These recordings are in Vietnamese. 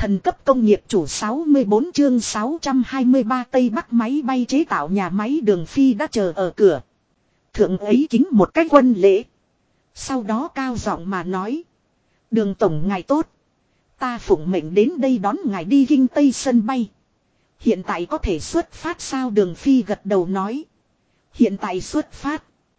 Thần cấp công nghiệp chủ 64 chương 623 Tây Bắc máy bay chế tạo nhà máy Đường Phi đã chờ ở cửa. Thượng ấy kính một cách quân lễ. Sau đó cao giọng mà nói. Đường tổng ngài tốt. Ta phụng mệnh đến đây đón ngài đi Kinh Tây sân bay. Hiện tại có thể xuất phát sao? Đường Phi gật đầu nói. Hiện tại xuất phát.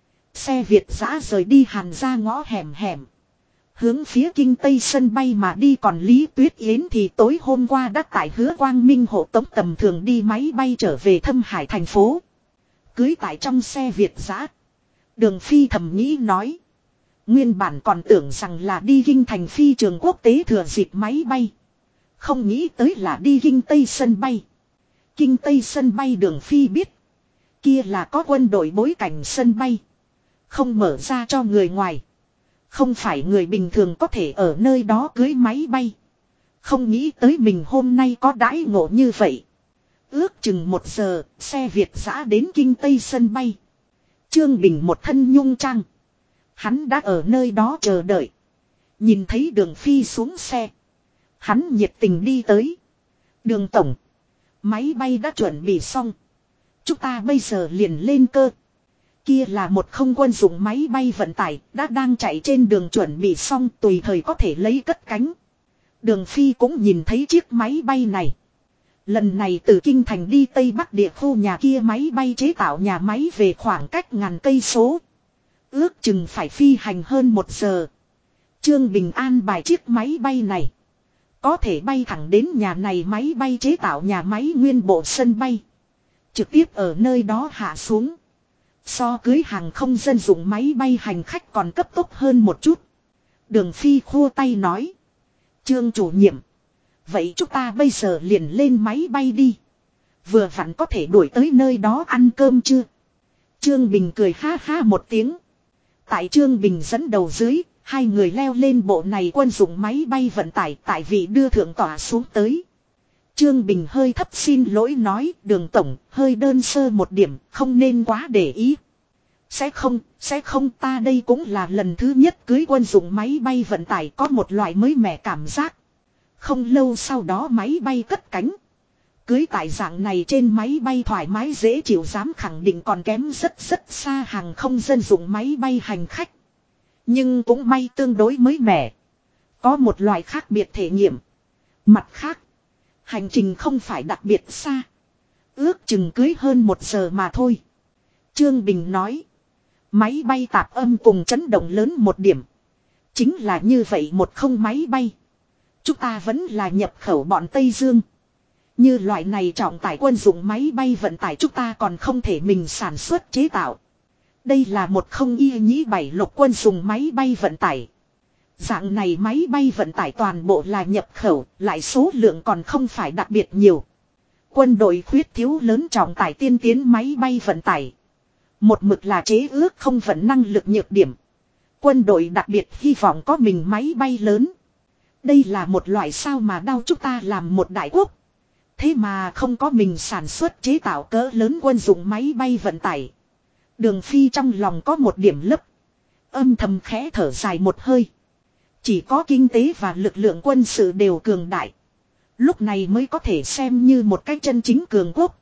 Xe Việt dã rời đi Hàn ra ngõ hẻm hẻm. Hướng phía Kinh Tây sân bay mà đi, còn Lý Tuyết Yến thì tối hôm qua đã tại Hứa Quang Minh hộ tống tầm thường đi máy bay trở về Thâm Hải thành phố. Cưới tại trong xe Việt dã. Đường Phi thầm nghĩ nói. Nguyên bản còn tưởng rằng là đi Kinh thành phi trường quốc tế thừa dịp máy bay. Không nghĩ tới là đi Kinh Tây sân bay. Kinh Tây sân bay Đường Phi biết. Kia là có quân đội bối cảnh sân bay. Không mở ra cho người ngoài. Không phải người bình thường có thể ở nơi đó cưới máy bay. Không nghĩ tới mình hôm nay có đãi ngộ như vậy. Ước chừng 1 giờ, xe Việt dã đến Kinh Tây sân bay. Trương Bình một thân nhung trang. Hắn đã ở nơi đó chờ đợi. Nhìn thấy Đường Phi xuống xe. Hắn nhiệt tình đi tới. Đường tổng. Máy bay đã chuẩn bị xong. Chúng ta bây giờ liền lên cơ. Kia là một không quân dụng máy bay vận tải đã đang chạy trên đường, chuẩn bị xong tùy thời có thể lấy cất cánh. Đường Phi cũng nhìn thấy chiếc máy bay này. Lần này từ Kinh thành đi Tây Bắc địa khu nhà kia máy bay chế tạo nhà máy về khoảng cách ngàn cây số. Ước chừng phải phi hành hơn 1 giờ. Trương Bình an bài chiếc máy bay này. Có thể bay thẳng đến nhà này máy bay chế tạo nhà máy nguyên bộ sân bay. Trực tiếp ở nơi đó hạ xuống. So cưới hàng không dân dụng máy bay hành khách còn cấp tốc hơn một chút. Đường Phi khua tay nói. Trương chủ nhiệm. Vậy chúng ta bây giờ liền lên máy bay đi. Vừa vặn có thể đuổi tới nơi đó ăn cơm chưa? Trương Bình cười ha ha một tiếng. Tại Trương Bình dẫn đầu dưới, hai người leo lên bộ này quân dụng máy bay vận tải tại vị đưa thượng tỏa xuống tới. Trương Bình hơi thấp xin lỗi nói, Đường tổng, hơi đơn sơ một điểm, không nên quá để ý. Sẽ không, ta đây cũng là lần thứ nhất cưới quân dụng máy bay vận tải, có một loại mới mẻ cảm giác. Không lâu sau đó máy bay cất cánh. Cưới tại dạng này trên máy bay thoải mái dễ chịu, dám khẳng định còn kém rất xa hàng không dân dụng máy bay hành khách. Nhưng cũng may tương đối mới mẻ. Có một loại khác biệt thể nghiệm. Mặt khác, hành trình không phải đặc biệt xa. Ước chừng cưới hơn 1 giờ mà thôi. Trương Bình nói. Máy bay tạp âm cùng chấn động lớn một điểm. Chính là như vậy một không máy bay. Chúng ta vẫn là nhập khẩu bọn Tây Dương. Như loại này trọng tải quân dụng máy bay vận tải chúng ta còn không thể mình sản xuất chế tạo. Đây là một không y nhĩ 7 lục quân dùng máy bay vận tải. Dạng này máy bay vận tải toàn bộ là nhập khẩu, lại số lượng còn không phải đặc biệt nhiều. Quân đội khuyết thiếu lớn trọng tải tiên tiến máy bay vận tải. Một mực là chế ước không vận năng lực nhược điểm. Quân đội đặc biệt hy vọng có mình máy bay lớn. Đây là một loại sao mà đau, chúng ta làm một đại quốc. Thế mà không có mình sản xuất chế tạo cỡ lớn quân dụng máy bay vận tải. Đường Phi trong lòng có một điểm lấp. Âm thầm khẽ thở dài một hơi. Chỉ có kinh tế và lực lượng quân sự đều cường đại. Lúc này mới có thể xem như một cái chân chính cường quốc.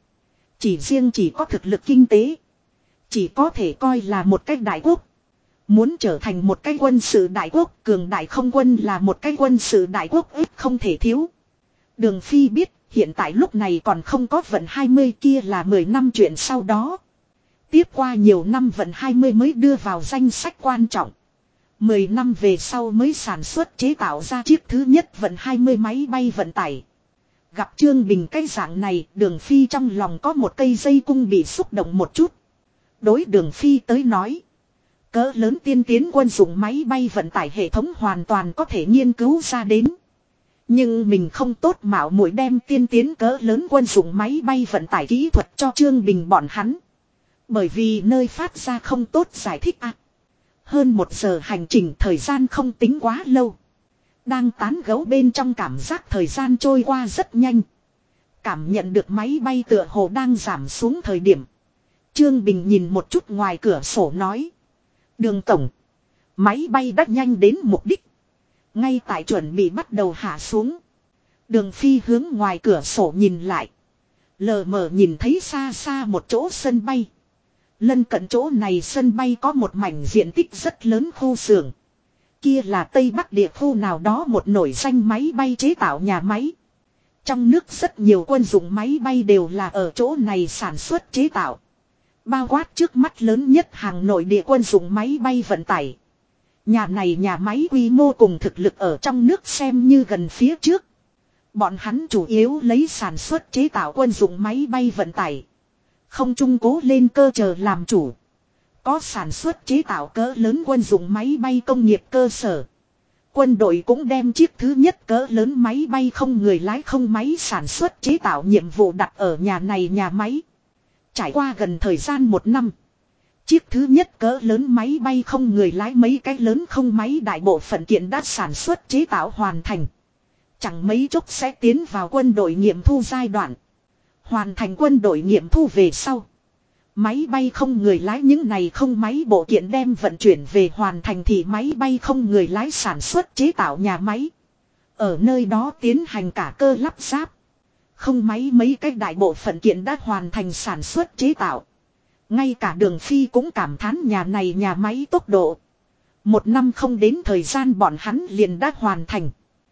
Chỉ có thực lực kinh tế. Chỉ có thể coi là một cái đại quốc. Muốn trở thành một cái quân sự đại quốc, cường đại không quân là một cái quân sự đại quốc ít không thể thiếu. Đường Phi biết, hiện tại lúc này còn không có vận 20, kia là 10 năm chuyện sau đó. Tiếp qua nhiều năm vận 20 mới đưa vào danh sách quan trọng. 10 năm về sau mới sản xuất chế tạo ra chiếc thứ nhất vận 20 máy bay vận tải. Gặp Trương Bình cái dạng này, Đường Phi trong lòng có một cây dây cung bị xúc động một chút. Đối Đường Phi tới nói, cỡ lớn tiên tiến quân dụng máy bay vận tải hệ thống hoàn toàn có thể nghiên cứu ra đến. Nhưng mình không tốt mạo muội đem tiên tiến cỡ lớn quân dụng máy bay vận tải kỹ thuật cho Trương Bình bọn hắn. Bởi vì nơi phát ra không tốt giải thích ạ. Hơn 1 giờ hành trình thời gian không tính quá lâu. Đang tán gẫu bên trong cảm giác thời gian trôi qua rất nhanh. Cảm nhận được máy bay tựa hồ đang giảm xuống thời điểm. Trương Bình nhìn một chút ngoài cửa sổ nói. Đường tổng. Máy bay đã nhanh đến mục đích. Ngay tại chuẩn bị bắt đầu hạ xuống. Đường Phi hướng ngoài cửa sổ nhìn lại. Lờ mờ nhìn thấy xa xa một chỗ sân bay. Lân cận chỗ này sân bay có một mảnh diện tích rất lớn khu xưởng. Kia là Tây Bắc địa khu nào đó một nổi danh máy bay chế tạo nhà máy. Trong nước rất nhiều quân dụng máy bay đều là ở chỗ này sản xuất chế tạo. Bao quát trước mắt lớn nhất hàng nội địa quân dụng máy bay vận tải. Nhà này nhà máy quy mô cùng thực lực ở trong nước xem như gần phía trước. Bọn hắn chủ yếu lấy sản xuất chế tạo quân dụng máy bay vận tải. Không trung cố lên cơ chờ làm chủ. Có sản xuất chế tạo cỡ lớn quân dụng máy bay công nghiệp cơ sở. Quân đội cũng đem chiếc thứ nhất cỡ lớn máy bay không người lái không máy sản xuất chế tạo nhiệm vụ đặt ở nhà này nhà máy. Trải qua gần thời gian 1 năm. Chiếc thứ nhất cỡ lớn máy bay không người lái mấy cái lớn không máy đại bộ phận kiện đã sản xuất chế tạo hoàn thành. Chẳng mấy chốc sẽ tiến vào quân đội nghiệm thu giai đoạn. Hoàn thành quân đội nghiệm thu về sau. Máy bay không người lái những này không máy bộ kiện đem vận chuyển về hoàn thành thì máy bay không người lái sản xuất chế tạo nhà máy. Ở nơi đó tiến hành cả cơ lắp ráp. Không máy mấy cái đại bộ phận kiện đã hoàn thành sản xuất chế tạo. Ngay cả Đường Phi cũng cảm thán nhà này nhà máy tốc độ. 1 năm không đến thời gian bọn hắn liền đã hoàn thành.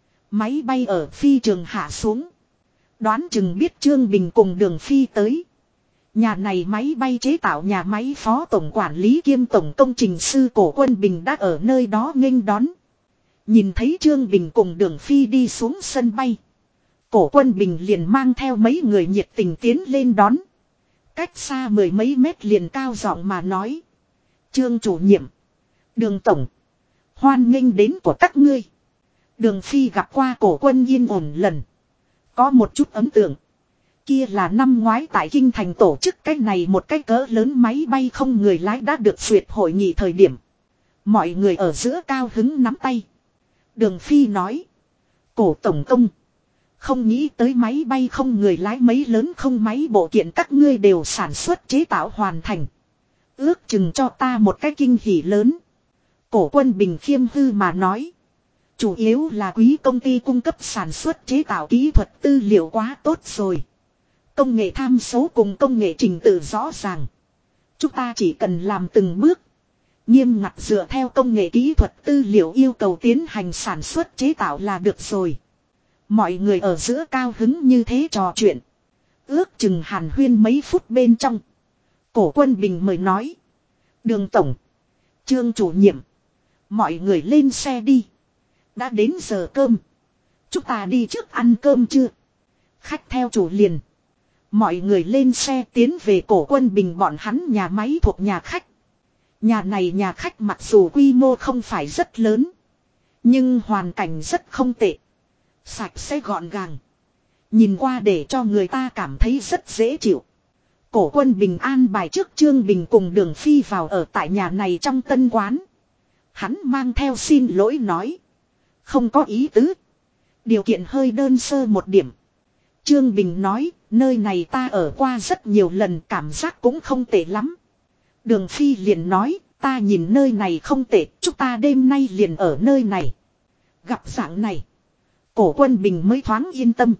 Máy bay ở phi trường hạ xuống. Đoán chừng biết Trương Bình cùng Đường Phi tới. Nhà này máy bay chế tạo nhà máy phó tổng quản lý kiêm tổng công trình sư Cổ Quân Bình đã ở nơi đó nghênh đón. Nhìn thấy Trương Bình cùng Đường Phi đi xuống sân bay. Cổ Quân Bình liền mang theo mấy người nhiệt tình tiến lên đón. Cách xa 10 mấy mét liền cao giọng mà nói. Trương chủ nhiệm. Đường tổng. Hoan nghênh đến của các ngươi. Đường Phi gặp qua Cổ Quân yên ổn lần. Có một chút ấn tượng. Kia là năm ngoái tại Kinh Thành tổ chức cái này một cái cỡ lớn máy bay không người lái đã được duyệt hội nghị thời điểm. Mọi người ở giữa cao hứng nắm tay. Đường Phi nói. Cổ tổng công. Không nghĩ tới máy bay không người lái mấy lớn không máy bộ kiện các ngươi đều sản xuất chế tạo hoàn thành. Ước chừng cho ta một cái kinh hỉ lớn. Cổ Quân Bình khiêm hư mà nói. Chủ yếu là quý công ty cung cấp sản xuất chế tạo kỹ thuật tư liệu quá tốt rồi. Công nghệ tham số cùng công nghệ trình tự rõ ràng. Chúng ta chỉ cần làm từng bước. Nghiêm ngặt dựa theo công nghệ kỹ thuật tư liệu yêu cầu tiến hành sản xuất chế tạo là được rồi. Mọi người ở giữa cao hứng như thế trò chuyện. Ước chừng hàn huyên mấy phút bên trong. Cổ Quân Bình mời nói. Đường tổng. Trương chủ nhiệm. Mọi người lên xe đi. Đã đến giờ cơm. Chúng ta đi trước ăn cơm chưa? Khách theo chủ liền. Mọi người lên xe tiến về Cổ Quân Bình bọn hắn nhà máy thuộc nhà khách. Nhà này nhà khách mặc dù quy mô không phải rất lớn. Nhưng hoàn cảnh rất không tệ. Sạch sẽ gọn gàng. Nhìn qua để cho người ta cảm thấy rất dễ chịu. Cổ Quân Bình an bài trước Trương Bình cùng Đường Phi vào ở tại nhà này trong tân quán. Hắn mang theo xin lỗi nói. Không có ý tứ. Điều kiện hơi đơn sơ một điểm. Trương Bình nói, nơi này ta ở qua rất nhiều lần cảm giác cũng không tệ lắm. Đường Phi liền nói, ta nhìn nơi này không tệ, chúng ta đêm nay liền ở nơi này. Gặp dạng này. Cổ Quân Bình mới thoáng yên tâm.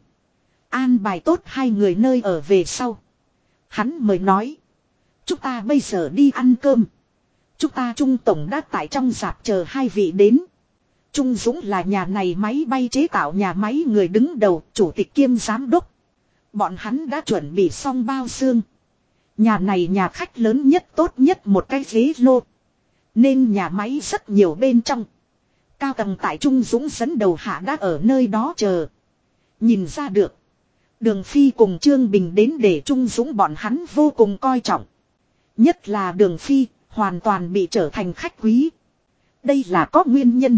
An bài tốt hai người nơi ở về sau. Hắn mới nói. Chúng ta bây giờ đi ăn cơm. Chúng ta Trung Tổng đã tại trong rạp chờ hai vị đến. Trung Dũng là nhà này máy bay chế tạo nhà máy người đứng đầu, chủ tịch kiêm giám đốc. Bọn hắn đã chuẩn bị xong bao xương. Nhà này nhà khách lớn nhất tốt nhất một cái ghế lô. Nên nhà máy rất nhiều bên trong. Cao tầng tại Trung Dũng dẫn đầu hạ đã ở nơi đó chờ. Nhìn ra được. Đường Phi cùng Trương Bình đến để Trung Dũng bọn hắn vô cùng coi trọng. Nhất là Đường Phi, hoàn toàn bị trở thành khách quý. Đây là có nguyên nhân.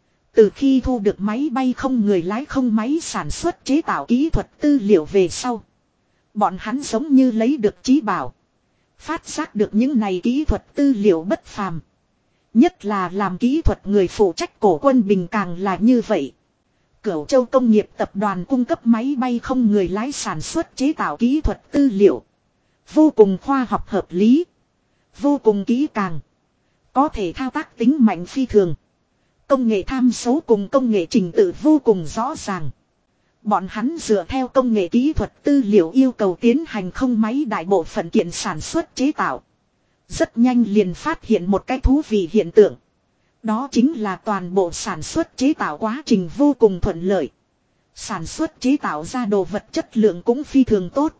Từ khi thu được máy bay không người lái không máy sản xuất chế tạo kỹ thuật tư liệu về sau. Bọn hắn giống như lấy được trí bảo. Phát giác được những này kỹ thuật tư liệu bất phàm. Nhất là làm kỹ thuật người phụ trách Cổ Quân Bình càng là như vậy. Cửu Châu Công nghiệp tập đoàn cung cấp máy bay không người lái sản xuất chế tạo kỹ thuật tư liệu. Vô cùng khoa học hợp lý. Vô cùng kỹ càng. Có thể thao tác tính mạnh phi thường. Công nghệ tham số cùng công nghệ trình tự vô cùng rõ ràng. Bọn hắn dựa theo công nghệ kỹ thuật tư liệu yêu cầu tiến hành không máy đại bộ phận kiện sản xuất chế tạo. Rất nhanh liền phát hiện một cái thú vị hiện tượng. Đó chính là toàn bộ sản xuất chế tạo quá trình vô cùng thuận lợi. Sản xuất chế tạo ra đồ vật chất lượng cũng phi thường tốt.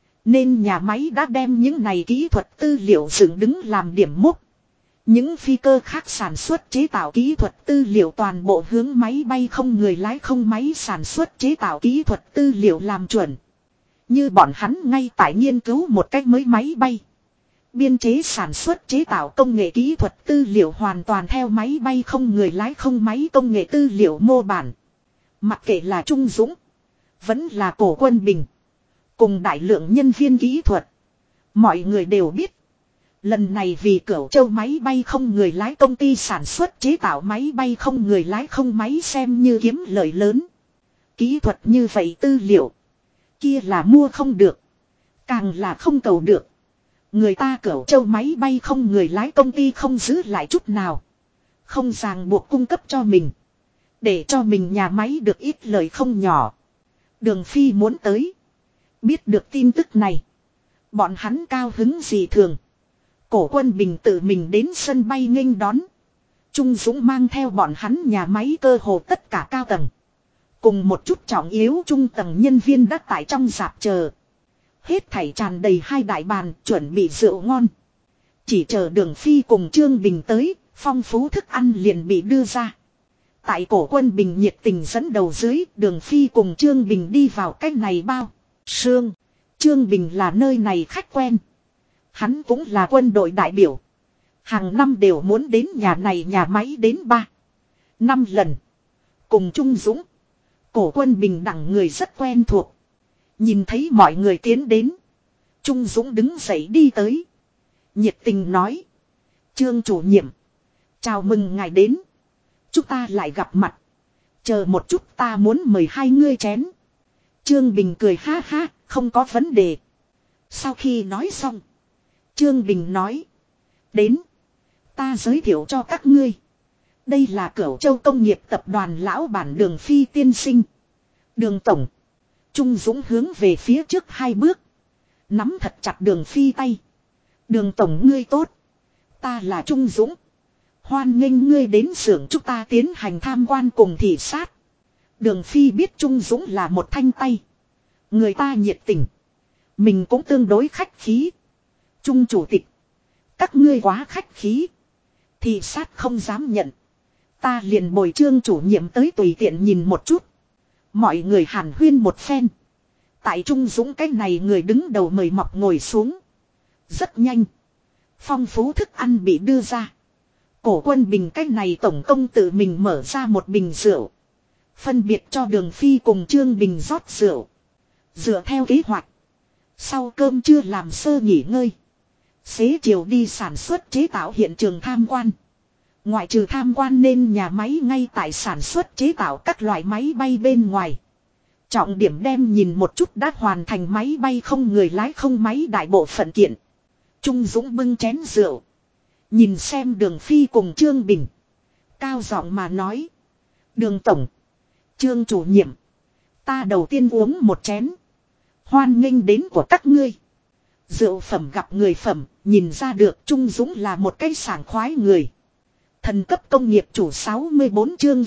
Nên nhà máy đã đem những này kỹ thuật tư liệu dựng đứng làm điểm mốc. Những phi cơ khác sản xuất chế tạo kỹ thuật tư liệu toàn bộ hướng máy bay không người lái không máy sản xuất chế tạo kỹ thuật tư liệu làm chuẩn. Như bọn hắn ngay tại nghiên cứu một cách mới máy bay. Biên chế sản xuất chế tạo công nghệ kỹ thuật tư liệu hoàn toàn theo máy bay không người lái không máy công nghệ tư liệu mô bản. Mặc kệ là Trung Dũng, vẫn là Cổ Quân Bình, cùng đại lượng nhân viên kỹ thuật. Mọi người đều biết. Lần này vì Cửu Châu máy bay không người lái công ty sản xuất chế tạo máy bay không người lái không máy xem như kiếm lợi lớn. Kỹ thuật như vậy tư liệu. Kia là mua không được. Càng là không cầu được. Người ta Cửu Châu máy bay không người lái công ty không giữ lại chút nào. Không ràng buộc cung cấp cho mình. Để cho mình nhà máy được ít lời không nhỏ. Đường Phi muốn tới. Biết được tin tức này. Bọn hắn cao hứng gì thường. Cổ Quân Bình tự mình đến sân bay nghênh đón. Trung Dũng mang theo bọn hắn nhà máy cơ hồ tất cả cao tầng. Cùng một chút trọng yếu trung tầng nhân viên đã tại trong rạp chờ. Hết thảy tràn đầy hai đại bàn chuẩn bị rượu ngon. Chỉ chờ Đường Phi cùng Trương Bình tới, phong phú thức ăn liền bị đưa ra. Tại Cổ Quân Bình nhiệt tình dẫn đầu dưới, Đường Phi cùng Trương Bình đi vào cách này bao. Sương, Trương Bình là nơi này khách quen. Hắn cũng là quân đội đại biểu. Hàng năm đều muốn đến nhà này nhà máy đến 3-5 lần. Cùng Trung Dũng, Cổ Quân Bình đẳng người rất quen thuộc. Nhìn thấy mọi người tiến đến. Trung Dũng đứng dậy đi tới. Nhiệt tình nói. Trương chủ nhiệm. Chào mừng ngài đến. Chúng ta lại gặp mặt. Chờ một chút ta muốn mời hai ngươi chén. Trương Bình cười ha ha, không có vấn đề. Sau khi nói xong. Trương Bình nói. Đến. Ta giới thiệu cho các ngươi. Đây là Cửu Châu Công nghiệp tập đoàn lão bản Đường Phi tiên sinh. Đường tổng. Trung Dũng hướng về phía trước hai bước. Nắm thật chặt Đường Phi tay. Đường tổng ngươi tốt. Ta là Trung Dũng. Hoan nghênh ngươi đến xưởng chúng ta tiến hành tham quan cùng thị sát. Đường Phi biết Trung Dũng là một thanh tay. Người ta nhiệt tình. Mình cũng tương đối khách khí. Trung chủ tịch. Các ngươi quá khách khí. Thị sát không dám nhận. Ta liền bồi Trương chủ nhiệm tới tùy tiện nhìn một chút. Mọi người hàn huyên một phen. Tại Trung Dũng cái này người đứng đầu mời mọc ngồi xuống. Rất nhanh. Phong phú thức ăn bị đưa ra. Cổ Quân Bình cái này tổng công tự mình mở ra một bình rượu. Phân biệt cho Đường Phi cùng Trương Bình rót rượu. Dựa theo kế hoạch. Sau cơm trưa làm sơ nghỉ ngơi. Xế chiều đi sản xuất chế tạo hiện trường tham quan. Ngoại trừ tham quan nên nhà máy ngay tại sản xuất chế tạo các loại máy bay bên ngoài. Trọng điểm đem nhìn một chút đã hoàn thành máy bay không người lái không máy đại bộ phận kiện. Trung Dũng bưng chén rượu. Nhìn xem Đường Phi cùng Trương Bình. Cao giọng mà nói. Đường tổng. Trương chủ nhiệm. Ta đầu tiên uống một chén. Hoan nghênh đến của các ngươi. Rượu phẩm gặp người phẩm. Nhìn ra được Trung Dũng là một cái sảng khoái người. Thần cấp công nghiệp chủ 64 chương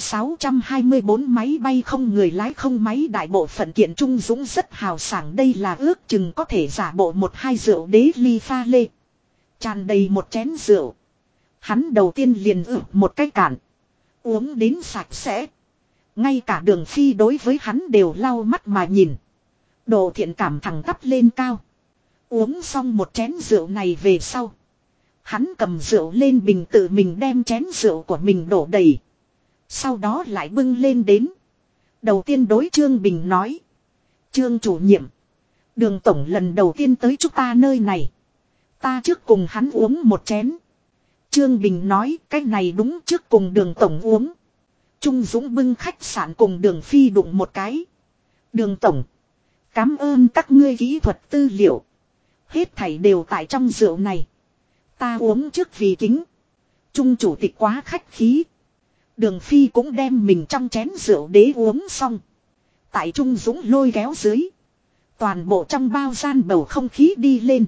624 máy bay không người lái không máy đại bộ phận kiện Trung Dũng rất hào sảng. Đây là ước chừng có thể giả bộ một hai rượu đế ly pha lê. Tràn đầy một chén rượu. Hắn đầu tiên liền một cái cạn. Uống đến sạch sẽ. Ngay cả Đường Phi đối với hắn đều lau mắt mà nhìn. Độ thiện cảm thẳng tắp lên cao. Uống xong một chén rượu này về sau. Hắn cầm rượu lên bình tự mình đem chén rượu của mình đổ đầy. Sau đó lại bưng lên đến. Đầu tiên đối Trương Bình nói. Trương chủ nhiệm. Đường tổng lần đầu tiên tới chúng ta nơi này. Ta trước cùng hắn uống một chén. Trương Bình nói cái này đúng trước cùng Đường tổng uống. Trung Dũng bưng khách sạn cùng Đường Phi đụng một cái. Đường tổng. Cảm ơn các ngươi kỹ thuật tư liệu. Hết thảy đều tại trong rượu này. Ta uống trước vì kính. Trung chủ tịch quá khách khí. Đường Phi cũng đem mình trong chén rượu đế uống xong. Tại Trung Dũng lôi kéo dưới. Toàn bộ trong bao gian bầu không khí đi lên.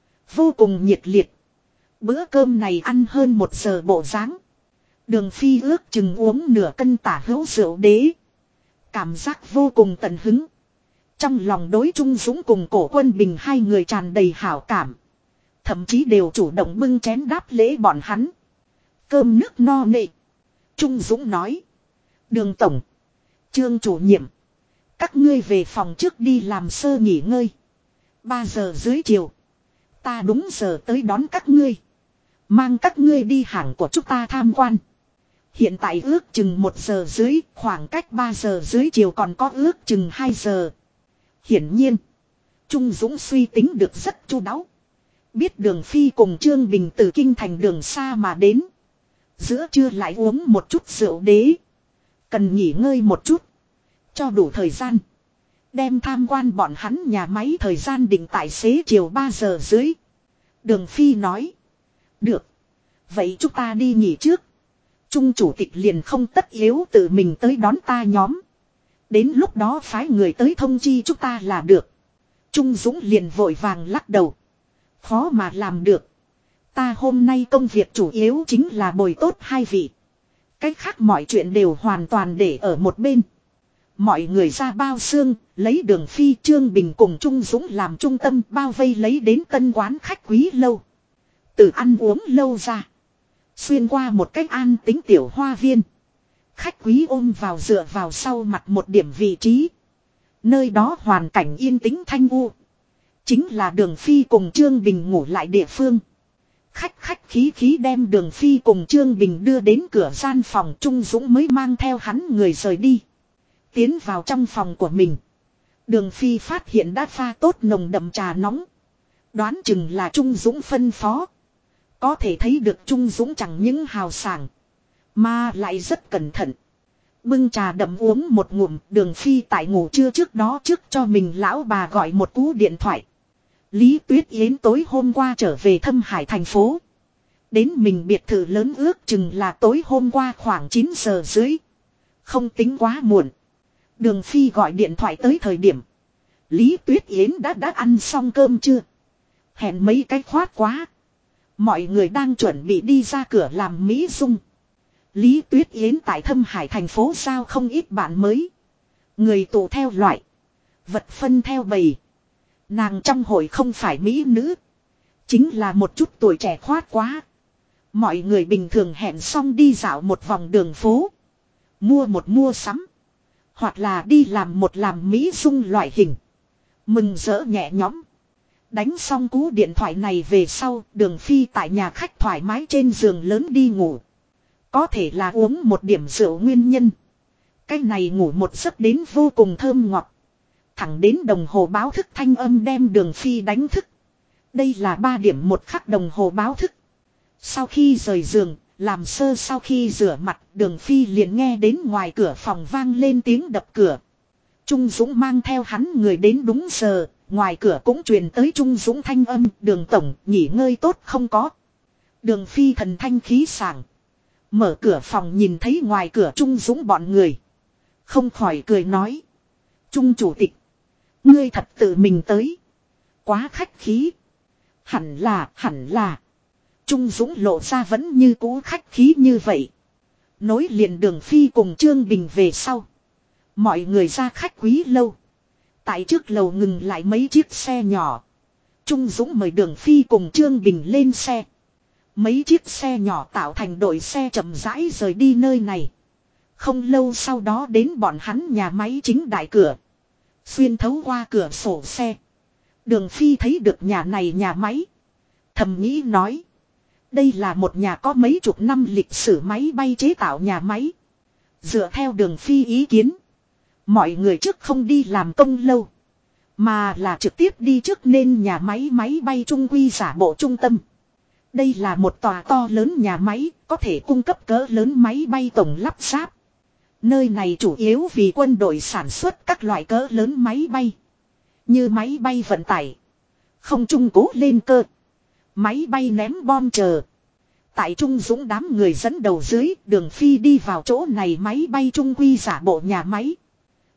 Vô cùng nhiệt liệt. Bữa cơm này ăn hơn 1 giờ bộ dáng. Đường Phi ước chừng uống nửa cân tả hữu rượu đế. Cảm giác vô cùng tận hứng. Trong lòng đối Trung Dũng cùng Cổ Quân Bình hai người tràn đầy hảo cảm. Thậm chí đều chủ động bưng chén đáp lễ bọn hắn. Cơm nước no nệ. Trung Dũng nói. Đường tổng. Trương chủ nhiệm. Các ngươi về phòng trước đi làm sơ nghỉ ngơi. 3 giờ dưới chiều. Ta đúng giờ tới đón các ngươi. Mang các ngươi đi hàng của chúng ta tham quan. Hiện tại ước chừng 1 giờ dưới. Khoảng cách 3 giờ dưới chiều còn có ước chừng 2 giờ. Hiển nhiên. Trung Dũng suy tính được rất chu đáo. Biết Đường Phi cùng Trương Bình từ kinh thành đường xa mà đến. Giữa trưa lại uống một chút rượu đế. Cần nghỉ ngơi một chút. Cho đủ thời gian. Đem tham quan bọn hắn nhà máy thời gian định tại xế chiều 3 giờ dưới. Đường Phi nói. Được. Vậy chúng ta đi nghỉ trước. Trung chủ tịch liền không tất yếu tự mình tới đón ta nhóm. Đến lúc đó phái người tới thông chi chúng ta là được. Trung Dũng liền vội vàng lắc đầu. Khó mà làm được. Ta hôm nay công việc chủ yếu chính là bồi tốt hai vị. Cách khác mọi chuyện đều hoàn toàn để ở một bên. Mọi người ra bao xương, lấy Đường Phi Trương Bình cùng Trung Dũng làm trung tâm bao vây lấy đến tân quán khách quý lâu. Từ ăn uống lâu ra. Xuyên qua một cách an tính tiểu hoa viên. Khách quý ôm vào dựa vào sau mặt một điểm vị trí. Nơi đó hoàn cảnh yên tĩnh thanh u. Chính là Đường Phi cùng Trương Bình ngủ lại địa phương. Khách khí khí đem Đường Phi cùng Trương Bình đưa đến cửa gian phòng. Trung Dũng mới mang theo hắn người rời đi. Tiến vào trong phòng của mình. Đường Phi phát hiện đã pha tốt nồng đậm trà nóng. Đoán chừng là Trung Dũng phân phó. Có thể thấy được Trung Dũng chẳng những hào sảng, mà lại rất cẩn thận. Bưng trà đậm uống một ngụm. Đường Phi tại ngủ trưa trước đó trước cho mình lão bà gọi một cú điện thoại. Lý Tuyết Yến tối hôm qua trở về Thâm Hải thành phố. Đến mình biệt thự lớn ước chừng là tối hôm qua khoảng 9 giờ dưới. Không tính quá muộn. Đường Phi gọi điện thoại tới thời điểm. Lý Tuyết Yến đã ăn xong cơm chưa? Hẹn mấy cái khoát quá. Mọi người đang chuẩn bị đi ra cửa làm mỹ dung. Lý Tuyết Yến tại Thâm Hải thành phố sao không ít bạn mới. Người tụ theo loại. Vật phân theo bầy. Nàng trong hội không phải mỹ nữ. Chính là một chút tuổi trẻ khoát quá. Mọi người bình thường hẹn xong đi dạo một vòng đường phố. Mua sắm. Hoặc là đi làm mỹ dung loại hình. Mừng rỡ nhẹ nhõm. Đánh xong cú điện thoại này về sau, Đường Phi tại nhà khách thoải mái trên giường lớn đi ngủ. Có thể là uống một điểm rượu nguyên nhân. Cái này ngủ một giấc đến vô cùng thơm ngọt. Thẳng đến đồng hồ báo thức thanh âm đem Đường Phi đánh thức. Đây là 3 điểm 1 khắc đồng hồ báo thức. Sau khi rời giường, làm sơ sau khi rửa mặt, Đường Phi liền nghe đến ngoài cửa phòng vang lên tiếng đập cửa. Trung Dũng mang theo hắn người đến đúng giờ, ngoài cửa cũng truyền tới Trung Dũng thanh âm. Đường tổng, nghỉ ngơi tốt không có? Đường Phi thần thanh khí sảng. Mở cửa phòng nhìn thấy ngoài cửa Trung Dũng bọn người. Không khỏi cười nói. Trung chủ tịch. Ngươi thật tự mình tới. Quá khách khí. Hẳn là. Trung Dũng lộ ra vẫn như cũ khách khí như vậy. Nối liền Đường Phi cùng Trương Bình về sau. Mọi người ra khách quý lâu. Tại trước lầu ngừng lại mấy chiếc xe nhỏ. Trung Dũng mời Đường Phi cùng Trương Bình lên xe. Mấy chiếc xe nhỏ tạo thành đội xe chậm rãi rời đi nơi này. Không lâu sau đó đến bọn hắn nhà máy chính đại cửa. Xuyên thấu qua cửa sổ xe. Đường Phi thấy được nhà này nhà máy. Thầm nghĩ nói. Đây là một nhà có mấy chục năm lịch sử máy bay chế tạo nhà máy. Dựa theo Đường Phi ý kiến. Mọi người trước không đi làm công lâu. Mà là trực tiếp đi trước nên nhà máy bay trung quy giả bộ trung tâm. Đây là một tòa to lớn nhà máy, có thể cung cấp cỡ lớn máy bay tổng lắp ráp. Nơi này chủ yếu vì quân đội sản xuất các loại cỡ lớn máy bay. Như máy bay vận tải, không trung cố lên cơ, máy bay ném bom chờ. Tại Trung Dũng đám người dẫn đầu dưới, Đường Phi đi vào chỗ này máy bay trung quy giả bộ nhà máy.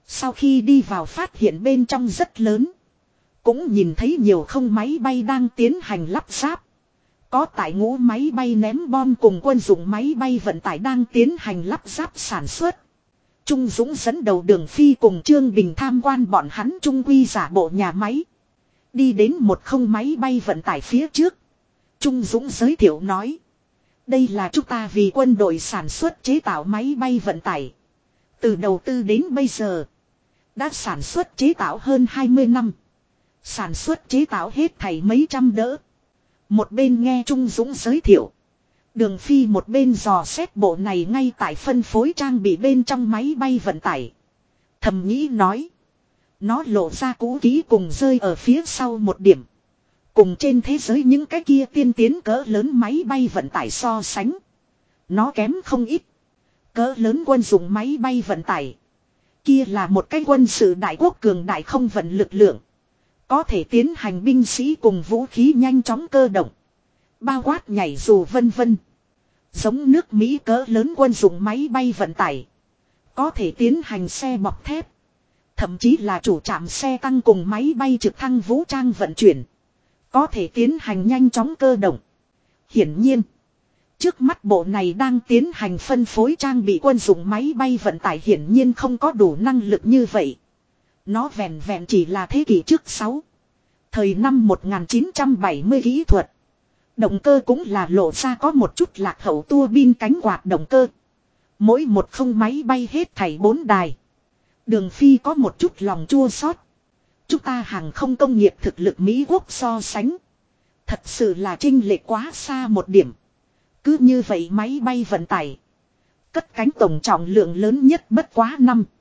Sau khi đi vào phát hiện bên trong rất lớn. Cũng nhìn thấy nhiều không máy bay đang tiến hành lắp ráp. Có tại ngũ máy bay ném bom cùng quân dụng máy bay vận tải đang tiến hành lắp ráp sản xuất. Trung Dũng dẫn đầu Đường Phi cùng Trương Bình tham quan bọn hắn trung quy giả bộ nhà máy. Đi đến một không máy bay vận tải phía trước. Trung Dũng giới thiệu nói. Đây là chúng ta vì quân đội sản xuất chế tạo máy bay vận tải. Từ đầu tư đến bây giờ. Đã sản xuất chế tạo hơn 20 năm. Sản xuất chế tạo hết thảy mấy trăm đỡ. Một bên nghe Trung Dũng giới thiệu. Đường Phi một bên dò xét bộ này ngay tại phân phối trang bị bên trong máy bay vận tải. Thầm nghĩ nói. Nó lộ ra cũ kỹ cùng rơi ở phía sau một điểm. Cùng trên thế giới những cái kia tiên tiến cỡ lớn máy bay vận tải so sánh. Nó kém không ít. Cỡ lớn quân dụng máy bay vận tải. Kia là một cái quân sự đại quốc cường đại không vận lực lượng. Có thể tiến hành binh sĩ cùng vũ khí nhanh chóng cơ động. Bao quát nhảy dù vân vân. Giống nước Mỹ cỡ lớn quân dụng máy bay vận tải. Có thể tiến hành xe bọc thép. Thậm chí là chủ trạm xe tăng cùng máy bay trực thăng vũ trang vận chuyển. Có thể tiến hành nhanh chóng cơ động. Hiển nhiên. Trước mắt bộ này đang tiến hành phân phối trang bị quân dụng máy bay vận tải hiển nhiên không có đủ năng lực như vậy. Nó vẹn vẹn chỉ là thế kỷ trước 6. Thời năm 1970 kỹ thuật. Động cơ cũng là lộ ra có một chút lạc hậu tua bin cánh quạt động cơ. Mỗi một không máy bay hết thảy 4 đài. Đường Phi có một chút lòng chua xót. Chúng ta hàng không công nghiệp thực lực Mỹ quốc so sánh. Thật sự là chênh lệch quá xa một điểm. Cứ như vậy máy bay vận tải. Cất cánh tổng trọng lượng lớn nhất bất quá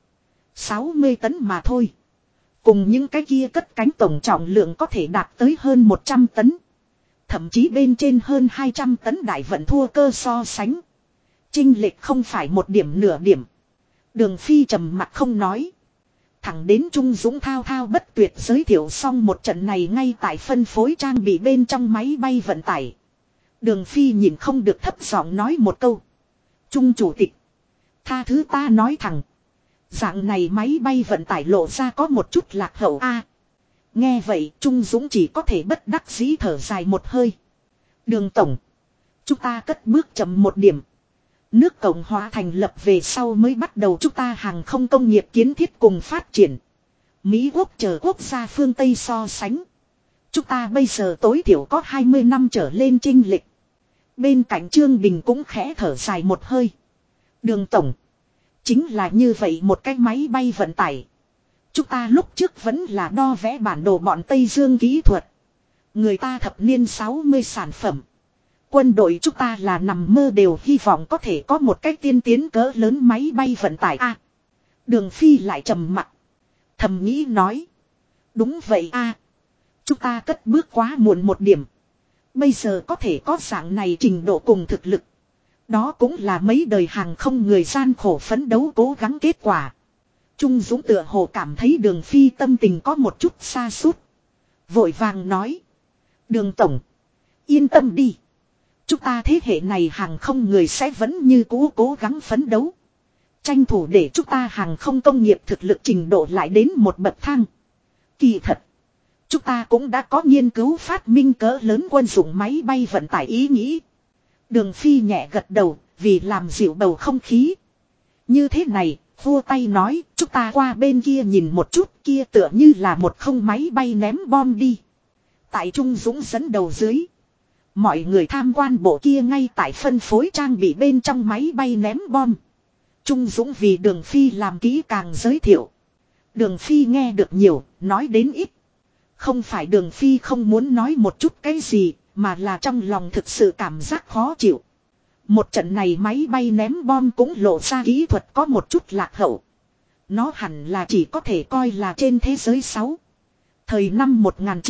60 tấn mà thôi. Cùng những cái kia cất cánh tổng trọng lượng có thể đạt tới hơn 100 tấn. Thậm chí bên trên hơn 200 tấn đại vận thua cơ so sánh. Chênh lệch không phải một điểm nửa điểm. Đường Phi trầm mặt không nói. Thẳng đến Trung Dũng thao thao bất tuyệt giới thiệu xong một trận này ngay tại phân phối trang bị bên trong máy bay vận tải. Đường Phi nhìn không được thấp giọng nói một câu. Trung chủ tịch. Tha thứ ta nói thẳng. Dạng này máy bay vận tải lộ ra có một chút lạc hậu a. Nghe vậy Trung Dũng chỉ có thể bất đắc dĩ thở dài một hơi. Đường tổng. Chúng ta cất bước chậm một điểm. Nước Cộng hòa thành lập về sau mới bắt đầu chúng ta hàng không công nghiệp kiến thiết cùng phát triển. Mỹ quốc chờ quốc gia phương Tây so sánh. Chúng ta bây giờ tối thiểu có 20 năm trở lên chênh lệch. Bên cạnh Trương Bình cũng khẽ thở dài một hơi. Đường tổng. Chính là như vậy một cái máy bay vận tải. Chúng ta lúc trước vẫn là đo vẽ bản đồ bọn Tây Dương kỹ thuật. Người ta thập niên 60 sản phẩm. Quân đội chúng ta là nằm mơ đều hy vọng có thể có một cách tiên tiến cỡ lớn máy bay vận tải a. Đường Phi lại trầm mặt. Thầm nghĩ nói. Đúng vậy a. Chúng ta cất bước quá muộn một điểm. Bây giờ có thể có dạng này trình độ cùng thực lực. Đó cũng là mấy đời hàng không người gian khổ phấn đấu cố gắng kết quả. Trung Dũng tựa hồ cảm thấy Đường Phi tâm tình có một chút xa sút vội vàng nói. Đường tổng. Yên tâm đi. Chúng ta thế hệ này hàng không người sẽ vẫn như cũ cố gắng phấn đấu. Tranh thủ để chúng ta hàng không công nghiệp thực lực trình độ lại đến một bậc thang. Kỳ thật. Chúng ta cũng đã có nghiên cứu phát minh cỡ lớn quân dụng máy bay vận tải ý nghĩ. Đường Phi nhẹ gật đầu vì làm dịu bầu không khí. Như thế này, vua tay nói chúng ta qua bên kia nhìn một chút kia tựa như là một không máy bay ném bom đi. Tại Trung Dũng dẫn đầu dưới. Mọi người tham quan bộ kia ngay tại phân phối trang bị bên trong máy bay ném bom. Trung Dũng vì Đường Phi làm kỹ càng giới thiệu. Đường Phi nghe được nhiều, nói đến ít. Không phải Đường Phi không muốn nói một chút cái gì, mà là trong lòng thực sự cảm giác khó chịu. Một trận này máy bay ném bom cũng lộ ra kỹ thuật có một chút lạc hậu. Nó hẳn là chỉ có thể coi là trên thế giới 6. Thời năm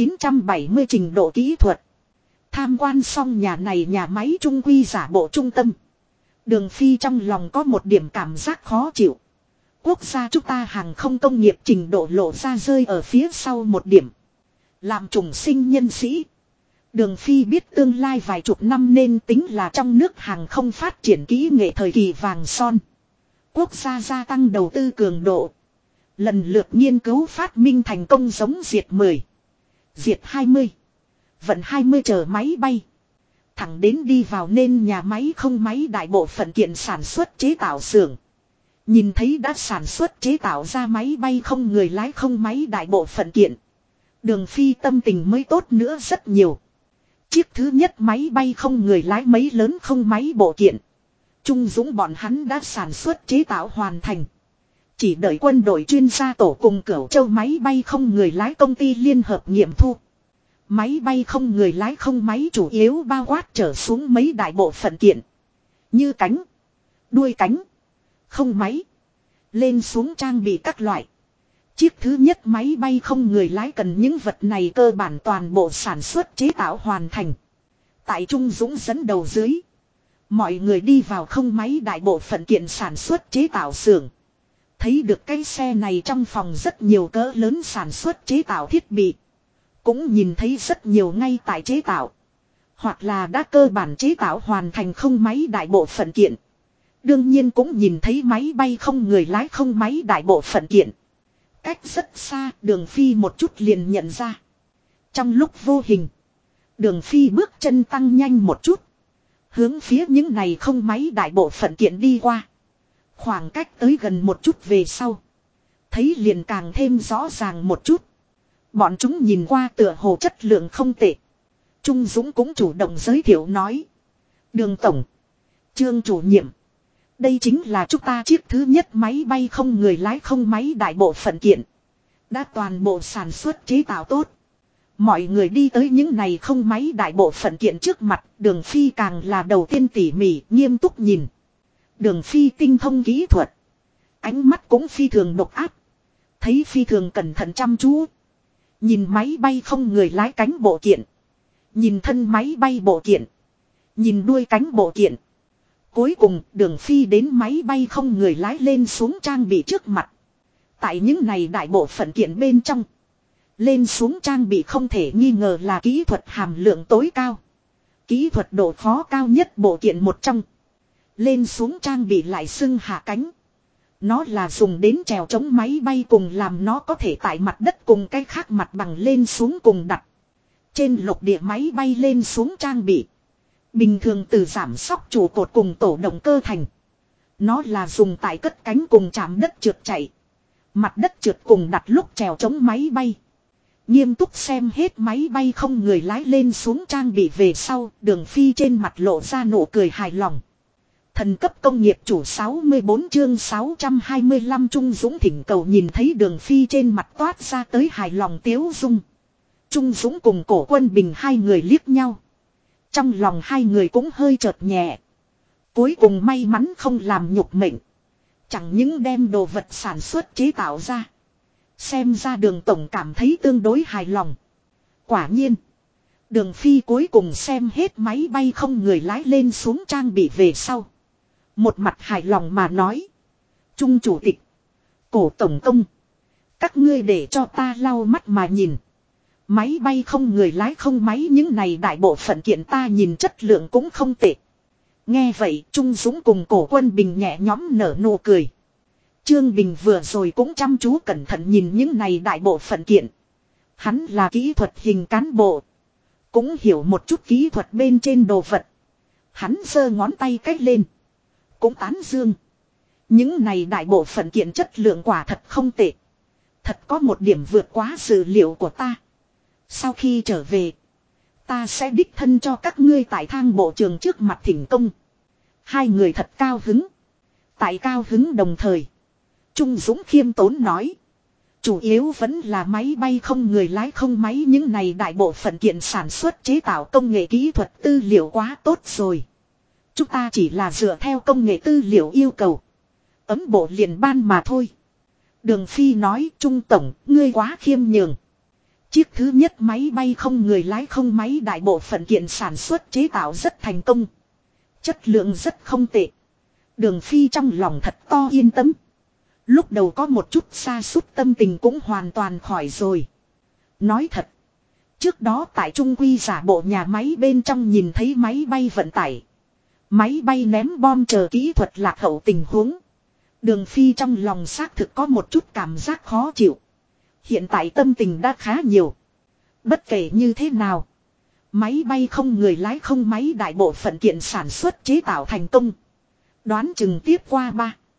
1970 trình độ kỹ thuật. Tham quan xong nhà này nhà máy trung quy giả bộ trung tâm. Đường Phi trong lòng có một điểm cảm giác khó chịu. Quốc gia chúng ta hàng không công nghiệp trình độ lộ ra rơi ở phía sau một điểm. Làm trùng sinh nhân sĩ. Đường Phi biết tương lai vài chục năm nên tính là trong nước hàng không phát triển kỹ nghệ thời kỳ vàng son. Quốc gia gia tăng đầu tư cường độ. Lần lượt nghiên cứu phát minh thành công giống Diệt 10, Diệt 20, Vận 20 chờ máy bay. Thẳng đến đi vào nên nhà máy không máy đại bộ phận kiện sản xuất chế tạo xưởng. Nhìn thấy đã sản xuất chế tạo ra máy bay không người lái không máy đại bộ phận kiện. Đường Phi tâm tình mới tốt nữa rất nhiều. Chiếc thứ nhất máy bay không người lái mấy lớn không máy bộ kiện. Trung Dũng bọn hắn đã sản xuất chế tạo hoàn thành. Chỉ đợi quân đội chuyên gia tổ cùng Cửu Châu máy bay không người lái công ty liên hợp nghiệm thu. Máy bay không người lái không máy chủ yếu bao quát trở xuống mấy đại bộ phận kiện. Như cánh, đuôi cánh, không máy, lên xuống trang bị các loại. Chiếc thứ nhất máy bay không người lái cần những vật này cơ bản toàn bộ sản xuất chế tạo hoàn thành. Tại Trung Dũng dẫn đầu dưới. Mọi người đi vào không máy đại bộ phận kiện sản xuất chế tạo xưởng. Thấy được cái xe này trong phòng rất nhiều cỡ lớn sản xuất chế tạo thiết bị. Cũng nhìn thấy rất nhiều ngay tại chế tạo. Hoặc là đã cơ bản chế tạo hoàn thành không máy đại bộ phận kiện. Đương nhiên cũng nhìn thấy máy bay không người lái không máy đại bộ phận kiện. Cách rất xa, Đường Phi một chút liền nhận ra. Trong lúc vô hình, Đường Phi bước chân tăng nhanh một chút. Hướng phía những này không máy đại bộ phận kiện đi qua. Khoảng cách tới gần một chút về sau. Thấy liền càng thêm rõ ràng một chút. Bọn chúng nhìn qua tựa hồ chất lượng không tệ. Trung Dũng cũng chủ động giới thiệu nói. Đường Tổng, Trương chủ nhiệm. Đây chính là chúng ta chiếc thứ nhất máy bay không người lái không máy đại bộ phận kiện. Đã toàn bộ sản xuất chế tạo tốt. Mọi người đi tới những này không máy đại bộ phận kiện trước mặt. Đường Phi càng là đầu tiên tỉ mỉ nghiêm túc nhìn. Đường Phi tinh thông kỹ thuật. Ánh mắt cũng phi thường độc áp. Thấy phi thường cẩn thận chăm chú. Nhìn máy bay không người lái cánh bộ kiện. Nhìn thân máy bay bộ kiện. Nhìn đuôi cánh bộ kiện. Cuối cùng Đường Phi đến máy bay không người lái lên xuống trang bị trước mặt. Tại những này đại bộ phận kiện bên trong. Lên xuống trang bị không thể nghi ngờ là kỹ thuật hàm lượng tối cao. Kỹ thuật độ khó cao nhất bộ kiện một trong. Lên xuống trang bị lại xưng hạ cánh. Nó là dùng đến chèo chống máy bay cùng làm nó có thể tại mặt đất cùng cái khác mặt bằng lên xuống cùng đặt. Trên lục địa máy bay lên xuống trang bị. Bình thường từ giảm xóc trụ cột cùng tổ động cơ thành. Nó là dùng tại cất cánh cùng chạm đất trượt chạy. Mặt đất trượt cùng đặt lúc chèo chống máy bay. Nghiêm túc xem hết máy bay không người lái lên xuống trang bị về sau. Đường Phi trên mặt lộ ra nụ cười hài lòng. Thần cấp công nghiệp chủ 64 chương 625 Trung Dũng thỉnh cầu nhìn thấy Đường Phi trên mặt toát ra tới hài lòng tiếu dung. Trung Dũng cùng Cổ Quân Bình hai người liếc nhau. Trong lòng hai người cũng hơi chợt nhẹ. Cuối cùng may mắn không làm nhục mệnh. Chẳng những đem đồ vật sản xuất chế tạo ra. Xem ra Đường Tổng cảm thấy tương đối hài lòng. Quả nhiên. Đường Phi cuối cùng xem hết máy bay không người lái lên xuống trang bị về sau. Một mặt hài lòng mà nói. Trung chủ tịch. Cổ tổng công. Các ngươi để cho ta lau mắt mà nhìn. Máy bay không người lái không máy những này đại bộ phận kiện ta nhìn chất lượng cũng không tệ. Nghe vậy Trung Dũng cùng Cổ Quân Bình nhẹ nhõm nở nụ cười. Trương Bình vừa rồi cũng chăm chú cẩn thận nhìn những này đại bộ phận kiện. Hắn là kỹ thuật hình cán bộ. Cũng hiểu một chút kỹ thuật bên trên đồ vật. Hắn giơ ngón tay cách lên. Cũng tán dương. Những này đại bộ phận kiện chất lượng quả thật không tệ. Thật có một điểm vượt quá dự liệu của ta. Sau khi trở về. Ta sẽ đích thân cho các ngươi tại thang bộ trường trước mặt thỉnh công. Hai người thật cao hứng. Tại cao hứng đồng thời. Trung Dũng khiêm tốn nói. Chủ yếu vẫn là máy bay không người lái không máy những này đại bộ phận kiện sản xuất chế tạo công nghệ kỹ thuật tư liệu quá tốt rồi. Chúng ta chỉ là dựa theo công nghệ tư liệu yêu cầu. Ấm bộ liền ban mà thôi. Đường Phi nói Trung Tổng, ngươi quá khiêm nhường. Chiếc thứ nhất máy bay không người lái không máy đại bộ phận kiện sản xuất chế tạo rất thành công. Chất lượng rất không tệ. Đường Phi trong lòng thật to yên tâm. Lúc đầu có một chút sa sút tâm tình cũng hoàn toàn khỏi rồi. Nói thật. Trước đó tại Trung Quy giả bộ nhà máy bên trong nhìn thấy máy bay vận tải. Máy bay ném bom chờ kỹ thuật lạc hậu tình huống. Đường Phi trong lòng xác thực có một chút cảm giác khó chịu. Hiện tại tâm tình đã khá nhiều. Bất kể như thế nào. Máy bay không người lái không máy đại bộ phận kiện sản xuất chế tạo thành công. Đoán chừng tiếp qua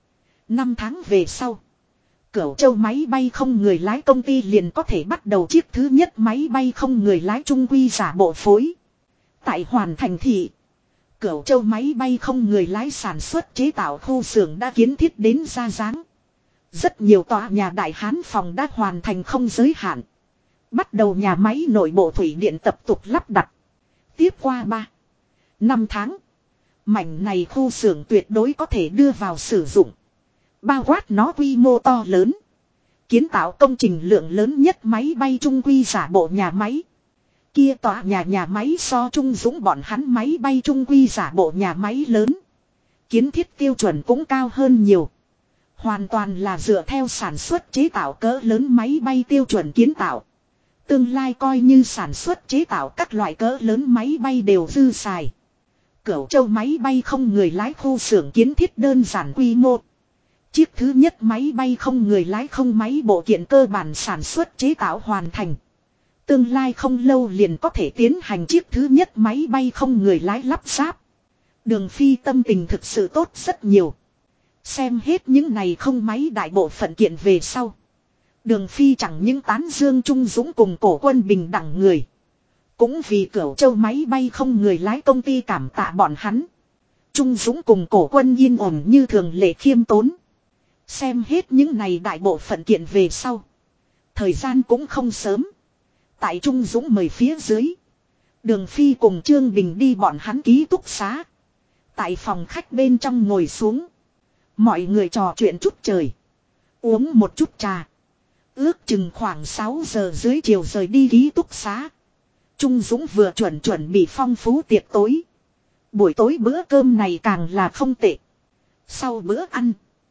3-5 tháng về sau. Cửu Châu máy bay không người lái công ty liền có thể bắt đầu chiếc thứ nhất máy bay không người lái trung quy giả bộ phối. Tại Hoàn Thành thị. Cửu Châu máy bay không người lái sản xuất chế tạo khu xưởng đã kiến thiết đến ra dáng. Rất nhiều tòa nhà đại hán phòng đã hoàn thành không giới hạn. Bắt đầu nhà máy nội bộ thủy điện tập tục lắp đặt. Tiếp qua 3-5 tháng. Mảnh này khu xưởng tuyệt đối có thể đưa vào sử dụng. Bao quát nó quy mô to lớn. Kiến tạo công trình lượng lớn nhất máy bay trung quy giả bộ nhà máy. Kia tòa nhà máy so Trung Dũng bọn hắn máy bay trung quy giả bộ nhà máy lớn. Kiến thiết tiêu chuẩn cũng cao hơn nhiều. Hoàn toàn là dựa theo sản xuất chế tạo cỡ lớn máy bay tiêu chuẩn kiến tạo. Tương lai coi như sản xuất chế tạo các loại cỡ lớn máy bay đều dư xài. Cửu Châu máy bay không người lái khu xưởng kiến thiết đơn giản quy mô. Chiếc thứ nhất máy bay không người lái không máy bộ kiện cơ bản sản xuất chế tạo hoàn thành. Tương lai không lâu liền có thể tiến hành chiếc thứ nhất máy bay không người lái lắp ráp. Đường Phi tâm tình thực sự tốt rất nhiều. Xem hết những này không máy đại bộ phận kiện về sau. Đường Phi chẳng những tán dương Trung Dũng cùng Cổ Quân bình đẳng người. Cũng vì Cửu Châu máy bay không người lái công ty cảm tạ bọn hắn. Trung Dũng cùng Cổ Quân yên ổn như thường lệ khiêm tốn. Xem hết những này đại bộ phận kiện về sau. Thời gian cũng không sớm. Tại Trung Dũng mời phía dưới. Đường Phi cùng Trương Bình đi bọn hắn ký túc xá. Tại phòng khách bên trong ngồi xuống. Mọi người trò chuyện chút trời. Uống một chút trà. Ước chừng khoảng 6 giờ dưới chiều rời đi ký túc xá. Trung Dũng vừa chuẩn bị phong phú tiệc tối. Buổi tối bữa cơm này càng là không tệ. Sau bữa ăn.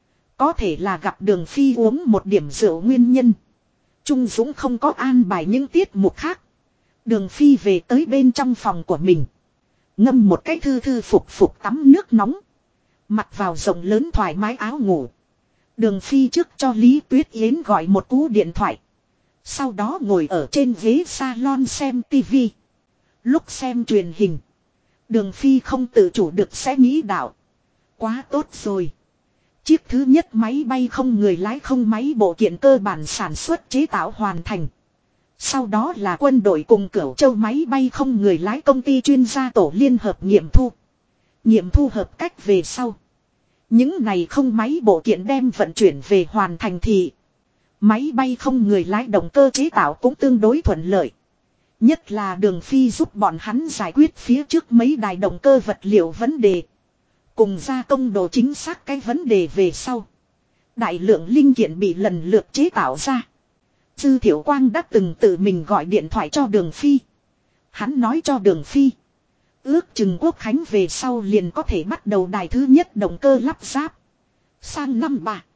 Có thể là gặp Đường Phi uống một điểm rượu nguyên nhân. Trung Dũng không có an bài những tiết mục khác. Đường Phi về tới bên trong phòng của mình. Ngâm một cái thư phục tắm nước nóng. Mặc vào rộng lớn thoải mái áo ngủ. Đường Phi trước cho Lý Tuyết Yến gọi một cú điện thoại. Sau đó ngồi ở trên ghế salon xem tivi. Lúc xem truyền hình. Đường Phi không tự chủ được sẽ nghĩ đạo. Quá tốt rồi. Chiếc thứ nhất máy bay không người lái không máy bộ kiện cơ bản sản xuất chế tạo hoàn thành. Sau đó là quân đội cùng Cửu Châu máy bay không người lái công ty chuyên gia tổ liên hợp nghiệm thu. Nghiệm thu hợp cách về sau. Những này không máy bộ kiện đem vận chuyển về Hoàn Thành thị. Máy bay không người lái động cơ chế tạo cũng tương đối thuận lợi. Nhất là Đường Phi giúp bọn hắn giải quyết phía trước mấy đài động cơ vật liệu vấn đề. Cùng gia công độ chính xác cái vấn đề về sau. Đại lượng linh kiện bị lần lượt chế tạo ra. Dư Thiệu Quang đã từng tự mình gọi điện thoại cho Đường Phi. Hắn nói cho Đường Phi. Ước chừng Quốc Khánh về sau liền có thể bắt đầu đài thứ nhất động cơ lắp ráp. Sang năm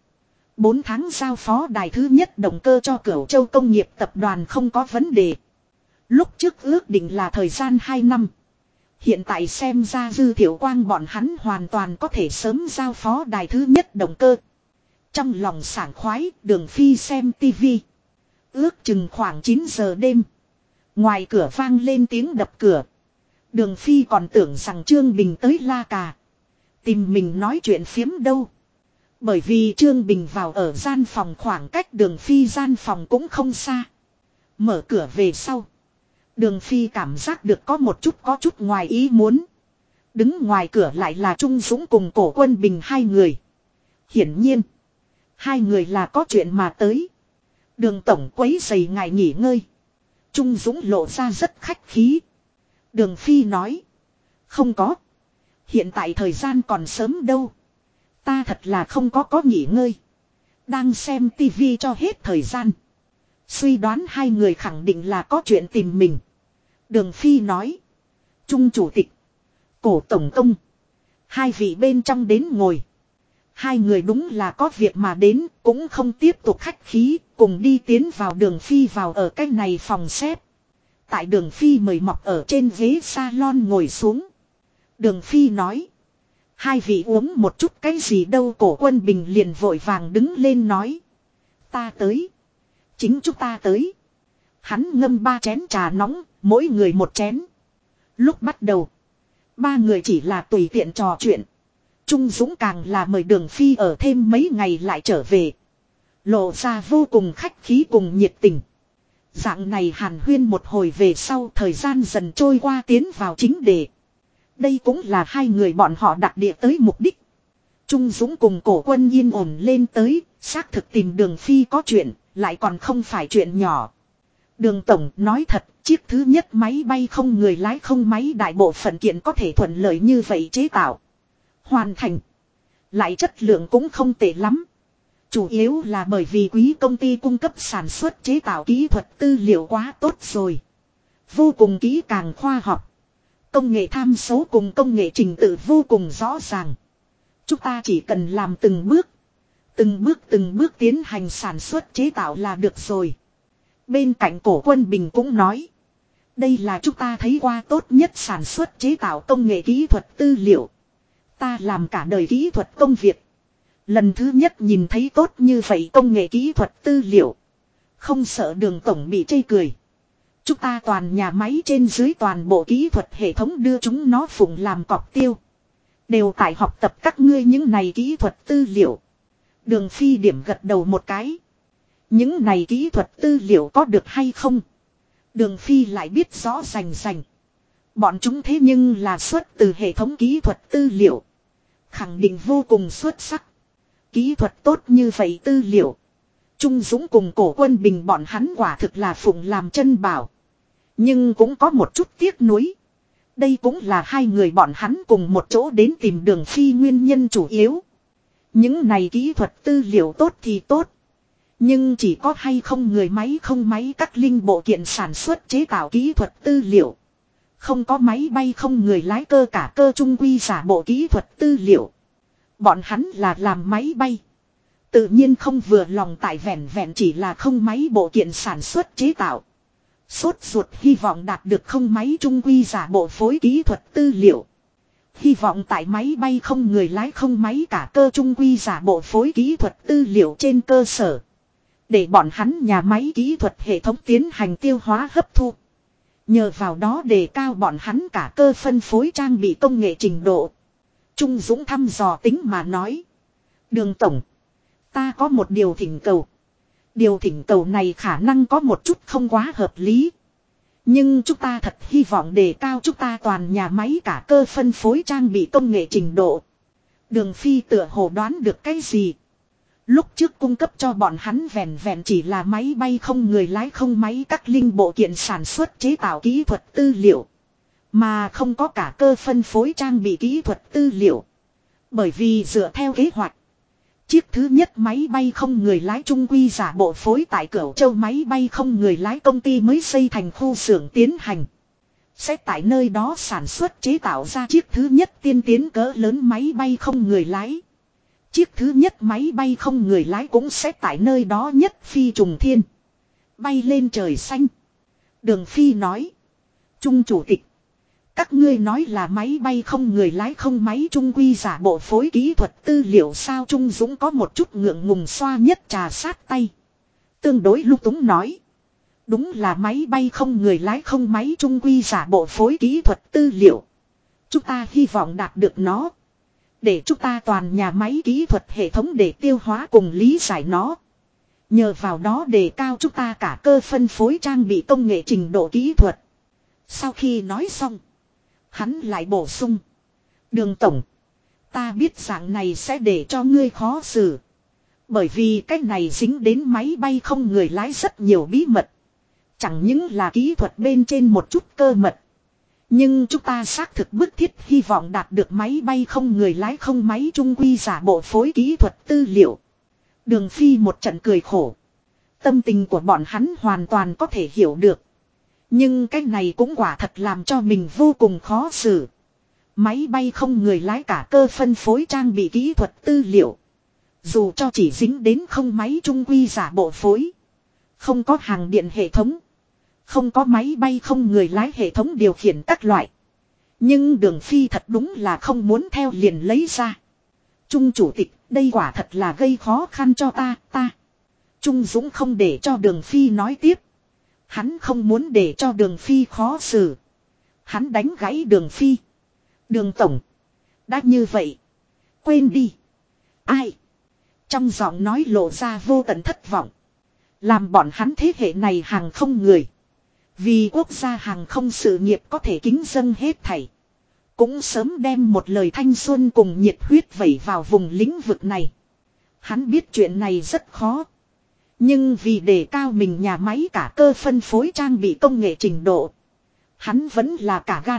3-4 tháng giao phó đài thứ nhất động cơ cho Cửu Châu công nghiệp tập đoàn không có vấn đề. Lúc trước ước định là thời gian 2 năm. Hiện tại xem ra Dư Thiệu Quang bọn hắn hoàn toàn có thể sớm giao phó đài thứ nhất động cơ. Trong lòng sảng khoái, Đường Phi xem tivi. Ước chừng khoảng 9 giờ đêm. Ngoài cửa vang lên tiếng đập cửa. Đường Phi còn tưởng rằng Trương Bình tới la cà. Tìm mình nói chuyện phiếm đâu. Bởi vì Trương Bình vào ở gian phòng khoảng cách Đường Phi gian phòng cũng không xa. Mở cửa về sau. Đường Phi cảm giác được có chút ngoài ý muốn. Đứng ngoài cửa lại là Trung Dũng cùng Cổ Quân Bình hai người. Hiển nhiên. Hai người là có chuyện mà tới. Đường tổng quấy rầy ngài nghỉ ngơi. Trung Dũng lộ ra rất khách khí. Đường Phi nói. Không có. Hiện tại thời gian còn sớm đâu. Ta thật là không có nghỉ ngơi. Đang xem tivi cho hết thời gian. Suy đoán hai người khẳng định là có chuyện tìm mình. Đường Phi nói. Trung chủ tịch. Cổ tổng công. Hai vị bên trong đến ngồi. Hai người đúng là có việc mà đến. Cũng không tiếp tục khách khí. Cùng đi tiến vào Đường Phi vào ở cái này phòng xếp. Tại Đường Phi mời mọc ở trên ghế salon ngồi xuống. Đường Phi nói. Hai vị uống một chút cái gì đâu, Cổ Quân Bình liền vội vàng đứng lên nói. Ta tới. Chính chúng ta tới. Hắn ngâm 3 chén trà nóng, mỗi người một chén. Lúc bắt đầu, 3 người chỉ là tùy tiện trò chuyện. Trung Dũng càng là mời Đường Phi ở thêm mấy ngày lại trở về. Lộ ra vô cùng khách khí cùng nhiệt tình. Dạng này hàn huyên một hồi về sau, thời gian dần trôi qua tiến vào chính đề. Đây cũng là hai người bọn họ đặc địa tới mục đích. Trung Dũng cùng Cổ Quân yên ổn lên tới, xác thực tìm Đường Phi có chuyện, lại còn không phải chuyện nhỏ. Đường Tổng nói thật, chiếc thứ nhất máy bay không người lái không máy đại bộ phận kiện có thể thuận lợi như vậy chế tạo. Hoàn thành. Lại chất lượng cũng không tệ lắm. Chủ yếu là bởi vì quý công ty cung cấp sản xuất chế tạo kỹ thuật tư liệu quá tốt rồi. Vô cùng kỹ càng khoa học. Công nghệ tham số cùng công nghệ trình tự vô cùng rõ ràng. Chúng ta chỉ cần làm từng bước tiến hành sản xuất chế tạo là được rồi. Bên cạnh Cổ Quân Bình cũng nói. Đây là chúng ta thấy qua tốt nhất sản xuất chế tạo công nghệ kỹ thuật tư liệu. Ta làm cả đời kỹ thuật công việc. Lần thứ nhất nhìn thấy tốt như vậy công nghệ kỹ thuật tư liệu. Không sợ Đường Tổng bị chê cười. Chúng ta toàn nhà máy trên dưới toàn bộ kỹ thuật hệ thống đưa chúng nó phụng làm cọc tiêu. Đều tại học tập các ngươi những này kỹ thuật tư liệu. Đường Phi điểm gật đầu một cái. Những này kỹ thuật tư liệu có được hay không? Đường Phi lại biết rõ rành rành. Bọn chúng thế nhưng là xuất từ hệ thống kỹ thuật tư liệu. Khẳng định vô cùng xuất sắc. Kỹ thuật tốt như vậy tư liệu. Trung Dũng cùng Cổ Quân Bình bọn hắn quả thực là phụng làm chân bảo. Nhưng cũng có một chút tiếc nuối. Đây cũng là hai người bọn hắn cùng một chỗ đến tìm Đường Phi nguyên nhân chủ yếu. Những này kỹ thuật tư liệu tốt thì tốt. Nhưng chỉ có hay không người máy không máy các linh bộ kiện sản xuất chế tạo kỹ thuật tư liệu. Không có máy bay không người lái cơ cả cơ trung quy giả bộ kỹ thuật tư liệu. Bọn hắn là làm máy bay. Tự nhiên không vừa lòng tại vẹn vẹn chỉ là không máy bộ kiện sản xuất chế tạo. Sốt ruột hy vọng đạt được không máy trung quy giả bộ phối kỹ thuật tư liệu. Hy vọng tại máy bay không người lái không máy cả cơ trung quy giả bộ phối kỹ thuật tư liệu trên cơ sở. Để bọn hắn nhà máy kỹ thuật hệ thống tiến hành tiêu hóa hấp thu. Nhờ vào đó đề cao bọn hắn cả cơ phân phối trang bị công nghệ trình độ. Trung Dũng thăm dò tính mà nói. Đường Tổng. Ta có một điều thỉnh cầu. Điều thỉnh cầu này khả năng có một chút không quá hợp lý. Nhưng chúng ta thật hy vọng đề cao chúng ta toàn nhà máy cả cơ phân phối trang bị công nghệ trình độ. Đường Phi tựa hồ đoán được cái gì. Lúc trước cung cấp cho bọn hắn vẹn vẹn chỉ là máy bay không người lái không máy các linh bộ kiện sản xuất chế tạo kỹ thuật tư liệu. Mà không có cả cơ phân phối trang bị kỹ thuật tư liệu. Bởi vì dựa theo kế hoạch. Chiếc thứ nhất máy bay không người lái trung quy giả bộ phối tại Cửu Châu máy bay không người lái công ty mới xây thành khu xưởng tiến hành. Sẽ tại nơi đó sản xuất chế tạo ra chiếc thứ nhất tiên tiến cỡ lớn máy bay không người lái. Chiếc thứ nhất máy bay không người lái cũng sẽ tại nơi đó nhất phi trùng thiên. Bay lên trời xanh. Đường Phi nói. Trung chủ tịch. Các ngươi nói là máy bay không người lái không máy trung quy giả bộ phối kỹ thuật tư liệu sao? Trung Dũng có một chút ngượng ngùng xoa nhất trà sát tay. Tương đối lúc túng nói. Đúng là máy bay không người lái không máy trung quy giả bộ phối kỹ thuật tư liệu. Chúng ta hy vọng đạt được nó. Để chúng ta toàn nhà máy kỹ thuật hệ thống để tiêu hóa cùng lý giải nó. Nhờ vào đó đề cao chúng ta cả cơ phân phối trang bị công nghệ trình độ kỹ thuật. Sau khi nói xong. Hắn lại bổ sung. Đường Tổng. Ta biết dạng này sẽ để cho ngươi khó xử. Bởi vì cách này dính đến máy bay không người lái rất nhiều bí mật. Chẳng những là kỹ thuật bên trên một chút cơ mật. Nhưng chúng ta xác thực bức thiết hy vọng đạt được máy bay không người lái không máy trung quy giả bộ phối kỹ thuật tư liệu. Đường Phi một trận cười khổ. Tâm tình của bọn hắn hoàn toàn có thể hiểu được. Nhưng cái này cũng quả thật làm cho mình vô cùng khó xử. Máy bay không người lái cả cơ phân phối trang bị kỹ thuật tư liệu. Dù cho chỉ dính đến không máy trung quy giả bộ phối. Không có hàng điện hệ thống. Không có máy bay không người lái hệ thống điều khiển các loại. Nhưng Đường Phi thật đúng là không muốn theo liền lấy ra. Trung chủ tịch, đây quả thật là gây khó khăn cho ta. Trung Dũng không để cho Đường Phi nói tiếp. Hắn không muốn để cho Đường Phi khó xử. Hắn đánh gãy Đường Phi. Đường tổng. Đã như vậy. Quên đi. Ai? Trong giọng nói lộ ra vô tận thất vọng. Làm bọn hắn thế hệ này hàng không người. Vì quốc gia hàng không sự nghiệp có thể kính dâng hết thảy. Cũng sớm đem một lời thanh xuân cùng nhiệt huyết vẩy vào vùng lĩnh vực này. Hắn biết chuyện này rất khó. Nhưng vì đề cao mình nhà máy cả cơ phân phối trang bị công nghệ trình độ. Hắn vẫn là cả gan.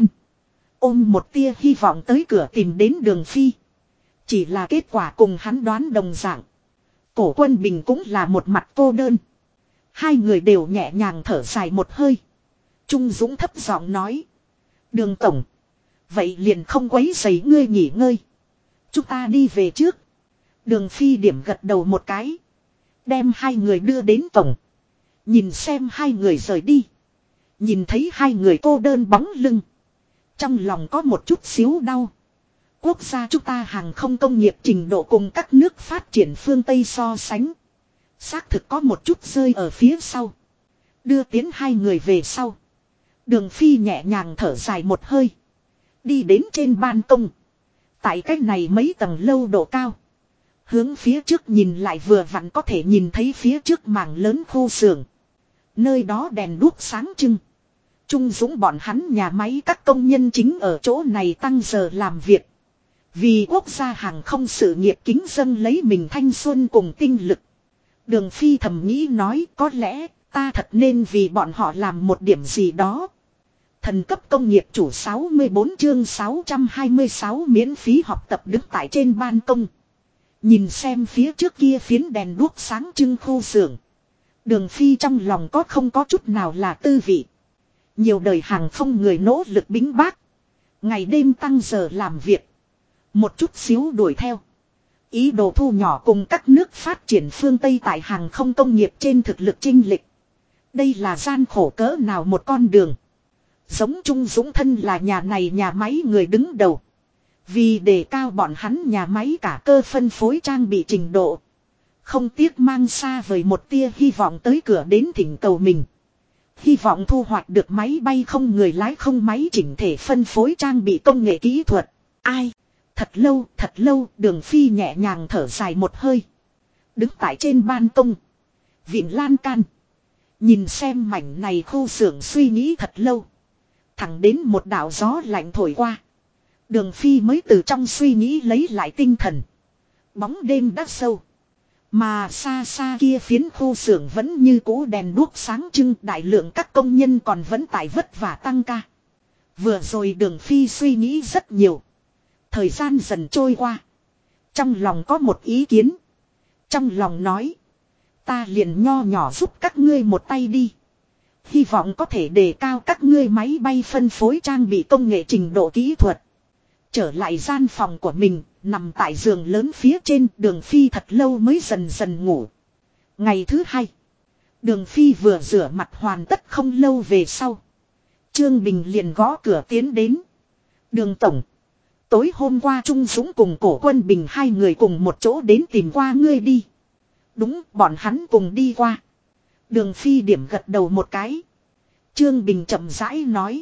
Ôm một tia hy vọng tới cửa tìm đến Đường Phi. Chỉ là kết quả cùng hắn đoán đồng dạng. Cổ Quân Bình cũng là một mặt cô đơn. Hai người đều nhẹ nhàng thở dài một hơi. Trung Dũng thấp giọng nói. Đường tổng. Vậy liền không quấy rầy ngươi nghỉ ngơi. Chúng ta đi về trước. Đường Phi điểm gật đầu một cái. Đem hai người đưa đến tổng. Nhìn xem hai người rời đi. Nhìn thấy hai người cô đơn bóng lưng. Trong lòng có một chút xíu đau. Quốc gia chúng ta hàng không công nghiệp trình độ cùng các nước phát triển phương Tây so sánh. Xác thực có một chút rơi ở phía sau. Đưa tiến hai người về sau. Đường Phi nhẹ nhàng thở dài một hơi. Đi đến trên ban công. Tại cách này mấy tầng lâu độ cao. Hướng phía trước nhìn lại vừa vặn có thể nhìn thấy phía trước mảng lớn khu xưởng. Nơi đó đèn đuốc sáng trưng. Trung Dũng bọn hắn nhà máy các công nhân chính ở chỗ này tăng giờ làm việc. Vì quốc gia hàng không sự nghiệp kính dâng lấy mình thanh xuân cùng tinh lực. Đường Phi thầm nghĩ nói có lẽ ta thật nên vì bọn họ làm một điểm gì đó. Thần cấp công nghiệp chủ 64 chương 626 miễn phí học tập đứng tại trên ban công. Nhìn xem phía trước kia phiến đèn đuốc sáng trưng khu xưởng. Đường Phi trong lòng có không có chút nào là tư vị. Nhiều đời hàng không người nỗ lực bính bác. Ngày đêm tăng giờ làm việc. Một chút xíu đuổi theo. Ý đồ thu nhỏ cùng các nước phát triển phương Tây tại hàng không công nghiệp trên thực lực chênh lệch. Đây là gian khổ cỡ nào một con đường. Giống Trung Dũng thân là nhà này nhà máy người đứng đầu. Vì đề cao bọn hắn nhà máy cả cơ phân phối trang bị trình độ. Không tiếc mang xa vời một tia hy vọng tới cửa đến thỉnh cầu mình. Hy vọng thu hoạch được máy bay không người lái không máy chỉnh thể phân phối trang bị công nghệ kỹ thuật. Ai? Thật lâu, Đường Phi nhẹ nhàng thở dài một hơi. Đứng tại trên ban công. Vịn lan can. Nhìn xem mảnh này khu xưởng suy nghĩ thật lâu. Thẳng đến một đạo gió lạnh thổi qua. Đường Phi mới từ trong suy nghĩ lấy lại tinh thần. Bóng đêm đã sâu. Mà xa xa kia phiến khu xưởng vẫn như cũ đèn đuốc sáng trưng, đại lượng các công nhân còn vẫn tại vất vả tăng ca. Vừa rồi Đường Phi suy nghĩ rất nhiều. Thời gian dần trôi qua. Trong lòng có một ý kiến. Trong lòng nói. Ta liền nho nhỏ giúp các ngươi một tay đi. Hy vọng có thể đề cao các ngươi máy bay phân phối trang bị công nghệ trình độ kỹ thuật. Trở lại gian phòng của mình, nằm tại giường lớn phía trên, Đường Phi thật lâu mới dần dần ngủ. Ngày thứ hai, Đường Phi vừa rửa mặt hoàn tất không lâu về sau. Trương Bình liền gõ cửa tiến đến. Đường tổng. Tối hôm qua Trung Dũng cùng Cổ Quân Bình hai người cùng một chỗ đến tìm qua ngươi đi. Đúng, bọn hắn cùng đi qua. Đường Phi điểm gật đầu một cái. Trương Bình chậm rãi nói.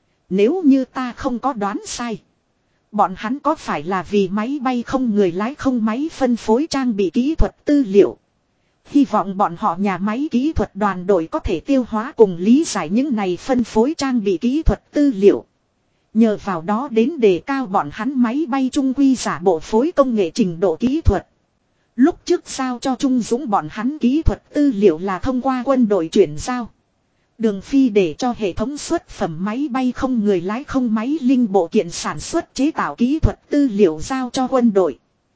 Nếu như ta không có đoán sai. Bọn hắn có phải là vì máy bay không người lái không máy phân phối trang bị kỹ thuật tư liệu. Hy vọng bọn họ nhà máy kỹ thuật đoàn đội có thể tiêu hóa cùng lý giải những này phân phối trang bị kỹ thuật tư liệu. Nhờ vào đó đến đề cao bọn hắn máy bay trung quy giả bộ phối công nghệ trình độ kỹ thuật. Lúc trước giao cho Trung Dũng bọn hắn kỹ thuật tư liệu là thông qua quân đội chuyển giao. Đường Phi để cho hệ thống xuất phẩm máy bay không người lái không máy linh bộ kiện sản xuất chế tạo kỹ thuật tư liệu giao cho quân đội.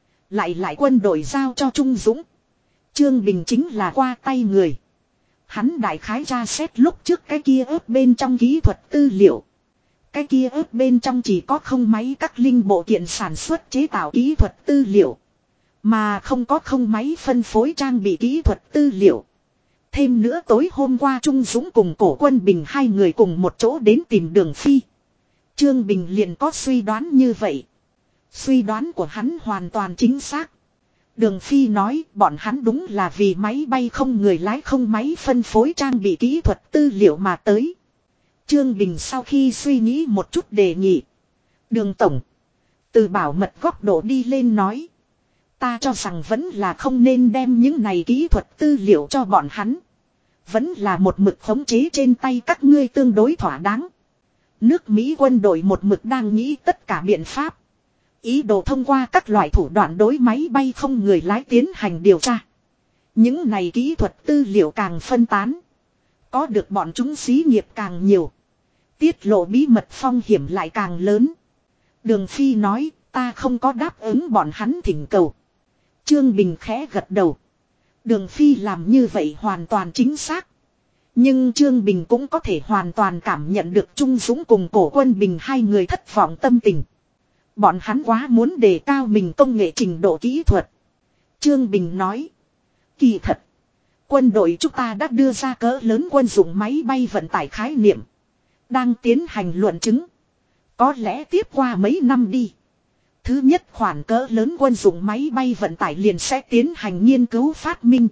Lại quân đội giao cho Trung Dũng. Trương Bình chính là qua tay người. Hắn đại khái tra xét lúc trước cái kia ướp bên trong kỹ thuật tư liệu. Cái kia ướp bên trong chỉ có không máy các linh bộ kiện sản xuất chế tạo kỹ thuật tư liệu. Mà không có không máy phân phối trang bị kỹ thuật tư liệu. Thêm nữa tối hôm qua Trung Dũng cùng Cổ Quân Bình hai người cùng một chỗ đến tìm Đường Phi. Trương Bình liền có suy đoán như vậy. Suy đoán của hắn hoàn toàn chính xác. Đường Phi nói bọn hắn đúng là vì máy bay không người lái không máy phân phối trang bị kỹ thuật tư liệu mà tới. Trương Bình sau khi suy nghĩ một chút đề nghị. Đường Tổng. Từ bảo mật góc độ đi lên nói. Ta cho rằng vẫn là không nên đem những này kỹ thuật tư liệu cho bọn hắn. Vẫn là một mực khống chế trên tay các ngươi tương đối thỏa đáng. Nước Mỹ quân đội một mực đang nghĩ tất cả biện pháp. Ý đồ thông qua các loại thủ đoạn đối máy bay không người lái tiến hành điều tra. Những này kỹ thuật tư liệu càng phân tán. Có được bọn chúng xí nghiệp càng nhiều. Tiết lộ bí mật phong hiểm lại càng lớn. Đường Phi nói ta không có đáp ứng bọn hắn thỉnh cầu. Trương Bình khẽ gật đầu. Đường Phi làm như vậy hoàn toàn chính xác. Nhưng Trương Bình cũng có thể hoàn toàn cảm nhận được Trung Dũng cùng Cổ Quân Bình hai người thất vọng tâm tình. Bọn hắn quá muốn đề cao mình công nghệ trình độ kỹ thuật. Trương Bình nói. Kỳ thật. Quân đội chúng ta đã đưa ra cỡ lớn quân dụng máy bay vận tải khái niệm. Đang tiến hành luận chứng. Có lẽ tiếp qua mấy năm đi. Thứ nhất khoản cỡ lớn quân dụng máy bay vận tải liền sẽ tiến hành nghiên cứu phát minh.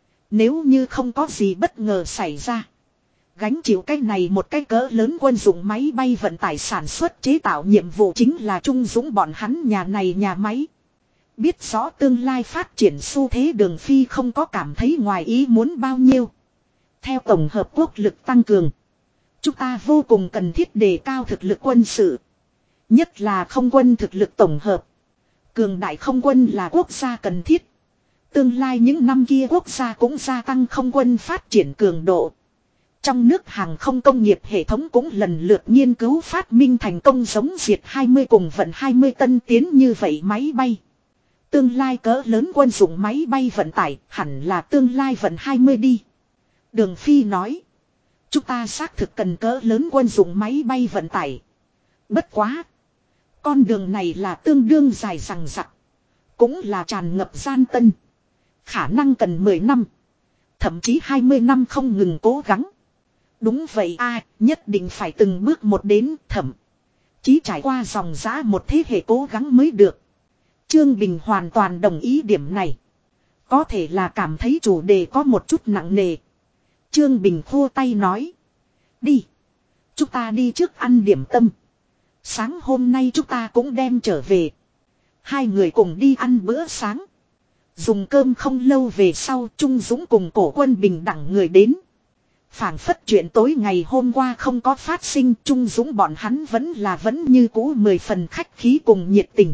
Nếu như không có gì bất ngờ xảy ra. Gánh chịu cái này một cái cỡ lớn quân dụng máy bay vận tải sản xuất chế tạo nhiệm vụ chính là Trung Dũng bọn hắn nhà này nhà máy. Biết rõ tương lai phát triển xu thế Đường Phi không có cảm thấy ngoài ý muốn bao nhiêu. Theo tổng hợp quốc lực tăng cường. Chúng ta vô cùng cần thiết đề cao thực lực quân sự. Nhất là không quân thực lực tổng hợp. Cường đại không quân là quốc gia cần thiết. Tương lai những năm kia quốc gia cũng gia tăng không quân phát triển cường độ. Trong nước hàng không công nghiệp hệ thống cũng lần lượt nghiên cứu phát minh thành công giống Diệt 20 cùng vận 20 tân tiến như vậy máy bay. Tương lai cỡ lớn quân dụng máy bay vận tải hẳn là tương lai vận 20 đi. Đường Phi nói. Chúng ta xác thực cần cỡ lớn quân dụng máy bay vận tải. Bất quá. Con đường này là tương đương dài dằng dặc. Cũng là tràn ngập gian tân. Khả năng cần 10 năm. Thậm chí 20 năm không ngừng cố gắng. Đúng vậy nhất định phải từng bước một đến thậm chí trải qua dòng dã một thế hệ cố gắng mới được. Trương Bình hoàn toàn đồng ý điểm này. Có thể là cảm thấy chủ đề có một chút nặng nề. Trương Bình khua tay nói. Đi. Chúng ta đi trước ăn điểm tâm. Sáng hôm nay chúng ta cũng đem trở về. Hai người cùng đi ăn bữa sáng. Dùng cơm không lâu về sau Trung Dũng cùng Cổ Quân Bình đẳng người đến. Phảng phất chuyện tối ngày hôm qua không có phát sinh. Trung Dũng bọn hắn vẫn như cũ 10 phần khách khí cùng nhiệt tình.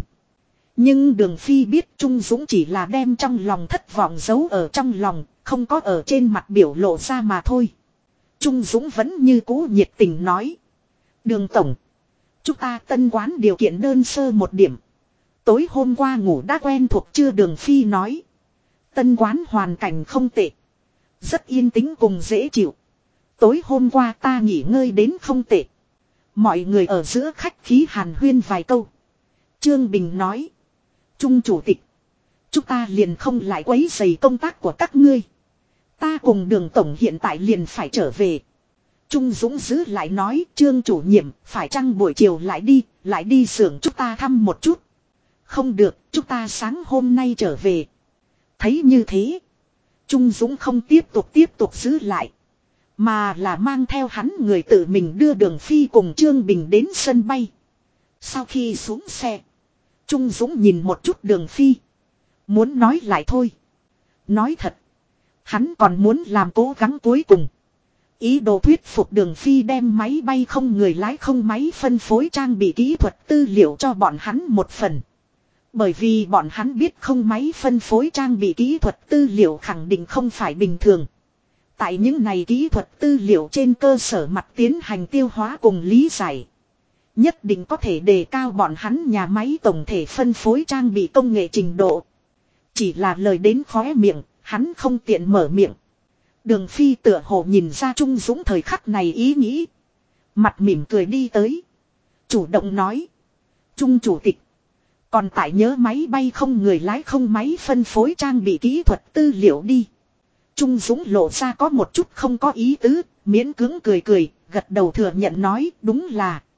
Nhưng Đường Phi biết Trung Dũng chỉ là đem trong lòng thất vọng giấu ở trong lòng. Không có ở trên mặt biểu lộ ra mà thôi. Trung Dũng vẫn như cũ nhiệt tình nói. Đường Tổng. Chúng ta tân quán điều kiện đơn sơ một điểm. Tối hôm qua ngủ đã quen thuộc chưa? Đường Phi nói. Tân quán hoàn cảnh không tệ. Rất yên tĩnh cùng dễ chịu. Tối hôm qua ta nghỉ ngơi đến không tệ. Mọi người ở giữa khách khí hàn huyên vài câu. Trương Bình nói. Trung chủ tịch. Chúng ta liền không lại quấy rầy công tác của các ngươi. Ta cùng Đường Tổng hiện tại liền phải trở về. Trung Dũng giữ lại nói. Trương chủ nhiệm phải chăng buổi chiều lại đi xưởng chúng ta thăm một chút. Không được, chúng ta sáng hôm nay trở về. Thấy như thế. Trung Dũng không tiếp tục giữ lại. Mà là mang theo hắn người tự mình đưa Đường Phi cùng Trương Bình đến sân bay. Sau khi xuống xe. Trung Dũng nhìn một chút Đường Phi. Muốn nói lại thôi. Nói thật. Hắn còn muốn làm cố gắng cuối cùng. Ý đồ thuyết phục Đường Phi đem máy bay không người lái không máy phân phối trang bị kỹ thuật tư liệu cho bọn hắn một phần. Bởi vì bọn hắn biết không máy phân phối trang bị kỹ thuật tư liệu khẳng định không phải bình thường. Tại những này kỹ thuật tư liệu trên cơ sở mặt tiến hành tiêu hóa cùng lý giải. Nhất định có thể đề cao bọn hắn nhà máy tổng thể phân phối trang bị công nghệ trình độ. Chỉ là lời đến khóe miệng, hắn không tiện mở miệng. Đường Phi tựa hồ nhìn ra Trung Dũng thời khắc này ý nghĩ. Mặt mỉm cười đi tới. Chủ động nói. Trung chủ tịch. Còn tại nhớ máy bay không người lái không máy phân phối trang bị kỹ thuật tư liệu đi. Trung Dũng lộ ra có một chút không có ý tứ, miễn cưỡng cười, gật đầu thừa nhận nói đúng là.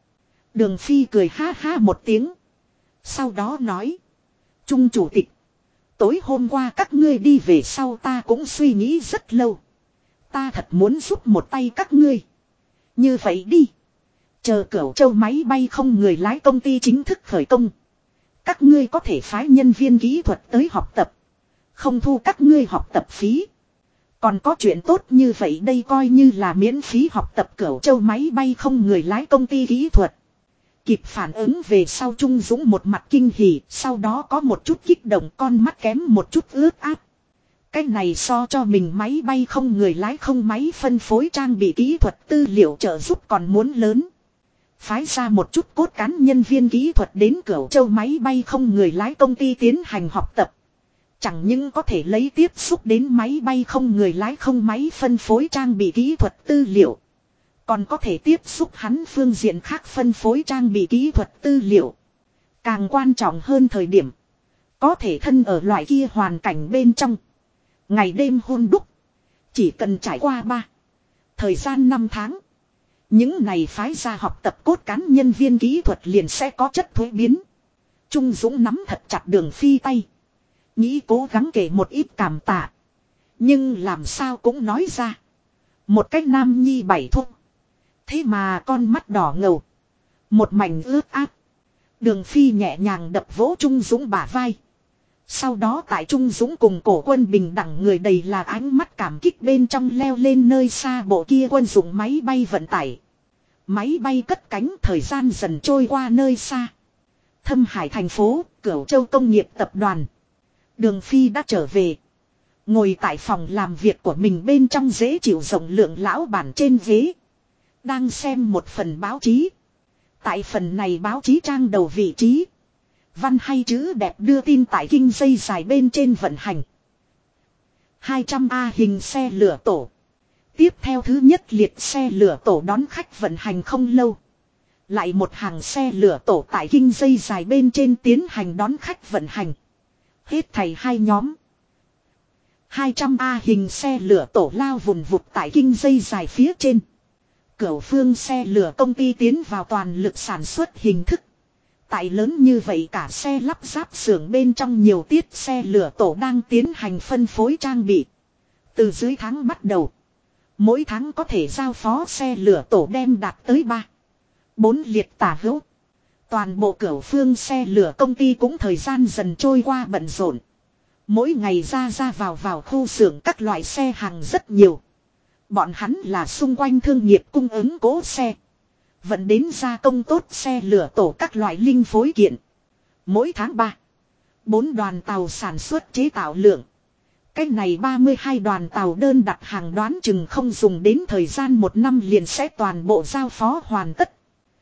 Đường Phi cười ha ha một tiếng. Sau đó nói. Trung chủ tịch. Tối hôm qua các ngươi đi về sau ta cũng suy nghĩ rất lâu. Ta thật muốn giúp một tay các ngươi. Như vậy đi. Chờ Cửu Châu máy bay không người lái công ty chính thức khởi công. Các ngươi có thể phái nhân viên kỹ thuật tới học tập. Không thu các ngươi học tập phí. Còn có chuyện tốt như vậy đây coi như là miễn phí học tập Cửu Châu máy bay không người lái công ty kỹ thuật. Kịp phản ứng về sau Trung Dũng một mặt kinh hỉ, sau đó có một chút kích động, con mắt kém một chút ướt át. Cái này so cho mình máy bay không người lái không máy phân phối trang bị kỹ thuật tư liệu trợ giúp còn muốn lớn. Phái ra một chút cốt cán nhân viên kỹ thuật đến Cửu Châu máy bay không người lái công ty tiến hành học tập. Chẳng những có thể lấy tiếp xúc đến máy bay không người lái không máy phân phối trang bị kỹ thuật tư liệu. Còn có thể tiếp xúc hắn phương diện khác phân phối trang bị kỹ thuật tư liệu. Càng quan trọng hơn thời điểm. Có thể thân ở loại kia hoàn cảnh bên trong. Ngày đêm hôn đúc. Chỉ cần trải qua thời gian 5 tháng. Những này phái ra học tập cốt cán nhân viên kỹ thuật liền sẽ có chất thuế biến. Trung Dũng nắm thật chặt Đường Phi tay. Nghĩ cố gắng kể một ít cảm tạ. Nhưng làm sao cũng nói ra. Một cách nam nhi bảy thúc. Thế mà con mắt đỏ ngầu. Một mảnh ướt át. Đường Phi nhẹ nhàng đập vỗ Trung Dũng bả vai. Sau đó tại Trung Dũng cùng cổ quân bình đẳng người đầy là ánh mắt cảm kích bên trong leo lên nơi xa bộ kia quân dụng máy bay vận tải. Máy bay cất cánh thời gian dần trôi qua nơi xa. Thâm Hải thành phố, Cửu Châu công nghiệp tập đoàn. Đường Phi đã trở về. Ngồi tại phòng làm việc của mình bên trong dễ chịu rộng lượng lão bản trên ghế. Đang xem một phần báo chí. Tại phần này báo chí trang đầu vị trí. Văn hay chữ đẹp đưa tin tại kinh dây dài bên trên vận hành. 200A hình xe lửa tổ. Tiếp theo thứ nhất liệt xe lửa tổ đón khách vận hành không lâu. Lại một hàng xe lửa tổ tại kinh dây dài bên trên tiến hành đón khách vận hành. Hết thảy 2 nhóm. 200A hình xe lửa tổ lao vùn vụt tại kinh dây dài phía trên. Cửu Phương xe lửa công ty tiến vào toàn lực sản xuất hình thức. Tại lớn như vậy cả xe lắp ráp xưởng bên trong nhiều tiết xe lửa tổ đang tiến hành phân phối trang bị. Từ dưới tháng bắt đầu. Mỗi tháng có thể giao phó xe lửa tổ đem đạt tới 4 liệt tả hữu. Toàn bộ Cửu Phương xe lửa công ty cũng thời gian dần trôi qua bận rộn. Mỗi ngày ra vào khu xưởng các loại xe hàng rất nhiều. Bọn hắn là xung quanh thương nghiệp cung ứng cố xe. Vẫn đến gia công tốt xe lửa tổ các loại linh phối kiện. Mỗi tháng 4 đoàn tàu sản xuất chế tạo lượng. Cái này 32 đoàn tàu đơn đặt hàng đoán chừng không dùng đến thời gian 1 năm liền sẽ toàn bộ giao phó hoàn tất.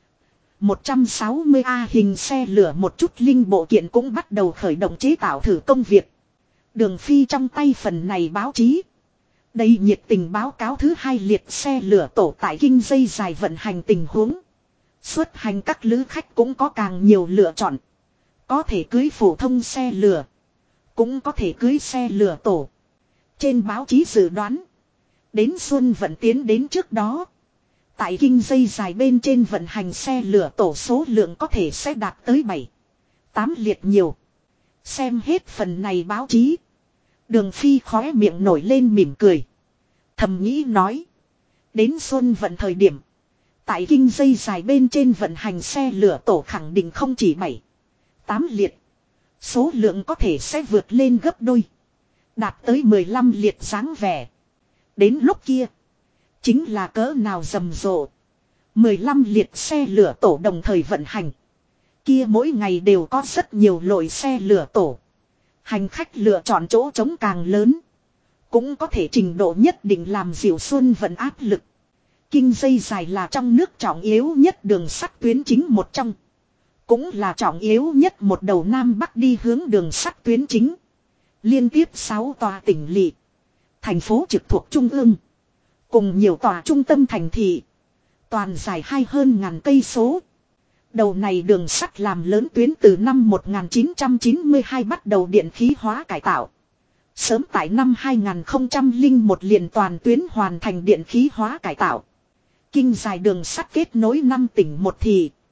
160A hình xe lửa một chút linh bộ kiện cũng bắt đầu khởi động chế tạo thử công việc. Đường Phi trong tay phần này báo chí. Đây nhiệt tình báo cáo thứ 2 liệt xe lửa tổ tại kinh dây dài vận hành tình huống. Xuất hành các lữ khách cũng có càng nhiều lựa chọn. Có thể cưới phổ thông xe lửa. Cũng có thể cưới xe lửa tổ. Trên báo chí dự đoán. Đến xuân vận tiến đến trước đó. Tại kinh dây dài bên trên vận hành xe lửa tổ số lượng có thể sẽ đạt tới 8 liệt nhiều. Xem hết phần này báo chí. Đường Phi khóe miệng nổi lên mỉm cười. Thầm nghĩ nói. Đến xuân vận thời điểm. Tại kinh dây dài bên trên vận hành xe lửa tổ khẳng định không chỉ 8 liệt. Số lượng có thể sẽ vượt lên gấp đôi. Đạt tới 15 liệt dáng vẻ. Đến lúc kia. Chính là cỡ nào rầm rộ. 15 liệt xe lửa tổ đồng thời vận hành. Kia mỗi ngày đều có rất nhiều loại xe lửa tổ. Hành khách lựa chọn chỗ trống càng lớn. Cũng có thể trình độ nhất định làm dịu xuân vận áp lực. Kinh dây dài là trong nước trọng yếu nhất đường sắt tuyến chính một trong. Cũng là trọng yếu nhất một đầu Nam Bắc đi hướng đường sắt tuyến chính. Liên tiếp 6 tòa tỉnh lỵ. Thành phố trực thuộc trung ương. Cùng nhiều tòa trung tâm thành thị. Toàn dài hơn ngàn cây số. Đầu này đường sắt làm lớn tuyến từ năm 1992 bắt đầu điện khí hóa cải tạo. Sớm tại năm 2001 liền toàn tuyến hoàn thành điện khí hóa cải tạo. Kinh dài đường sắt kết nối 5 tỉnh một thị.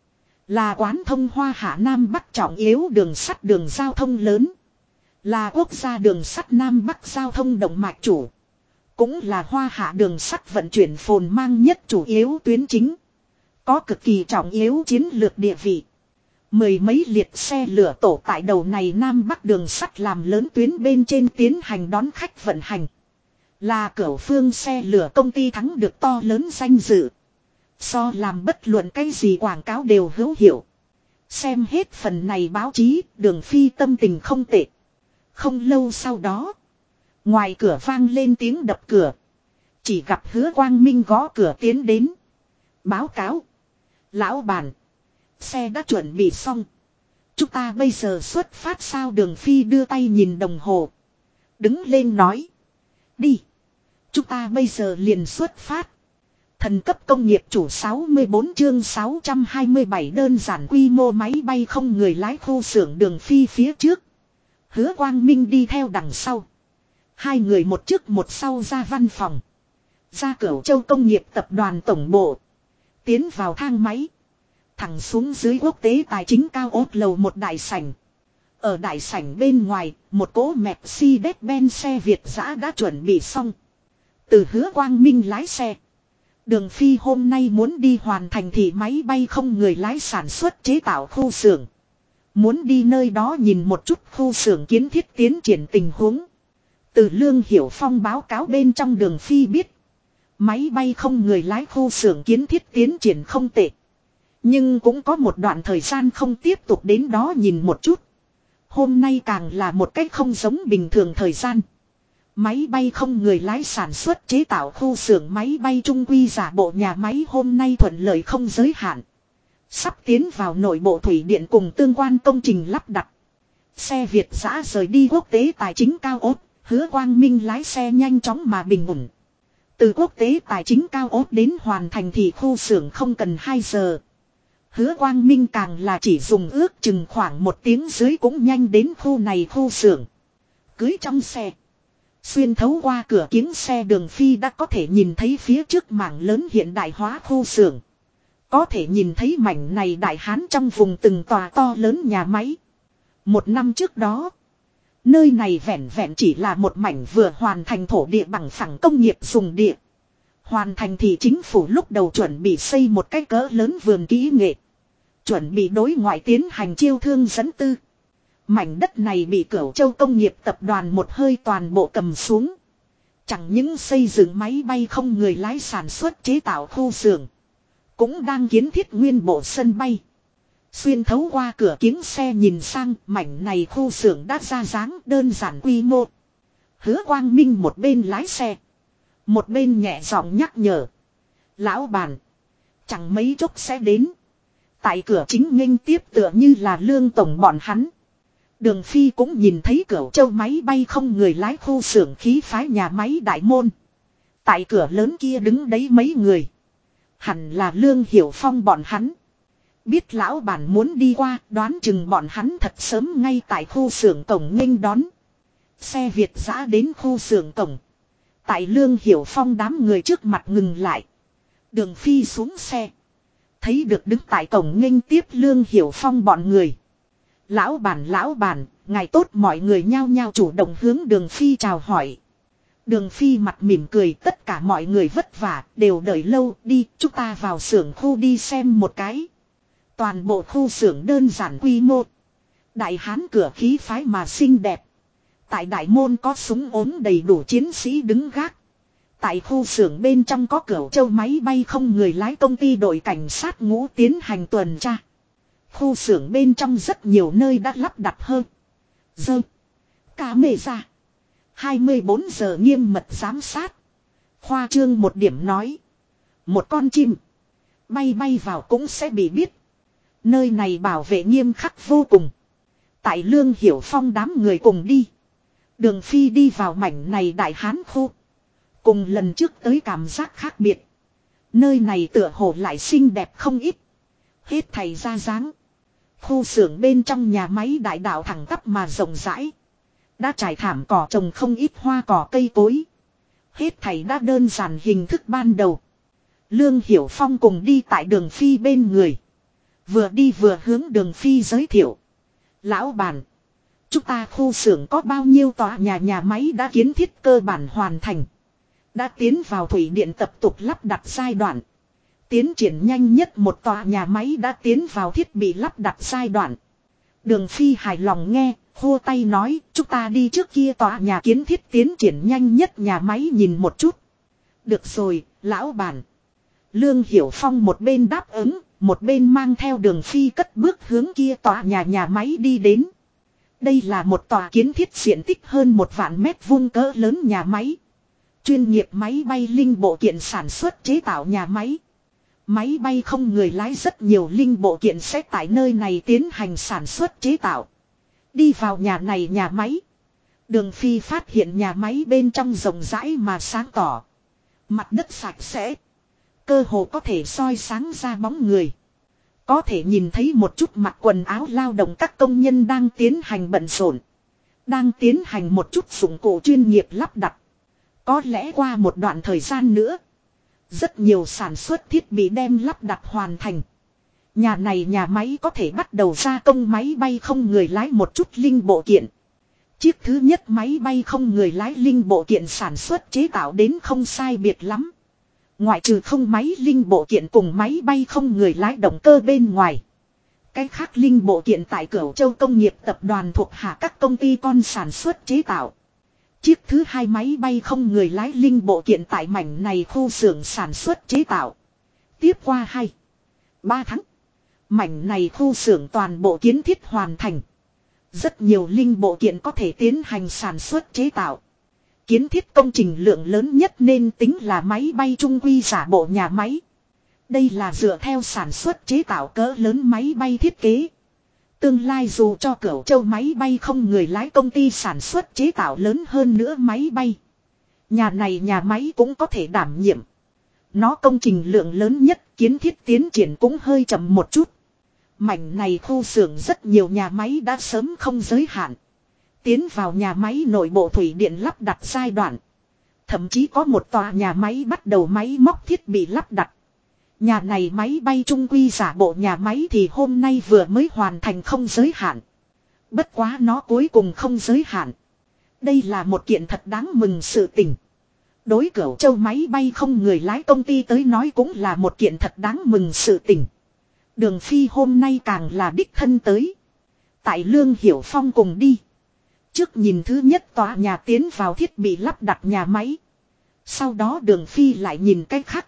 Là quán thông Hoa Hạ Nam Bắc trọng yếu đường sắt đường giao thông lớn. Là quốc gia đường sắt Nam Bắc giao thông động mạch chủ. Cũng là Hoa Hạ đường sắt vận chuyển phồn mang nhất chủ yếu tuyến chính. Có cực kỳ trọng yếu chiến lược địa vị. Mười mấy liệt xe lửa tổ tại đầu này Nam Bắc đường sắt làm lớn tuyến bên trên tiến hành đón khách vận hành. Là cửu phương xe lửa công ty thắng được to lớn danh dự. So làm bất luận cái gì quảng cáo đều hữu hiệu. Xem hết phần này báo chí, Đường Phi tâm tình không tệ. Không lâu sau đó, ngoài cửa vang lên tiếng đập cửa. Chỉ gặp Hứa Quang Minh gõ cửa tiến đến. Báo cáo. Lão bản. Xe đã chuẩn bị xong. Chúng ta bây giờ xuất phát sao? Đường Phi đưa tay nhìn đồng hồ. Đứng lên nói. Đi. Chúng ta bây giờ liền xuất phát. Thần cấp công nghiệp chủ 64 chương 627 đơn giản quy mô máy bay không người lái khu xưởng Đường Phi phía trước. Hứa Quang Minh đi theo đằng sau. Hai người một trước một sau ra văn phòng. Ra Cửu Châu công nghiệp tập đoàn tổng bộ. Tiến vào thang máy. Thẳng xuống dưới quốc tế tài chính cao ốt lầu một đại sảnh. Ở đại sảnh bên ngoài, một cỗ Mercedes-Benz xe Việt dã đã chuẩn bị xong. Từ Hứa Quang Minh lái xe. Đường Phi hôm nay muốn đi hoàn thành thị máy bay không người lái sản xuất chế tạo khu xưởng. Muốn đi nơi đó nhìn một chút khu xưởng kiến thiết tiến triển tình huống. Từ Lương Hiểu Phong báo cáo bên trong Đường Phi biết. Máy bay không người lái khu xưởng kiến thiết tiến triển không tệ. Nhưng cũng có một đoạn thời gian không tiếp tục đến đó nhìn một chút. Hôm nay càng là một cách không giống bình thường thời gian. Máy bay không người lái sản xuất chế tạo khu xưởng máy bay trung quy giả bộ nhà máy hôm nay thuận lợi không giới hạn. Sắp tiến vào nội bộ thủy điện cùng tương quan công trình lắp đặt. Xe Việt dã rời đi quốc tế tài chính cao ốt, Hứa Quang Minh lái xe nhanh chóng mà bình ổn. Từ quốc tế tài chính cao ốt đến hoàn thành thì khu xưởng không cần 2 giờ. Hứa Quang Minh càng là chỉ dùng ước chừng khoảng 1 tiếng dưới cũng nhanh đến khu này khu xưởng. Cưới trong xe. Xuyên thấu qua cửa kính xe Đường Phi đã có thể nhìn thấy phía trước mảng lớn hiện đại hóa khu xưởng. Có thể nhìn thấy mảnh này đại hán trong vùng từng tòa to lớn nhà máy. 1 năm trước đó, nơi này vẹn vẹn chỉ là một mảnh vừa hoàn thành thổ địa bằng phẳng công nghiệp dùng địa. Hoàn thành thì chính phủ lúc đầu chuẩn bị xây một cái cỡ lớn vườn kỹ nghệ. Chuẩn bị đối ngoại tiến hành chiêu thương dẫn tư. Mảnh đất này bị Cửu Châu công nghiệp tập đoàn một hơi toàn bộ cầm xuống. Chẳng những xây dựng máy bay không người lái sản xuất chế tạo khu xưởng, cũng đang kiến thiết nguyên bộ sân bay. Xuyên thấu qua cửa kính xe nhìn sang mảnh này khu xưởng đã ra dáng đơn giản quy mô. Hứa Quang Minh một bên lái xe, một bên nhẹ giọng nhắc nhở. Lão bản, chẳng mấy chốc sẽ đến. Tại cửa chính nghênh tiếp tựa như là Lương tổng bọn hắn. Đường Phi cũng nhìn thấy Cửu Châu máy bay không người lái khu xưởng khí phái nhà máy đại môn. Tại cửa lớn kia đứng đấy mấy người. Hẳn là Lương Hiểu Phong bọn hắn. Biết lão bản muốn đi qua, đoán chừng bọn hắn thật sớm ngay tại khu xưởng cổng nghênh đón. Xe Việt dã đến khu xưởng cổng. Tại Lương Hiểu Phong đám người trước mặt ngừng lại. Đường Phi xuống xe. Thấy được đứng tại cổng nghênh tiếp Lương Hiểu Phong bọn người. Lão bản, ngài tốt, mọi người nhao nhao chủ động hướng Đường Phi chào hỏi. Đường Phi mặt mỉm cười, tất cả mọi người vất vả, đều đợi lâu, đi, chúng ta vào xưởng khu đi xem một cái. Toàn bộ khu xưởng đơn giản quy mô. Đại hán cửa khí phái mà xinh đẹp. Tại đại môn có súng ốm đầy đủ chiến sĩ đứng gác. Tại khu xưởng bên trong có Cửu Châu máy bay không người lái công ty đội cảnh sát ngũ tiến hành tuần tra. Khu xưởng bên trong rất nhiều nơi đã lắp đặt hơn. Camera. 24 giờ nghiêm mật giám sát. Khoa trương một điểm nói. Một con chim. Bay vào cũng sẽ bị biết. Nơi này bảo vệ nghiêm khắc vô cùng. Tại Lương Hiểu Phong đám người cùng đi. Đường Phi đi vào mảnh này đại hán khu. Cùng lần trước tới cảm giác khác biệt. Nơi này tựa hồ lại xinh đẹp không ít. Hết thầy ra dáng. Khu xưởng bên trong nhà máy đại đạo thẳng tắp mà rộng rãi. Đã trải thảm cỏ trồng không ít hoa cỏ cây cối. Hết thầy đã đơn giản hình thức ban đầu. Lương Hiểu Phong cùng đi tại Đường Phi bên người. Vừa đi vừa hướng Đường Phi giới thiệu. Lão bản. Chúng ta khu xưởng có bao nhiêu tòa nhà máy đã kiến thiết cơ bản hoàn thành. Đã tiến vào thủy điện tập tục lắp đặt giai đoạn. Tiến triển nhanh nhất một tòa nhà máy đã tiến vào thiết bị lắp đặt giai đoạn. Đường Phi hài lòng nghe, khô tay nói, chúng ta đi trước kia tòa nhà kiến thiết tiến triển nhanh nhất nhà máy nhìn một chút. Được rồi, lão bản. Lương Hiểu Phong một bên đáp ứng, một bên mang theo Đường Phi cất bước hướng kia tòa nhà máy đi đến. Đây là một tòa kiến thiết diện tích hơn 1 vạn mét vuông cỡ lớn nhà máy. Chuyên nghiệp máy bay linh bộ kiện sản xuất chế tạo nhà máy. Máy bay không người lái rất nhiều linh bộ kiện sẽ tại nơi này tiến hành sản xuất chế tạo. Đi vào nhà này nhà máy. Đường Phi phát hiện nhà máy bên trong rộng rãi mà sáng tỏ. Mặt đất sạch sẽ. Cơ hồ có thể soi sáng ra bóng người. Có thể nhìn thấy một chút mặc quần áo lao động các công nhân đang tiến hành bận rộn. Đang tiến hành một chút dụng cụ chuyên nghiệp lắp đặt. Có lẽ qua một đoạn thời gian nữa. Rất nhiều sản xuất thiết bị đem lắp đặt hoàn thành. Nhà này nhà máy có thể bắt đầu gia công máy bay không người lái một chút linh bộ kiện. Chiếc thứ nhất máy bay không người lái linh bộ kiện sản xuất chế tạo đến không sai biệt lắm. Ngoại trừ không máy linh bộ kiện cùng máy bay không người lái động cơ bên ngoài. Cái khác linh bộ kiện tại Cửu Châu Công nghiệp tập đoàn thuộc hạ các công ty con sản xuất chế tạo. Chiếc thứ hai máy bay không người lái linh bộ kiện tại mảnh này khu xưởng sản xuất chế tạo. Tiếp qua 2-3 tháng. Mảnh này khu xưởng toàn bộ kiến thiết hoàn thành. Rất nhiều linh bộ kiện có thể tiến hành sản xuất chế tạo. Kiến thiết công trình lượng lớn nhất nên tính là máy bay trung quy giả bộ nhà máy. Đây là dựa theo sản xuất chế tạo cỡ lớn máy bay thiết kế. Tương lai dù cho Cửu Châu máy bay không người lái công ty sản xuất chế tạo lớn hơn nữa máy bay. Nhà này nhà máy cũng có thể đảm nhiệm. Nó công trình lượng lớn nhất, kiến thiết tiến triển cũng hơi chậm một chút. Mảnh này khu xưởng rất nhiều nhà máy đã sớm không giới hạn. Tiến vào nhà máy nội bộ thủy điện lắp đặt giai đoạn. Thậm chí có một tòa nhà máy bắt đầu máy móc thiết bị lắp đặt. Nhà này máy bay trung quy giả bộ nhà máy thì hôm nay vừa mới hoàn thành không giới hạn. Bất quá nó cuối cùng không giới hạn. Đây là một kiện thật đáng mừng sự tình. Đối Cửu Châu máy bay không người lái công ty tới nói cũng là một kiện thật đáng mừng sự tình. Đường Phi hôm nay càng là đích thân tới. Tại Lương Hiểu Phong cùng đi. Trước nhìn thứ nhất tòa nhà tiến vào thiết bị lắp đặt nhà máy. Sau đó Đường Phi lại nhìn cái khác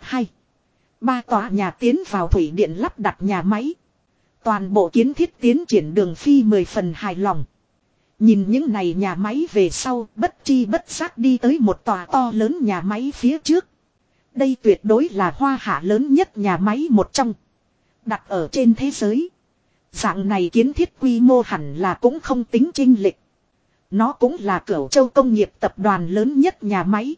2-3 tòa nhà tiến vào thủy điện lắp đặt nhà máy. Toàn bộ kiến thiết tiến triển Đường Phi 10 phần hài lòng. Nhìn những này nhà máy về sau bất chi bất giác đi tới một tòa to lớn nhà máy phía trước. Đây tuyệt đối là Hoa Hạ lớn nhất nhà máy một trong. Đặt ở trên thế giới. Dạng này kiến thiết quy mô hẳn là cũng không tính chênh lệch. Nó cũng là Cửu Châu Công nghiệp tập đoàn lớn nhất nhà máy.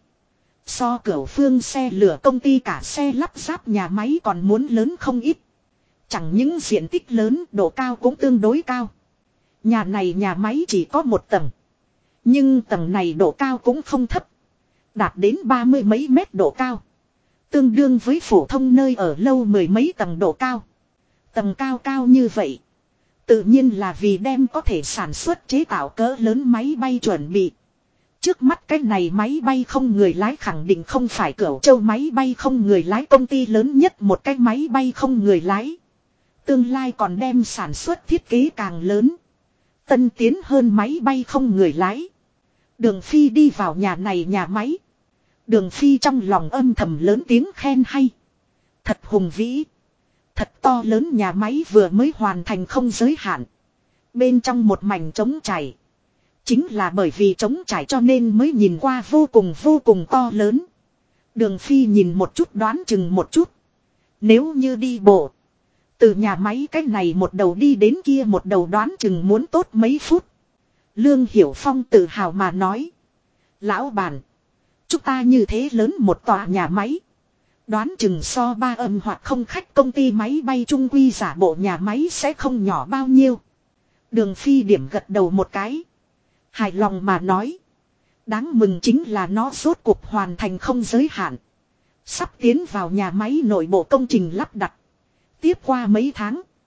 So Cửu Phương xe lửa công ty cả xe lắp ráp nhà máy còn muốn lớn không ít. Chẳng những diện tích lớn, độ cao cũng tương đối cao. Nhà này nhà máy chỉ có 1 tầng. Nhưng tầng này độ cao cũng không thấp. Đạt đến 30 mấy mét độ cao. Tương đương với phổ thông nơi ở lâu 10 mấy tầng độ cao. Tầng cao cao như vậy. Tự nhiên là vì đem có thể sản xuất chế tạo cỡ lớn máy bay chuẩn bị. Trước mắt cái này máy bay không người lái khẳng định không phải Cửu Châu máy bay không người lái công ty lớn nhất một cái máy bay không người lái. Tương lai còn đem sản xuất thiết kế càng lớn. Tân tiến hơn máy bay không người lái. Đường Phi đi vào nhà này nhà máy. Đường Phi trong lòng âm thầm lớn tiếng khen hay. Thật hùng vĩ. Thật to lớn nhà máy vừa mới hoàn thành không giới hạn. Bên trong một mảnh trống trải. Chính là bởi vì trống trải cho nên mới nhìn qua vô cùng to lớn. Đường Phi nhìn một chút đoán chừng một chút. Nếu như đi bộ. Từ nhà máy cách này một đầu đi đến kia một đầu đoán chừng muốn tốt mấy phút. Lương Hiểu Phong tự hào mà nói. Lão bản. Chúng ta như thế lớn một tòa nhà máy. Đoán chừng so 3 âm hoặc không khách công ty máy bay trung quy giả bộ nhà máy sẽ không nhỏ bao nhiêu. Đường Phi điểm gật đầu một cái. Hài lòng mà nói. Đáng mừng chính là nó rốt cuộc hoàn thành không giới hạn. Sắp tiến vào nhà máy nội bộ công trình lắp đặt. Tiếp qua mấy tháng.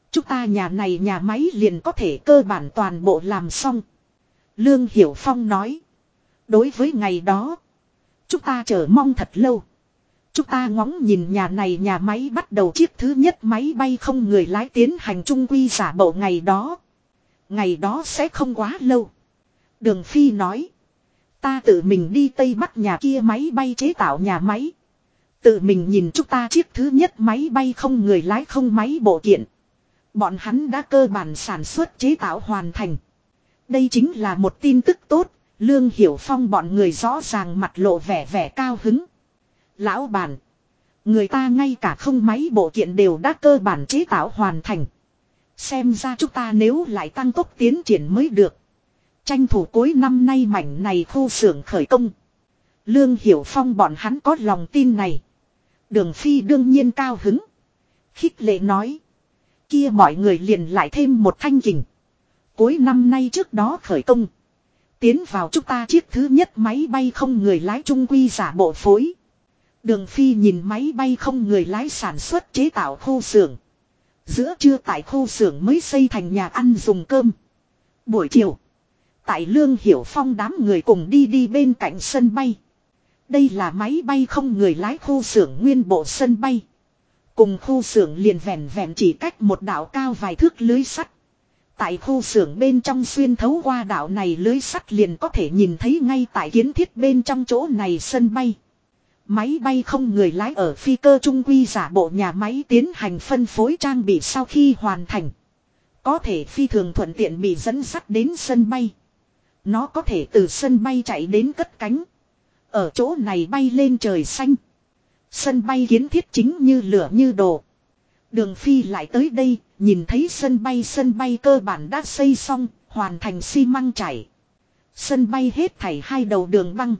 Chúng ta nhà này nhà máy liền có thể cơ bản toàn bộ làm xong. Lương Hiểu Phong nói. Đối với ngày đó, chúng ta chờ mong thật lâu. Chúng ta ngóng nhìn nhà này nhà máy bắt đầu chiếc thứ nhất máy bay không người lái tiến hành trung quy giả bộ ngày đó. Ngày đó sẽ không quá lâu. Đường Phi nói. Ta tự mình đi Tây Bắc nhà kia máy bay chế tạo nhà máy. Tự mình nhìn chúng ta chiếc thứ nhất máy bay không người lái không máy bộ kiện. Bọn hắn đã cơ bản sản xuất chế tạo hoàn thành. Đây chính là một tin tức tốt. Lương Hiểu Phong bọn người rõ ràng mặt lộ vẻ cao hứng. Lão bản. Người ta ngay cả không máy bộ kiện đều đã cơ bản chế tạo hoàn thành. Xem ra chúng ta nếu lại tăng tốc tiến triển mới được. Tranh thủ cuối năm nay mảnh này khu xưởng khởi công. Lương Hiểu Phong bọn hắn có lòng tin này. Đường Phi đương nhiên cao hứng. Khích lệ nói. Kia mọi người liền lại thêm một thanh kình. Cuối năm nay trước đó khởi công. Tiến vào chúng ta chiếc thứ nhất máy bay không người lái trung quy giả bộ phối. Đường Phi nhìn máy bay không người lái sản xuất chế tạo khu xưởng. Giữa trưa tại khu xưởng mới xây thành nhà ăn dùng cơm. Buổi chiều. Tại Lương Hiểu Phong đám người cùng đi bên cạnh sân bay. Đây là máy bay không người lái khu xưởng nguyên bộ sân bay. Cùng khu xưởng liền vẹn chỉ cách một đạo cao vài thước lưới sắt. Tại khu xưởng bên trong xuyên thấu qua đạo này lưới sắt liền có thể nhìn thấy ngay tại kiến thiết bên trong chỗ này sân bay. Máy bay không người lái ở phi cơ trung quy giả bộ nhà máy tiến hành phân phối trang bị sau khi hoàn thành. Có thể phi thường thuận tiện bị dẫn dắt đến sân bay. Nó có thể từ sân bay chạy đến cất cánh. Ở chỗ này bay lên trời xanh. Sân bay kiến thiết chính như lửa như đồ. Đường Phi lại tới đây, nhìn thấy sân bay cơ bản đã xây xong, hoàn thành xi măng chảy. Sân bay hết thảy 2 đầu đường băng.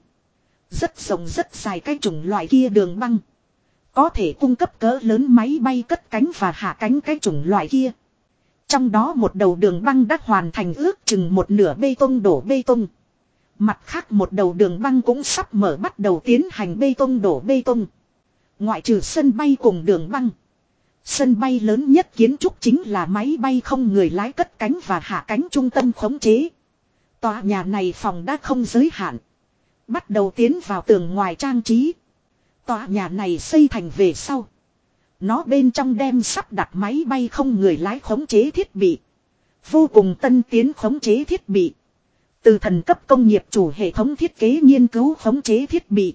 Rất rộng rất dài cái chủng loại kia đường băng. Có thể cung cấp cỡ lớn máy bay cất cánh và hạ cánh cái chủng loại kia. Trong đó một đầu đường băng đã hoàn thành ước chừng một nửa bê tông đổ bê tông. Mặt khác một đầu đường băng cũng sắp mở bắt đầu tiến hành bê tông đổ bê tông. Ngoại trừ sân bay cùng đường băng. Sân bay lớn nhất kiến trúc chính là máy bay không người lái cất cánh và hạ cánh trung tâm khống chế. Tòa nhà này phòng đã không giới hạn. Bắt đầu tiến vào tường ngoài trang trí. Tòa nhà này xây thành về sau. Nó bên trong đem sắp đặt máy bay không người lái khống chế thiết bị. Vô cùng tân tiến khống chế thiết bị. Từ thần cấp công nghiệp chủ hệ thống thiết kế nghiên cứu khống chế thiết bị.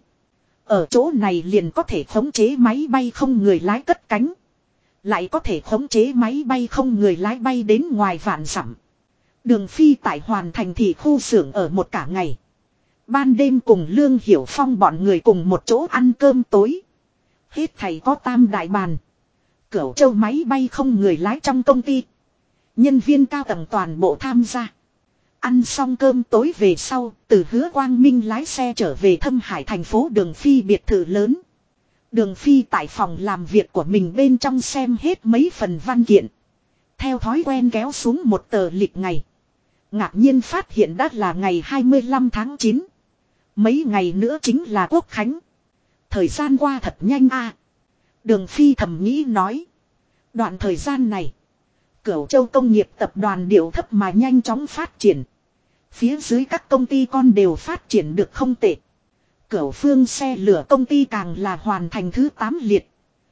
Ở chỗ này liền có thể khống chế máy bay không người lái cất cánh. Lại có thể khống chế máy bay không người lái bay đến ngoài vạn dặm. Đường Phi tại hoàn thành thị khu xưởng ở một cả ngày. Ban đêm cùng Lương Hiểu Phong bọn người cùng một chỗ ăn cơm tối. Hết thầy có tam đại bàn. Cửu Châu máy bay không người lái trong công ty. Nhân viên cao tầng toàn bộ tham gia. Ăn xong cơm tối về sau, từ Hứa Quang Minh lái xe trở về Thâm Hải thành phố Đường Phi biệt thự lớn. Đường Phi tại phòng làm việc của mình bên trong xem hết mấy phần văn kiện. Theo thói quen kéo xuống một tờ lịch ngày. Ngạc nhiên phát hiện đã là ngày 25 tháng 9. Mấy ngày nữa chính là Quốc Khánh. Thời gian qua thật nhanh a. Đường Phi thầm nghĩ nói. Đoạn thời gian này, Cửu Châu công nghiệp tập đoàn điệu thấp mà nhanh chóng phát triển. Phía dưới các công ty con đều phát triển được không tệ. Cửu Phương xe lửa công ty càng là hoàn thành thứ 8 liệt.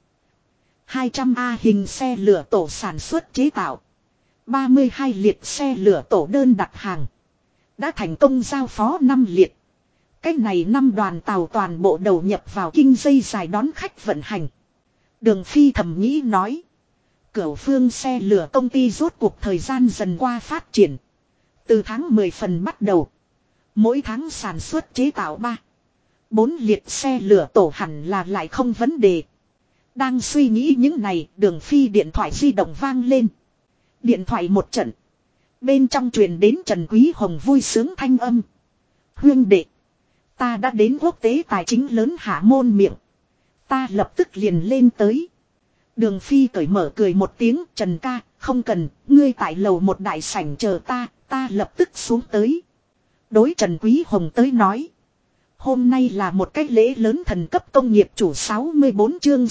200A hình xe lửa tổ sản xuất chế tạo. 32 liệt xe lửa tổ đơn đặt hàng. Đã thành công giao phó 5 liệt. Cách này 5 đoàn tàu toàn bộ đầu nhập vào kinh dây dài đón khách vận hành. Đường Phi thầm nghĩ nói. Cửu Phương xe lửa công ty rốt cuộc thời gian dần qua phát triển. Từ tháng 10 phần bắt đầu. Mỗi tháng sản xuất chế tạo 4 liệt xe lửa tổ hẳn là lại không vấn đề. Đang suy nghĩ những này, Đường Phi điện thoại di động vang lên. Điện thoại một trận. Bên trong truyền đến Trần Quý Hồng vui sướng thanh âm. Huyên đệ. Ta đã đến quốc tế tài chính lớn hạ môn miệng. Ta lập tức liền lên tới. Đường Phi cởi mở cười một tiếng. Trần ca, không cần, ngươi tại lầu một đại sảnh chờ ta lập tức xuống tới. Đối Trần Quý Hồng tới nói. Hôm nay là một cái lễ lớn thần cấp công nghiệp chủ 64 chương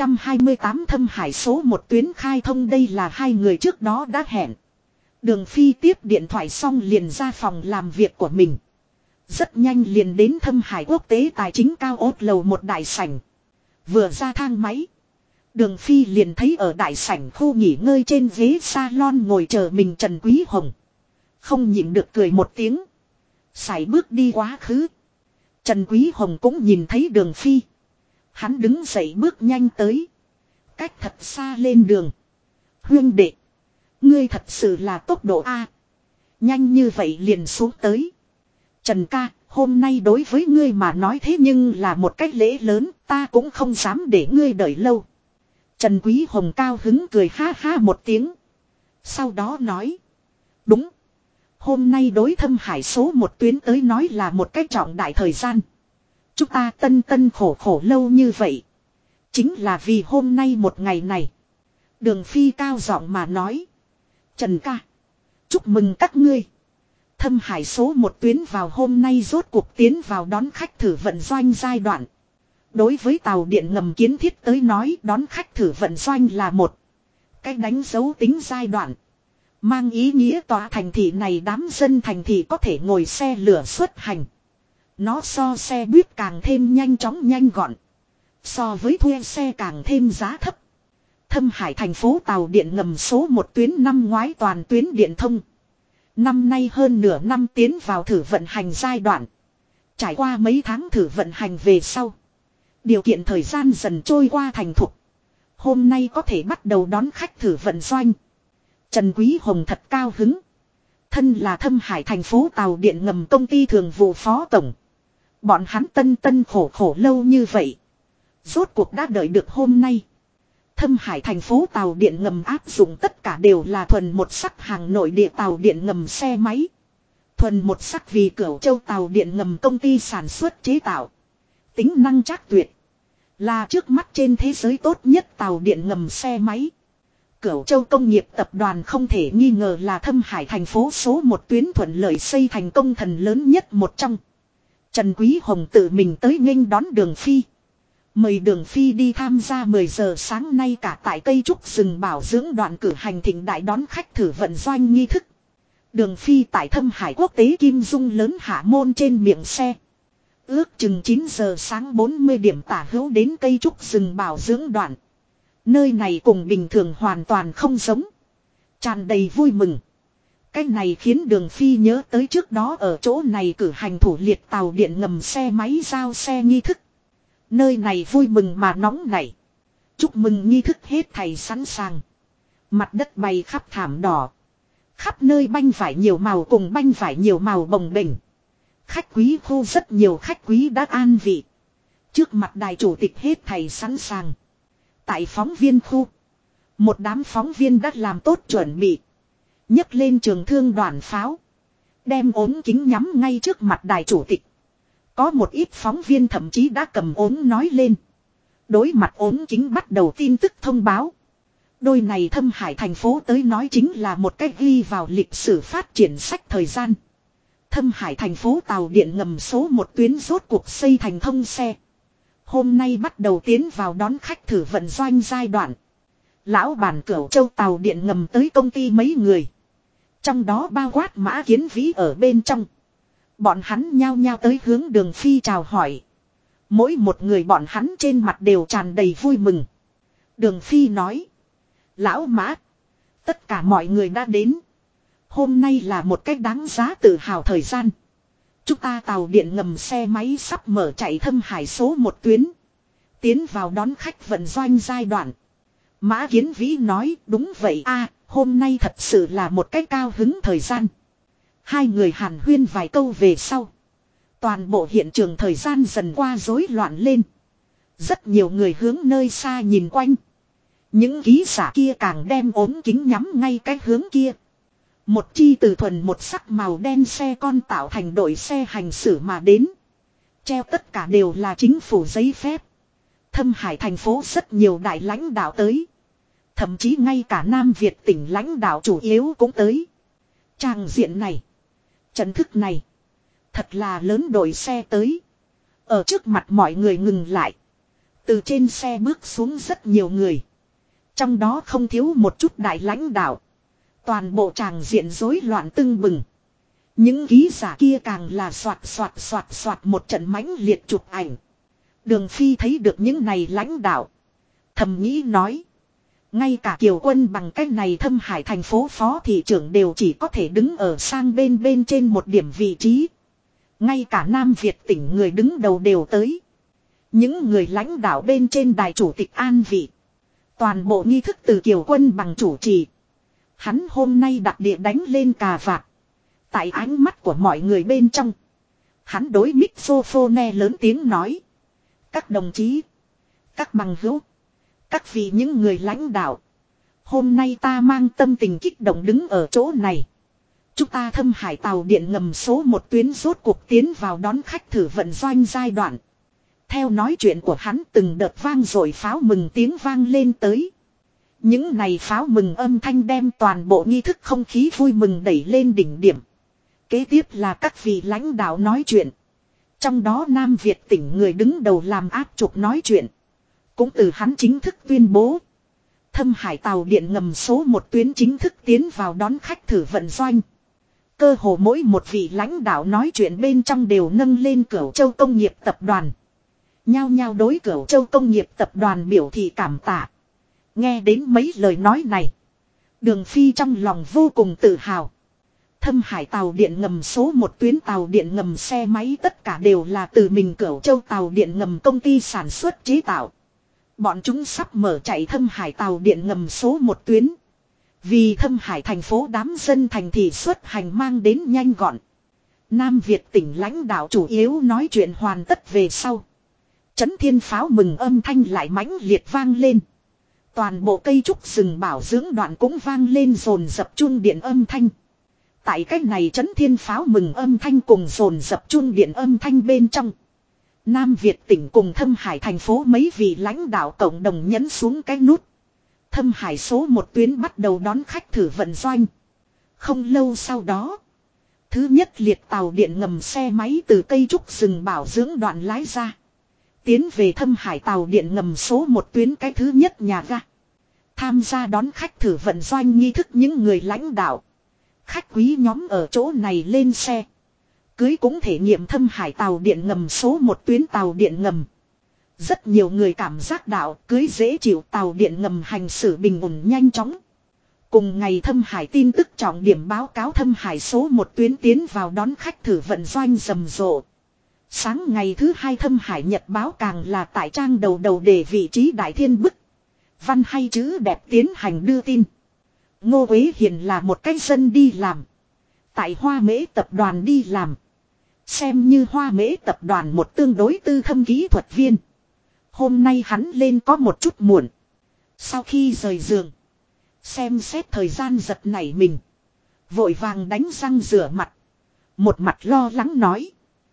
628 Thâm Hải số một tuyến khai thông, đây là hai người trước đó đã hẹn. Đường Phi tiếp điện thoại xong liền ra phòng làm việc của mình. Rất nhanh liền đến Thâm Hải quốc tế tài chính cao ốt lầu một đại sảnh. Vừa ra thang máy, Đường Phi liền thấy ở đại sảnh khu nghỉ ngơi trên ghế salon ngồi chờ mình Trần Quý Hồng. Không nhịn được cười một tiếng, sải bước đi quá khứ. Trần Quý Hồng cũng nhìn thấy Đường Phi. Hắn đứng dậy bước nhanh tới. Cách thật xa lên đường. Huyên đệ, ngươi thật sự là tốc độ A. Nhanh như vậy liền xuống tới. Trần ca, hôm nay đối với ngươi mà nói thế nhưng là một cách lễ lớn, ta cũng không dám để ngươi đợi lâu. Trần Quý Hồng cao hứng cười ha ha một tiếng. Sau đó nói. Đúng. Hôm nay đối Thâm Hải số một tuyến tới nói là một cách trọng đại thời gian. Chúng ta tân khổ khổ lâu như vậy. Chính là vì hôm nay một ngày này. Đường Phi cao giọng mà nói. Trần ca, chúc mừng các ngươi. Thâm Hải số một tuyến vào hôm nay rốt cuộc tiến vào đón khách thử vận doanh giai đoạn. Đối với tàu điện ngầm kiến thiết tới nói, đón khách thử vận doanh là một cái đánh dấu tính giai đoạn. Mang ý nghĩa tòa thành thị này đám dân thành thị có thể ngồi xe lửa xuất hành. Nó so xe buýt càng thêm nhanh chóng nhanh gọn. So với thuê xe càng thêm giá thấp. Thâm Hải thành phố tàu điện ngầm số một tuyến năm ngoái toàn tuyến điện thông. Năm nay hơn nửa năm tiến vào thử vận hành giai đoạn. Trải qua mấy tháng thử vận hành về sau, điều kiện thời gian dần trôi qua thành thục. Hôm nay có thể bắt đầu đón khách thử vận doanh. Trần Quý Hồng thật cao hứng. Thân là Thâm Hải thành phố tàu điện ngầm công ty thường vụ phó tổng. Bọn hắn tân khổ khổ lâu như vậy. Rốt cuộc đã đợi được hôm nay. Thâm Hải thành phố tàu điện ngầm áp dụng tất cả đều là thuần một sắc hàng nội địa tàu điện ngầm xe máy. Thuần một sắc vì Cửu Châu tàu điện ngầm công ty sản xuất chế tạo. Tính năng trác tuyệt. Là trước mắt trên thế giới tốt nhất tàu điện ngầm xe máy. Cửu Châu công nghiệp tập đoàn không thể nghi ngờ là Thâm Hải thành phố số một tuyến thuận lợi xây thành công thần lớn nhất một trong. Trần Quý Hồng tự mình tới nghênh đón Đường Phi. Mời Đường Phi đi tham gia 10 giờ sáng nay cả tại cây trúc rừng bảo dưỡng đoạn cử hành thịnh đại đón khách thử vận doanh nghi thức. Đường Phi tại Thâm Hải quốc tế Kim Dung lớn hạ môn trên miệng xe. Ước chừng 9 giờ sáng 40 điểm tả hữu đến cây trúc rừng bảo dưỡng đoạn. Nơi này cùng bình thường hoàn toàn không giống. Tràn đầy vui mừng. Cái này khiến Đường Phi nhớ tới trước đó ở chỗ này cử hành thủ liệt tàu điện ngầm xe máy giao xe nghi thức. Nơi này vui mừng mà nóng nảy. Chúc mừng nghi thức hết thầy sẵn sàng. Mặt đất bay khắp thảm đỏ. Khắp nơi banh vải nhiều màu cùng banh vải nhiều màu bồng bềnh. Khách quý khu rất nhiều khách quý đã an vị. Trước mặt đài chủ tịch hết thầy sẵn sàng. Tại phóng viên khu, một đám phóng viên đã làm tốt chuẩn bị. Nhấc lên trường thương đoàn pháo. Đem ốm kính nhắm ngay trước mặt đài chủ tịch. Có một ít phóng viên thậm chí đã cầm ốm nói lên. Đối mặt ốm kính bắt đầu tin tức thông báo. Đôi này Thâm Hải thành phố tới nói chính là một cách ghi vào lịch sử phát triển sách thời gian. Thâm Hải thành phố tàu điện ngầm số một tuyến rốt cuộc xây thành thông xe. Hôm nay bắt đầu tiến vào đón khách thử vận doanh giai đoạn. Lão bản Cửu Châu tàu điện ngầm tới công ty mấy người. Trong đó bao quát Mã Kiến Vĩ ở bên trong. Bọn hắn nhao nhao tới hướng Đường Phi chào hỏi. Mỗi một người bọn hắn trên mặt đều tràn đầy vui mừng. Đường Phi nói. Lão Mã, tất cả mọi người đã đến. Hôm nay là một cách đáng giá tự hào thời gian. Chúng ta tàu điện ngầm xe máy sắp mở chạy Thâm Hải số một tuyến. Tiến vào đón khách vận doanh giai đoạn. Mã Kiến Vĩ nói đúng vậy a, hôm nay thật sự là một cách cao hứng thời gian. Hai người hàn huyên vài câu về sau. Toàn bộ hiện trường thời gian dần qua rối loạn lên. Rất nhiều người hướng nơi xa nhìn quanh. Những ký giả kia càng đem ốm kính nhắm ngay cái hướng kia. Một chi từ thuần một sắc màu đen xe con tạo thành đội xe hành xử mà đến. Treo tất cả đều là chính phủ giấy phép. Thâm Hải thành phố rất nhiều đại lãnh đạo tới. Thậm chí ngay cả Nam Việt tỉnh lãnh đạo chủ yếu cũng tới. Tràng diện này, trận thức này, thật là lớn đội xe tới. Ở trước mặt mọi người ngừng lại. Từ trên xe bước xuống rất nhiều người. Trong đó không thiếu một chút đại lãnh đạo. Toàn bộ tràng diện rối loạn tưng bừng. Những ký giả kia càng là soạt một trận mãnh liệt chụp ảnh. Đường Phi thấy được những này lãnh đạo. Thầm nghĩ nói. Ngay cả Kiều Quân bằng cách này Thâm Hải thành phố phó thị trưởng đều chỉ có thể đứng ở sang bên trên một điểm vị trí. Ngay cả Nam Việt tỉnh người đứng đầu đều tới. Những người lãnh đạo bên trên đài chủ tịch an vị. Toàn bộ nghi thức từ Kiều Quân bằng chủ trì. Hắn hôm nay đặc địa đánh lên cà vạt. Tại ánh mắt của mọi người bên trong. Hắn đối mixophone lớn tiếng nói. Các đồng chí. Các bằng hữu. Các vị những người lãnh đạo. Hôm nay ta mang tâm tình kích động đứng ở chỗ này. Chúng ta Thâm Hải tàu điện ngầm số 1 tuyến rốt cuộc tiến vào đón khách thử vận doanh giai đoạn. Theo nói chuyện của hắn từng đợt vang rồi pháo mừng tiếng vang lên tới. Những này pháo mừng âm thanh đem toàn bộ nghi thức không khí vui mừng đẩy lên đỉnh điểm. Kế tiếp là các vị lãnh đạo nói chuyện. Trong đó Nam Việt tỉnh người đứng đầu làm áp trục nói chuyện. Cũng từ hắn chính thức tuyên bố. Thâm Hải tàu điện ngầm số 1 tuyến chính thức tiến vào đón khách thử vận doanh. Cơ hồ mỗi một vị lãnh đạo nói chuyện bên trong đều nâng lên Cửu Châu Công nghiệp tập đoàn. Nhao nhao đối Cửu Châu Công nghiệp tập đoàn biểu thị cảm tạ. Nghe đến mấy lời nói này. Đường Phi trong lòng vô cùng tự hào. Thâm Hải tàu điện ngầm số 1 tuyến tàu điện ngầm xe máy tất cả đều là từ mình Cửu Châu tàu điện ngầm công ty sản xuất chế tạo. Bọn chúng sắp mở chạy Thâm Hải tàu điện ngầm số 1 tuyến. Vì Thâm Hải thành phố đám dân thành thị xuất hành mang đến nhanh gọn. Nam Việt tỉnh lãnh đạo chủ yếu nói chuyện hoàn tất về sau. Chấn thiên pháo mừng âm thanh lại mãnh liệt vang lên. Toàn bộ cây trúc rừng bảo dưỡng đoạn cũng vang lên dồn dập chuông điện âm thanh. Tại cách này chấn thiên pháo mừng âm thanh cùng dồn dập chuông điện âm thanh bên trong. Nam Việt tỉnh cùng Thâm Hải thành phố mấy vị lãnh đạo cộng đồng nhấn xuống cái nút. Thâm Hải số 1 tuyến bắt đầu đón khách thử vận doanh. Không lâu sau đó. Thứ nhất liệt tàu điện ngầm xe máy từ cây trúc rừng bảo dưỡng đoạn lái ra. Tiến về Thâm Hải tàu điện ngầm số 1 tuyến cái thứ nhất nhà ga. Tham gia đón khách thử vận doanh nghi thức những người lãnh đạo. Khách quý nhóm ở chỗ này lên xe. Cưới cũng thể nghiệm Thâm Hải tàu điện ngầm số 1 tuyến tàu điện ngầm. Rất nhiều người cảm giác đạo cưới dễ chịu tàu điện ngầm hành xử bình ổn nhanh chóng. Cùng ngày Thâm Hải tin tức trọng điểm báo cáo Thâm Hải số 1 tuyến tiến vào đón khách thử vận doanh rầm rộ. Sáng ngày thứ 2 Thâm Hải Nhật báo càng là tại trang đầu để vị trí đại thiên bức. Văn hay chữ đẹp tiến hành đưa tin. Ngô Quế Hiền là một cái dân đi làm. Tại Hoa Mễ tập đoàn đi làm. Xem như Hoa Mễ tập đoàn một tương đối tư thâm kỹ thuật viên. Hôm nay hắn lên có một chút muộn. Sau khi rời giường. Xem xét thời gian giật nảy mình. Vội vàng đánh răng rửa mặt. Một mặt lo lắng nói.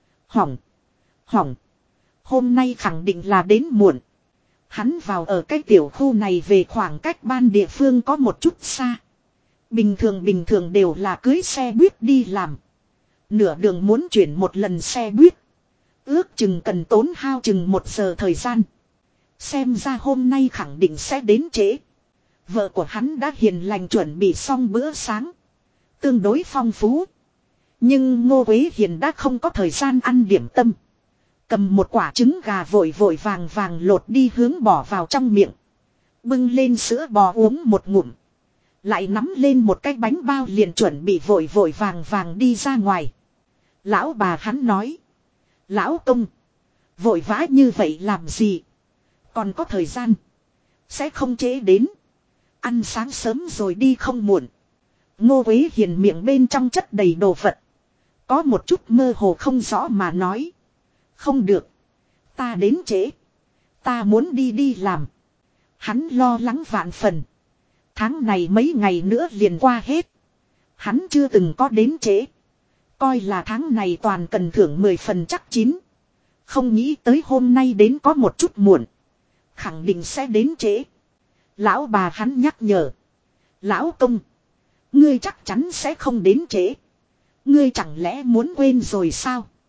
Hỏng. Hôm nay khẳng định là đến muộn. Hắn vào ở cái tiểu khu này về khoảng cách ban địa phương có một chút xa. Bình thường đều là cưới xe buýt đi làm. Nửa đường muốn chuyển một lần xe buýt. Ước chừng cần tốn hao chừng 1 giờ thời gian. Xem ra hôm nay khẳng định sẽ đến trễ. Vợ của hắn đã hiền lành chuẩn bị xong bữa sáng. Tương đối phong phú. Nhưng Ngô Quế Hiền đã không có thời gian ăn điểm tâm. Cầm một quả trứng gà vội vàng lột đi hướng bỏ vào trong miệng. Bưng lên sữa bò uống một ngụm. Lại nắm lên một cái bánh bao liền chuẩn bị vội vàng đi ra ngoài. Lão bà hắn nói. Lão công. Vội vã như vậy làm gì? Còn có thời gian. Sẽ không trễ đến. Ăn sáng sớm rồi đi không muộn. Ngô Quế Hiền miệng bên trong chất đầy đồ vật. Có một chút mơ hồ không rõ mà nói. Không được. Ta đến trễ. Ta muốn đi làm. Hắn lo lắng vạn phần. Tháng này mấy ngày nữa liền qua hết. Hắn chưa từng có đến trễ. Coi là tháng này toàn cần thưởng 10 phần chắc chín. Không nghĩ tới hôm nay đến có một chút muộn. Khẳng định sẽ đến trễ. Lão bà hắn nhắc nhở. Lão công. Ngươi chắc chắn sẽ không đến trễ. Ngươi chẳng lẽ muốn quên rồi sao?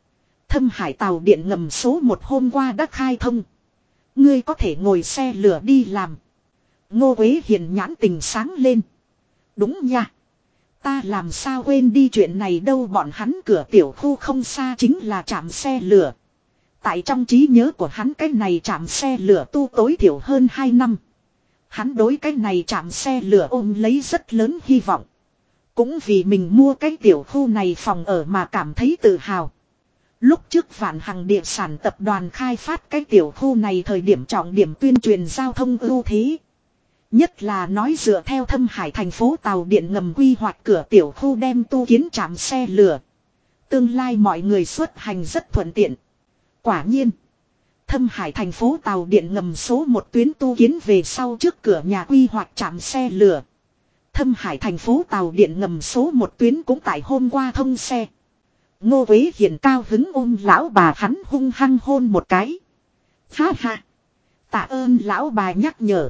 Thâm Hải tàu điện ngầm số 1 hôm qua đã khai thông. Ngươi có thể ngồi xe lửa đi làm. Ngô Quế Hiền nhãn tình sáng lên. Đúng nha. Ta làm sao quên đi chuyện này đâu, bọn hắn cửa tiểu khu không xa chính là trạm xe lửa. Tại trong trí nhớ của hắn cái này trạm xe lửa tu tối thiểu hơn 2 năm. Hắn đối cái này trạm xe lửa ôm lấy rất lớn hy vọng. Cũng vì mình mua cái tiểu khu này phòng ở mà cảm thấy tự hào. Lúc trước Vạn Hằng địa sản tập đoàn khai phát cái tiểu khu này thời điểm trọng điểm tuyên truyền giao thông ưu thế. Nhất là nói dựa theo Thâm Hải thành phố tàu điện ngầm quy hoạch cửa tiểu khu đem tu kiến trạm xe lửa. Tương lai mọi người xuất hành rất thuận tiện. Quả nhiên, Thâm Hải thành phố tàu điện ngầm số 1 tuyến tu kiến về sau trước cửa nhà quy hoạch trạm xe lửa. Thâm Hải thành phố tàu điện ngầm số 1 tuyến cũng tại hôm qua thông xe. Ngô Quế Hiền cao hứng ôm lão bà hắn hung hăng hôn một cái. Ha ha. Tạ ơn lão bà nhắc nhở.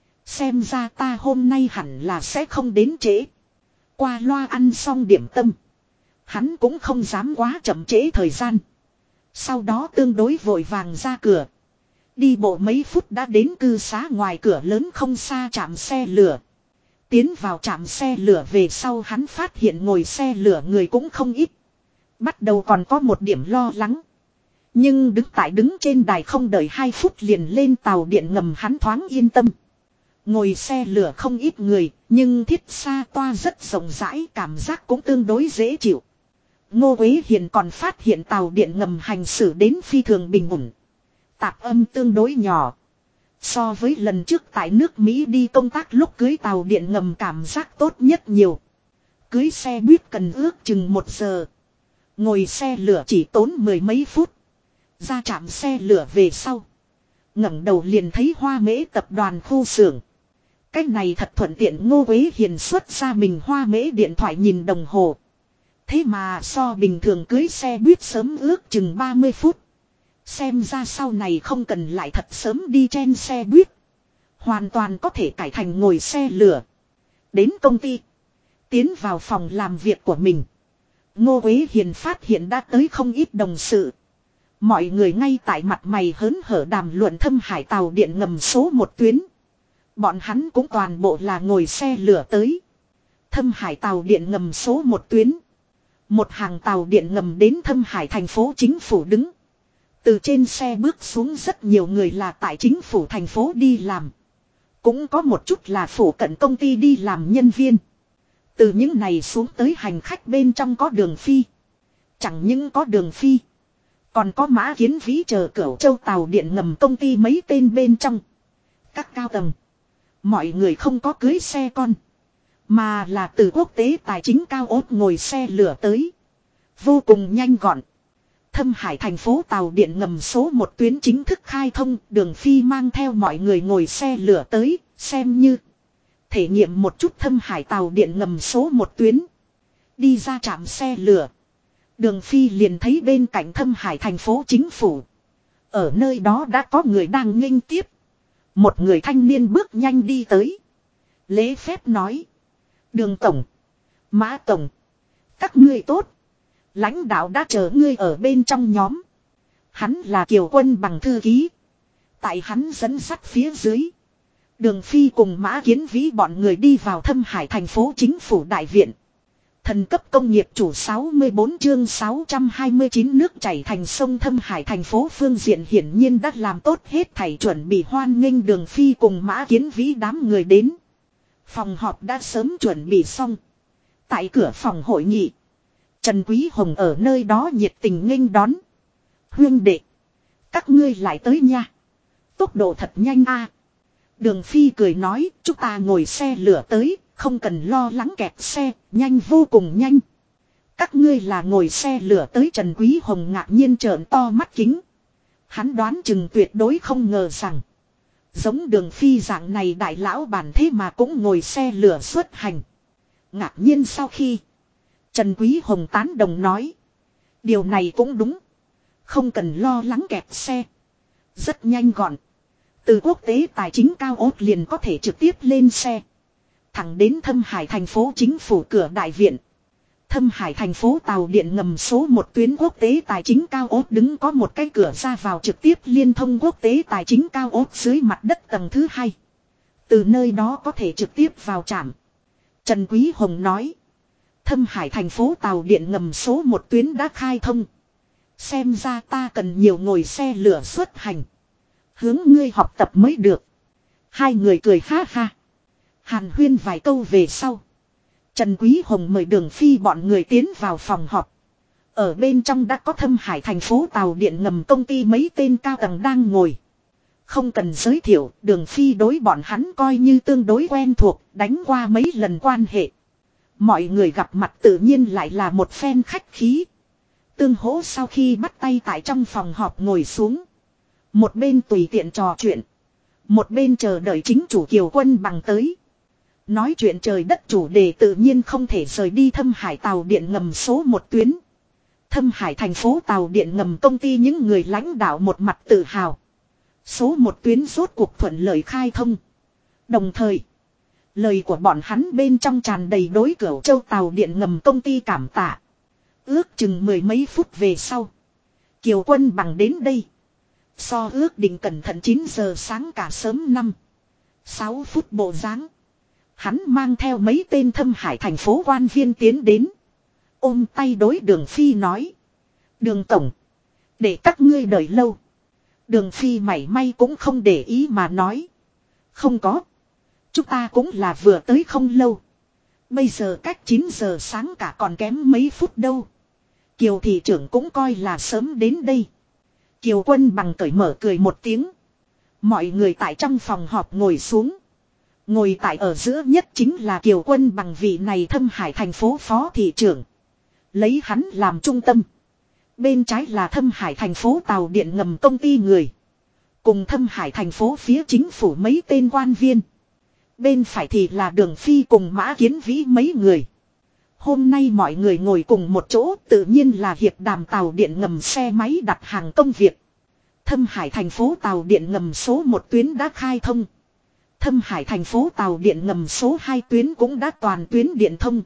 Xem ra ta hôm nay hẳn là sẽ không đến trễ. Qua loa ăn xong điểm tâm. Hắn cũng không dám quá chậm trễ thời gian. Sau đó tương đối vội vàng ra cửa. Đi bộ mấy phút đã đến cư xá ngoài cửa lớn không xa trạm xe lửa. Tiến vào trạm xe lửa về sau hắn phát hiện ngồi xe lửa người cũng không ít. Bắt đầu còn có một điểm lo lắng. Nhưng đứng trên đài không đợi 2 phút liền lên tàu điện ngầm hắn thoáng yên tâm. Ngồi xe lửa không ít người, nhưng thiết xa toa rất rộng rãi, cảm giác cũng tương đối dễ chịu. Ngô Quế Hiền còn phát hiện tàu điện ngầm hành xử đến phi thường bình ổn. Tạp âm tương đối nhỏ. So với lần trước tại nước Mỹ đi công tác lúc cưới tàu điện ngầm cảm giác tốt nhất nhiều. Cưới xe buýt cần ước chừng 1 giờ. Ngồi xe lửa chỉ tốn 10 mấy phút. Ra trạm xe lửa về sau. Ngẩng đầu liền thấy Hoa Mễ tập đoàn khu xưởng. Cách này thật thuận tiện. Ngô Quế Hiền xuất ra mình Hoa Mễ điện thoại nhìn đồng hồ. Thế mà so bình thường cưới xe buýt sớm ước chừng 30 phút. Xem ra sau này không cần lại thật sớm đi chen xe buýt. Hoàn toàn có thể cải thành ngồi xe lửa. Đến công ty. Tiến vào phòng làm việc của mình. Ngô Quế Hiền phát hiện đã tới không ít đồng sự. Mọi người ngay tại mặt mày hớn hở đàm luận Thâm Hải tàu điện ngầm số 1 tuyến. Bọn hắn cũng toàn bộ là ngồi xe lửa tới. Thâm Hải tàu điện ngầm số 1 tuyến. Một hàng tàu điện ngầm đến Thâm Hải thành phố chính phủ đứng. Từ trên xe bước xuống rất nhiều người là tại chính phủ thành phố đi làm. Cũng có một chút là phủ cận công ty đi làm nhân viên. Từ những này xuống tới hành khách bên trong có Đường Phi. Chẳng những có Đường Phi. Còn có Mã Kiến Vĩ chờ Cửu Châu tàu điện ngầm công ty mấy tên bên trong. Các cao tầng. Mọi người không có cưới xe con. Mà là từ quốc tế tài chính cao ốt ngồi xe lửa tới. Vô cùng nhanh gọn. Thâm Hải thành phố tàu điện ngầm số 1 tuyến chính thức khai thông. Đường Phi mang theo mọi người ngồi xe lửa tới. Xem như thể nghiệm một chút Thâm Hải tàu điện ngầm số 1 tuyến. Đi ra trạm xe lửa. Đường Phi liền thấy bên cạnh Thâm Hải thành phố chính phủ. Ở nơi đó đã có người đang nghênh tiếp. Một người thanh niên bước nhanh đi tới. Lễ phép nói. Đường tổng. Mã tổng. Các ngươi tốt. Lãnh đạo đã chờ ngươi ở bên trong nhóm. Hắn là Kiều Quân bằng thư ký. Tại hắn dẫn dắt phía dưới. Đường Phi cùng Mã Kiến Vĩ bọn người đi vào Thâm Hải thành phố chính phủ đại viện. Thần cấp công nghiệp chủ 64 chương 629 nước chảy thành sông. Thâm Hải thành phố phương diện hiển nhiên đã làm tốt hết thảy chuẩn bị hoan nghênh Đường Phi cùng Mã Kiến Vĩ đám người đến. Phòng họp đã sớm chuẩn bị xong. Tại cửa phòng hội nghị. Trần Quý Hồng ở nơi đó nhiệt tình nghênh đón. Huynh đệ. Các ngươi lại tới nha. Tốc độ thật nhanh a. Đường Phi cười nói, chúng ta ngồi xe lửa tới, không cần lo lắng kẹt xe, nhanh vô cùng nhanh. Các ngươi là ngồi xe lửa tới. Trần Quý Hồng ngạc nhiên trợn to mắt kính. Hắn đoán chừng tuyệt đối không ngờ rằng. Giống Đường Phi dạng này đại lão bản thế mà cũng ngồi xe lửa xuất hành. Ngạc nhiên sau khi. Trần Quý Hồng tán đồng nói. Điều này cũng đúng. Không cần lo lắng kẹt xe. Rất nhanh gọn. Từ quốc tế tài chính cao ốt liền có thể trực tiếp lên xe. Thẳng đến Thâm Hải thành phố chính phủ cửa đại viện. Thâm Hải thành phố tàu điện ngầm số 1 tuyến quốc tế tài chính cao ốt đứng có một cái cửa ra vào trực tiếp liên thông quốc tế tài chính cao ốt dưới mặt đất tầng thứ 2. Từ nơi đó có thể trực tiếp vào trạm. Trần Quý Hồng nói. Thâm Hải thành phố tàu điện ngầm số 1 tuyến đã khai thông. Xem ra ta cần nhiều ngồi xe lửa xuất hành. Hướng ngươi học tập mới được. Hai người cười ha ha. Hàn huyên vài câu về sau. Trần Quý Hồng mời Đường Phi bọn người tiến vào phòng họp. Ở bên trong đã có Thâm Hải thành phố tàu điện ngầm công ty mấy tên cao tầng đang ngồi. Không cần giới thiệu, Đường Phi đối bọn hắn coi như tương đối quen thuộc, đánh qua mấy lần quan hệ. Mọi người gặp mặt tự nhiên lại là một phen khách khí. Tương hỗ sau khi bắt tay tại trong phòng họp ngồi xuống. Một bên tùy tiện trò chuyện. Một bên chờ đợi chính chủ Kiều Quân Bằng tới. Nói chuyện trời đất chủ đề tự nhiên không thể rời đi Thâm Hải tàu điện ngầm số 1 tuyến. Thâm Hải thành phố tàu điện ngầm công ty những người lãnh đạo một mặt tự hào. Số 1 tuyến rốt cuộc thuận lợi khai thông. Đồng thời, lời của bọn hắn bên trong tràn đầy đối Cửu Châu tàu điện ngầm công ty cảm tạ. Ước chừng mười mấy phút về sau. Kiều Quân Bằng đến đây. So ước định cẩn thận 9 giờ sáng cả sớm 5-6 phút bộ dáng. Hắn mang theo mấy tên Thâm Hải thành phố quan viên tiến đến. Ôm tay đối Đường Phi nói. Đường Tổng. Để các ngươi đợi lâu. Đường Phi mảy may cũng không để ý mà nói. Không có. Chúng ta cũng là vừa tới không lâu. Bây giờ cách 9 giờ sáng cả còn kém mấy phút đâu. Kiều thị trưởng cũng coi là sớm đến đây. Kiều Quân Bằng cởi mở cười một tiếng. Mọi người tại trong phòng họp ngồi xuống. Ngồi tại ở giữa nhất chính là Kiều Quân Bằng vị này Thâm Hải thành phố phó thị trưởng. Lấy hắn làm trung tâm. Bên trái là Thâm Hải thành phố tàu điện ngầm công ty người. Cùng Thâm Hải thành phố phía chính phủ mấy tên quan viên. Bên phải thì là Đường Phi cùng Mã Kiến Vĩ mấy người. Hôm nay mọi người ngồi cùng một chỗ tự nhiên là hiệp đàm tàu điện ngầm xe máy đặt hàng công việc. Thâm Hải thành phố tàu điện ngầm số 1 tuyến đã khai thông. Thâm Hải thành phố tàu điện ngầm số 2 tuyến cũng đã toàn tuyến điện thông.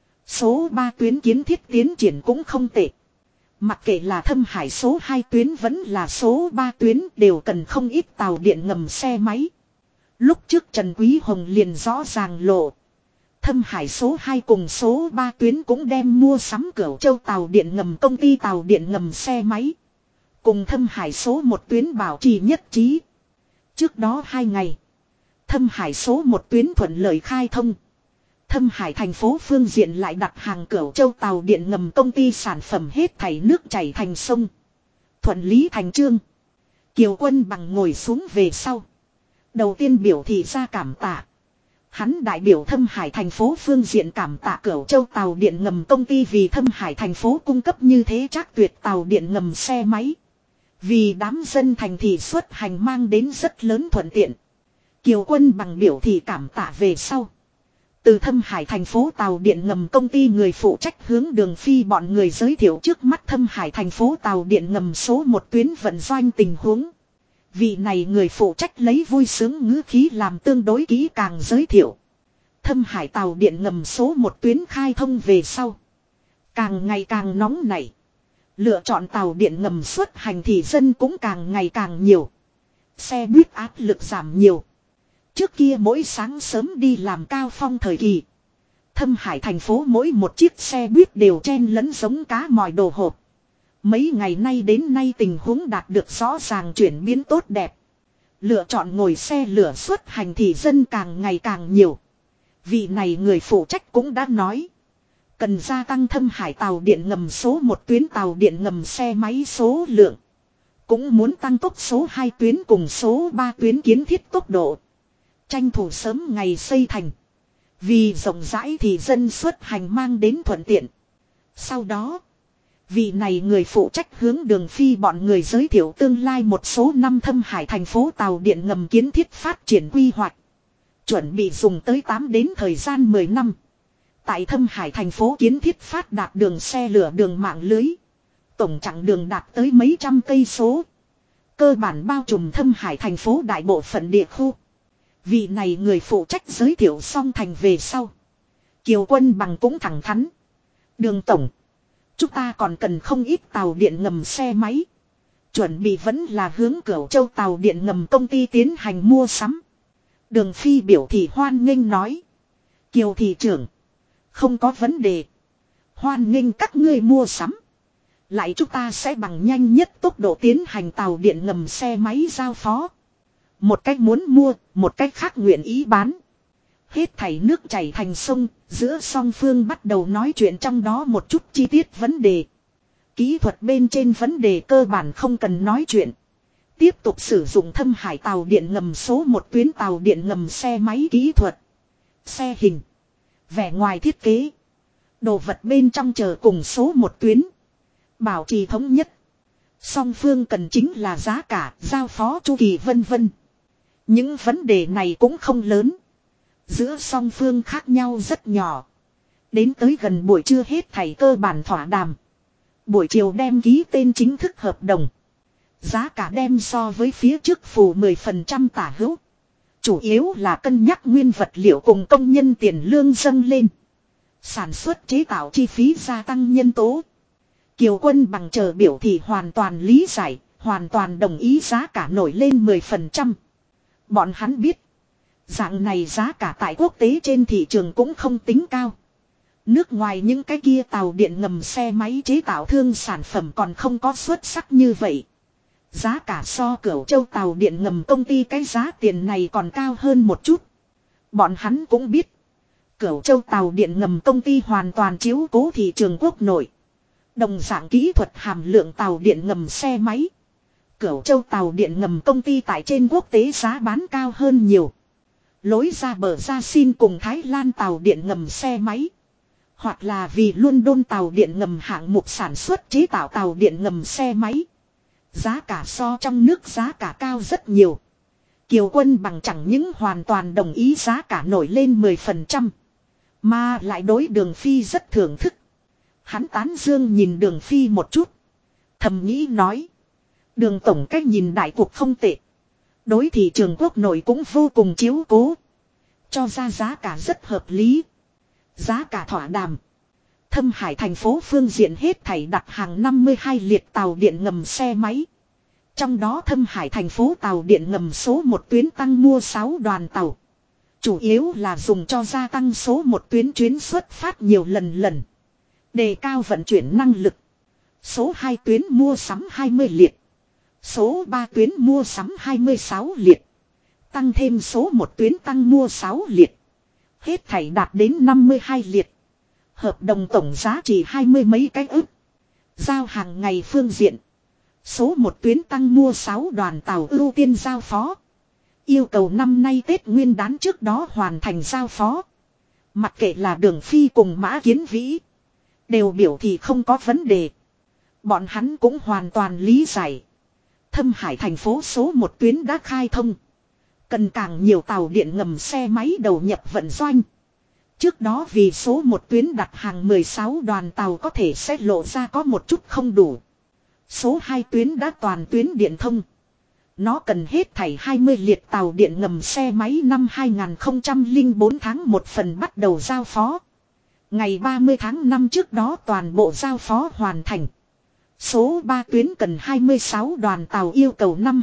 Số 3 tuyến kiến thiết tiến triển cũng không tệ. Mặc kệ là Thâm Hải số 2 tuyến vẫn là số 3 tuyến đều cần không ít tàu điện ngầm xe máy. Lúc trước Trần Quý Hồng liền rõ ràng lộ. Thâm Hải số 2 cùng số 3 tuyến cũng đem mua sắm Cửu Châu tàu điện ngầm công ty tàu điện ngầm xe máy. Cùng Thâm Hải số 1 tuyến bảo trì nhất trí. Trước đó 2 ngày. Thâm Hải số 1 tuyến thuận lợi khai thông. Thâm Hải thành phố phương diện lại đặt hàng Cửu Châu tàu điện ngầm công ty sản phẩm hết thảy nước chảy thành sông. Thuận lý thành chương. Kiều Quân Bằng ngồi xuống về sau. Đầu tiên biểu thị ra cảm tạ. Hắn đại biểu Thâm Hải thành phố phương diện cảm tạ Cửu Châu tàu điện ngầm công ty vì Thâm Hải thành phố cung cấp như thế trác tuyệt tàu điện ngầm xe máy. Vì đám dân thành thị xuất hành mang đến rất lớn thuận tiện. Kiều Quân Bằng biểu thị cảm tạ về sau. Từ Thâm Hải thành phố tàu điện ngầm công ty người phụ trách hướng Đường Phi bọn người giới thiệu trước mắt Thâm Hải thành phố tàu điện ngầm số 1 tuyến vận doanh tình huống. Vị này người phụ trách lấy vui sướng ngữ khí làm tương đối kỹ càng giới thiệu. Thâm Hải tàu điện ngầm số 1 tuyến khai thông về sau. Càng ngày càng nóng nảy. Lựa chọn tàu điện ngầm xuất hành thì dân cũng càng ngày càng nhiều. Xe buýt áp lực giảm nhiều. Trước kia mỗi sáng sớm đi làm cao phong thời kỳ. Thâm Hải thành phố mỗi một chiếc xe buýt đều chen lẫn giống cá mòi đồ hộp. Mấy ngày nay đến nay tình huống đạt được rõ ràng chuyển biến tốt đẹp. Lựa chọn ngồi xe lửa xuất hành thì dân càng ngày càng nhiều. Vị này người phụ trách cũng đã nói. Cần gia tăng Thâm Hải tàu điện ngầm số 1 tuyến tàu điện ngầm xe máy số lượng. Cũng muốn tăng tốc số 2 tuyến cùng số 3 tuyến kiến thiết tốc độ. Tranh thủ sớm ngày xây thành. Vì rộng rãi thì dân xuất hành mang đến thuận tiện. Sau đó, vị này người phụ trách hướng Đường Phi bọn người giới thiệu tương lai một số năm Thâm Hải thành phố tàu điện ngầm kiến thiết phát triển quy hoạch. Chuẩn bị dùng tới 8 đến thời gian 10 năm. Tại Thâm Hải thành phố kiến thiết phát đạt đường xe lửa đường mạng lưới. Tổng chặng đường đạt tới mấy trăm cây số. Cơ bản bao trùm Thâm Hải thành phố đại bộ phận địa khu. Vị này người phụ trách giới thiệu xong thành về sau. Kiều Quân Bằng cũng thẳng thắn. Đường tổng. Chúng ta còn cần không ít tàu điện ngầm xe máy. Chuẩn bị vẫn là hướng Cửu Châu tàu điện ngầm công ty tiến hành mua sắm. Đường Phi biểu thị hoan nghênh nói. Kiều thị trưởng. Không có vấn đề. Hoan nghênh các ngươi mua sắm. Lại chúng ta sẽ bằng nhanh nhất tốc độ tiến hành tàu điện ngầm xe máy giao phó. Một cách muốn mua, một cách khác nguyện ý bán. Hết thảy nước chảy thành sông, giữa song phương bắt đầu nói chuyện trong đó một chút chi tiết vấn đề. Kỹ thuật bên trên vấn đề cơ bản không cần nói chuyện. Tiếp tục sử dụng Thâm Hải tàu điện ngầm số một tuyến tàu điện ngầm xe máy kỹ thuật. Xe hình. Vẻ ngoài thiết kế. Đồ vật bên trong chờ cùng số một tuyến. Bảo trì thống nhất. Song phương cần chính là giá cả, giao phó chu kỳ vân vân. Những vấn đề này cũng không lớn. Giữa song phương khác nhau rất nhỏ. Đến tới gần buổi trưa hết thảy cơ bản thỏa đàm. Buổi chiều đem ký tên chính thức hợp đồng. Giá cả đem so với phía trước phù 10% tả hữu. Chủ yếu là cân nhắc nguyên vật liệu cùng công nhân tiền lương dâng lên. Sản xuất chế tạo chi phí gia tăng nhân tố. Kiều Quân bằng chờ biểu thị hoàn toàn lý giải, hoàn toàn đồng ý giá cả nổi lên 10%. Bọn hắn biết. Dạng này giá cả tại quốc tế trên thị trường cũng không tính cao. Nước ngoài những cái kia tàu điện ngầm xe máy chế tạo thương sản phẩm còn không có xuất sắc như vậy. Giá cả so Cửu Châu tàu điện ngầm công ty cái giá tiền này còn cao hơn một chút. Bọn hắn cũng biết. Cửu Châu tàu điện ngầm công ty hoàn toàn chiếu cố thị trường quốc nội. Đồng dạng kỹ thuật hàm lượng tàu điện ngầm xe máy. Cửu Châu tàu điện ngầm công ty tại trên quốc tế giá bán cao hơn nhiều. Lối ra bờ ra xin cùng Thái Lan tàu điện ngầm xe máy. Hoặc là vì London tàu điện ngầm hạng mục sản xuất chế tạo tàu điện ngầm xe máy. Giá cả so trong nước giá cả cao rất nhiều. Kiều Quân bằng chẳng những hoàn toàn đồng ý giá cả nổi lên 10%. Mà lại đối Đường Phi rất thưởng thức. Hắn tán dương nhìn Đường Phi một chút. Thầm nghĩ nói. Đường tổng cách nhìn đại cuộc không tệ. Đối thị trường quốc nội cũng vô cùng chiếu cố. Cho ra giá cả rất hợp lý. Giá cả thỏa đàm. Thâm Hải thành phố phương diện hết thảy đặt hàng 52 liệt tàu điện ngầm xe máy. Trong đó Thâm Hải thành phố tàu điện ngầm số 1 tuyến tăng mua 6 đoàn tàu. Chủ yếu là dùng cho gia tăng số 1 tuyến chuyến xuất phát nhiều lần. Đề cao vận chuyển năng lực. Số 2 tuyến mua sắm 20 liệt. Số 3 tuyến mua sắm 26 liệt. Tăng thêm số 1 tuyến tăng mua 6 liệt. Hết thảy đạt đến 52 liệt. Hợp đồng tổng giá trị 20 mấy cái ức. Giao hàng ngày phương diện. Số 1 tuyến tăng mua 6 đoàn tàu ưu tiên giao phó. Yêu cầu năm nay Tết Nguyên đán trước đó hoàn thành giao phó. Mặc kệ là Đường Phi cùng Mã Kiến Vĩ. Đều biểu thị không có vấn đề. Bọn hắn cũng hoàn toàn lý giải. Thâm Hải thành phố số 1 tuyến đã khai thông. Cần càng nhiều tàu điện ngầm xe máy đầu nhập vận doanh. Trước đó vì số 1 tuyến đặt hàng 16 đoàn tàu có thể sẽ lộ ra có một chút không đủ. Số 2 tuyến đã toàn tuyến điện thông. Nó cần hết thảy 20 liệt tàu điện ngầm xe máy năm 2004 tháng 1 phần bắt đầu giao phó. Ngày 30 tháng 5 trước đó toàn bộ giao phó hoàn thành. Số 3 tuyến cần 26 đoàn tàu yêu cầu năm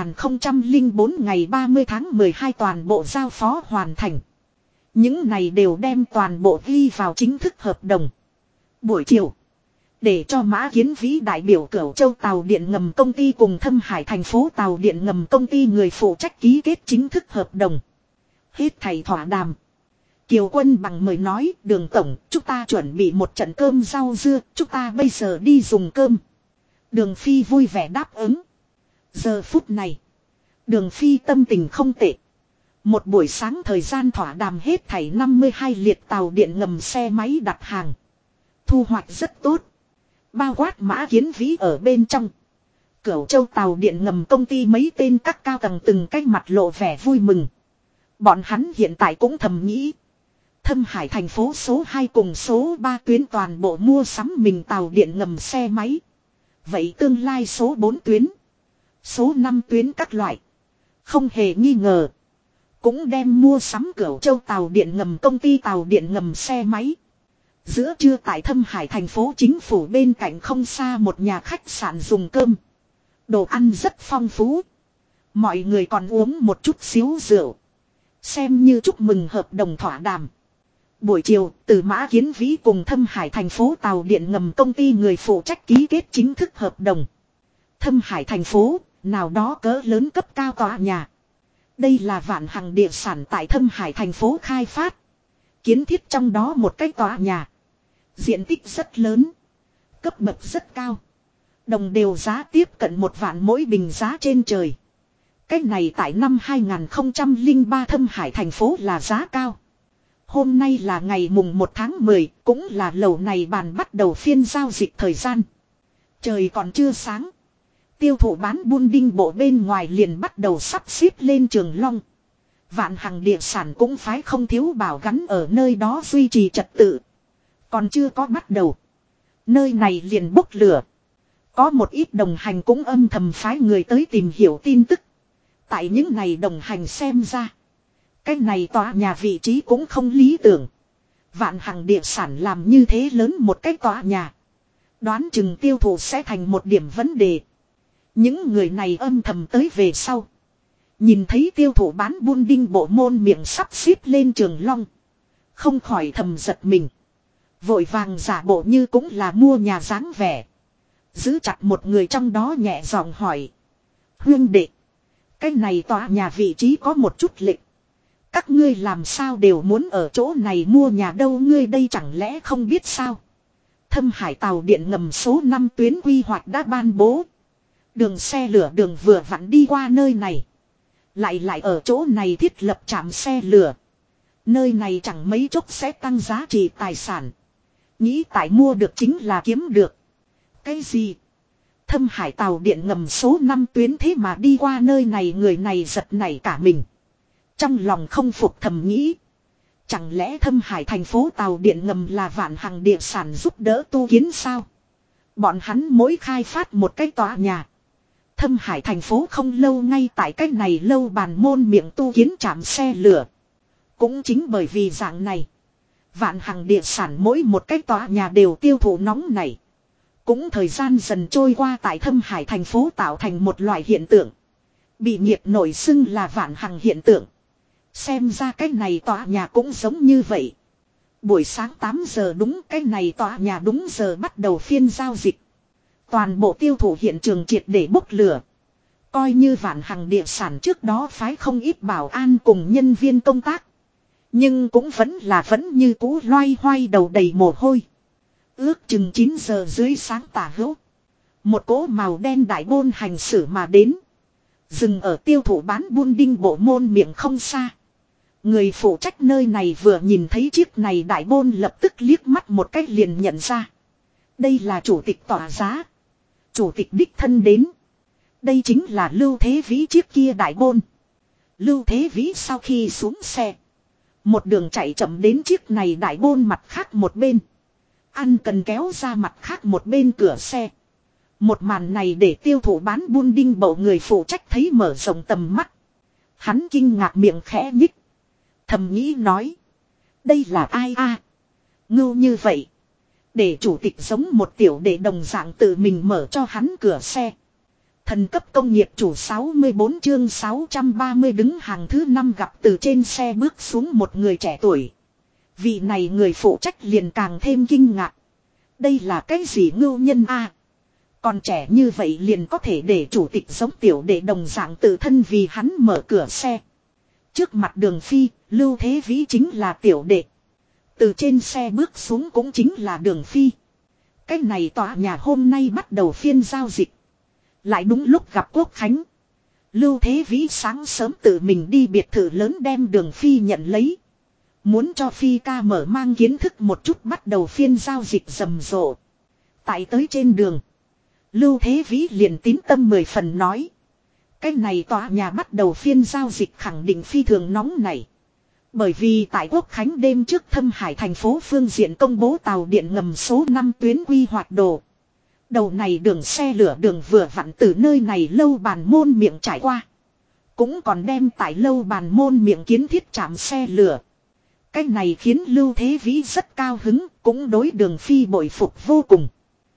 2004 ngày 30 tháng 12 toàn bộ giao phó hoàn thành. Những này đều đem toàn bộ ghi vào chính thức hợp đồng. Buổi chiều. Để cho Mã Kiến Vĩ đại biểu Cửu Châu tàu điện ngầm công ty cùng Thâm Hải thành phố tàu điện ngầm công ty người phụ trách ký kết chính thức hợp đồng. Hết thầy thỏa đàm. Kiều Quân bằng mời nói Đường tổng chúng ta chuẩn bị một trận cơm rau dưa. Chúng ta bây giờ đi dùng cơm. Đường Phi vui vẻ đáp ứng. Giờ phút này. Đường Phi tâm tình không tệ. Một buổi sáng thời gian thỏa đàm hết thảy 52 liệt tàu điện ngầm xe máy đặt hàng. Thu hoạch rất tốt. Bao quát Mã Kiến Vĩ ở bên trong. Cửu Châu tàu điện ngầm công ty mấy tên các cao tầng từng cái mặt lộ vẻ vui mừng. Bọn hắn hiện tại cũng thầm nghĩ. Thâm Hải thành phố số 2 cùng số 3 tuyến toàn bộ mua sắm mình tàu điện ngầm xe máy. Vậy tương lai số 4 tuyến. Số 5 tuyến các loại. Không hề nghi ngờ. Cũng đem mua sắm Cửu Châu tàu điện ngầm công ty tàu điện ngầm xe máy. Giữa trưa tại Thâm Hải thành phố chính phủ bên cạnh không xa một nhà khách sạn dùng cơm. Đồ ăn rất phong phú. Mọi người còn uống một chút xíu rượu. Xem như chúc mừng hợp đồng thỏa đàm. Buổi chiều, Từ Mã Kiến Vĩ cùng Thâm Hải thành phố tàu điện ngầm công ty người phụ trách ký kết chính thức hợp đồng. Thâm Hải thành phố, nào đó cỡ lớn cấp cao tòa nhà. Đây là Vạn Hằng địa sản tại Thâm Hải thành phố khai phát. Kiến thiết trong đó một cái tòa nhà. Diện tích rất lớn. Cấp bậc rất cao. Đồng đều giá tiếp cận 1 vạn mỗi bình giá trên trời. Cái này tại năm 2003 Thâm Hải thành phố là giá cao. Hôm nay là ngày mùng 1 tháng 10, cũng là lầu này bàn bắt đầu phiên giao dịch thời gian. Trời còn chưa sáng. Tiêu thụ bán buôn đinh bộ bên ngoài liền bắt đầu sắp xếp lên Trường Long. Vạn Hằng địa sản cũng phái không thiếu bảo gắn ở nơi đó duy trì trật tự. Còn chưa có bắt đầu. Nơi này liền bốc lửa. Có một ít đồng hành cũng âm thầm phái người tới tìm hiểu tin tức. Tại những này đồng hành xem ra. Cái này tòa nhà vị trí cũng không lý tưởng. Vạn Hằng địa sản làm như thế lớn một cái tòa nhà. Đoán chừng tiêu thụ sẽ thành một điểm vấn đề. Những người này âm thầm tới về sau. Nhìn thấy tiêu thụ bán buôn đinh bộ môn miệng sắp xếp lên Trường Long. Không khỏi thầm giật mình. Vội vàng giả bộ như cũng là mua nhà dáng vẻ. Giữ chặt một người trong đó nhẹ giọng hỏi. Huynh đệ. Cái này tòa nhà vị trí có một chút lệch. Các ngươi làm sao đều muốn ở chỗ này mua nhà đâu, ngươi đây chẳng lẽ không biết sao? Thâm Hải tàu điện ngầm số 5 tuyến quy hoạch đã ban bố. Đường xe lửa đường vừa vặn đi qua nơi này. Lại ở chỗ này thiết lập trạm xe lửa. Nơi này chẳng mấy chốc sẽ tăng giá trị tài sản. Nghĩ tại mua được chính là kiếm được. Cái gì? Thâm Hải tàu điện ngầm số 5 tuyến thế mà đi qua nơi này, người này giật nảy cả mình. Trong lòng không phục thầm nghĩ. Chẳng lẽ Thâm Hải thành phố tàu điện ngầm là Vạn Hằng địa sản giúp đỡ tu kiến sao? Bọn hắn mỗi khai phát một cái tòa nhà. Thâm Hải thành phố không lâu ngay tại cách này lâu bàn môn miệng tu kiến trạm xe lửa. Cũng chính bởi vì dạng này. Vạn Hằng địa sản mỗi một cái tòa nhà đều tiêu thụ nóng này. Cũng thời gian dần trôi qua tại Thâm Hải thành phố tạo thành một loại hiện tượng. Bị nghiệp nổi xưng là Vạn Hằng hiện tượng. Xem ra cái này tòa nhà cũng giống như vậy. Buổi sáng 8 giờ đúng, cái này tòa nhà đúng giờ bắt đầu phiên giao dịch. Toàn bộ tiêu thụ hiện trường triệt để bốc lửa. Coi như Vạn Hằng địa sản trước đó phái không ít bảo an cùng nhân viên công tác. Nhưng cũng vẫn như cũ loay hoay đầu đầy mồ hôi. Ước chừng 9 giờ dưới sáng tả hữu. Một cỗ màu đen đại bôn hành xử mà đến. Dừng ở tiêu thụ bán buôn đinh bộ môn miệng không xa. Người phụ trách nơi này vừa nhìn thấy chiếc này đại bôn lập tức liếc mắt một cách liền nhận ra. Đây là chủ tịch tòa giá. Chủ tịch đích thân đến. Đây chính là Lưu Thế Vĩ chiếc kia đại bôn. Lưu Thế Vĩ sau khi xuống xe. Một đường chạy chậm đến chiếc này đại bôn mặt khác một bên. Ăn cần kéo ra mặt khác một bên cửa xe. Một màn này để tiêu thụ bán buôn đinh bộ người phụ trách thấy mở rộng tầm mắt. Hắn kinh ngạc miệng khẽ nhích. Thầm nghĩ nói. Đây là ai a? Ngưu như vậy. Để chủ tịch giống một tiểu đệ đồng dạng tự mình mở cho hắn cửa xe. Thần cấp công nghiệp chủ 64 chương 630 đứng hàng thứ 5 gặp từ trên xe bước xuống một người trẻ tuổi. Vị này người phụ trách liền càng thêm kinh ngạc. Đây là cái gì ngưu nhân a? Còn trẻ như vậy liền có thể để chủ tịch giống tiểu đệ đồng dạng tự thân vì hắn mở cửa xe. Trước mặt Đường Phi, Lưu Thế Vĩ chính là tiểu đệ. Từ trên xe bước xuống cũng chính là Đường Phi. Cái này tòa nhà hôm nay bắt đầu phiên giao dịch. Lại đúng lúc gặp Quốc Khánh. Lưu Thế Vĩ sáng sớm tự mình đi biệt thự lớn đem Đường Phi nhận lấy. Muốn cho Phi ca mở mang kiến thức một chút bắt đầu phiên giao dịch rầm rộ. Tại tới trên đường. Lưu Thế Vĩ liền tín tâm 10 phần nói. Cái này tòa nhà bắt đầu phiên giao dịch khẳng định phi thường nóng này. Bởi vì tại Quốc Khánh đêm trước Thâm Hải thành phố phương diện công bố tàu điện ngầm số 5 tuyến quy hoạch đồ. Đầu này đường xe lửa đường vừa vặn từ nơi này lâu bàn môn miệng trải qua. Cũng còn đem tại lâu bàn môn miệng kiến thiết trạm xe lửa. Cái này khiến Lưu Thế Vĩ rất cao hứng, cũng đối Đường Phi bội phục vô cùng.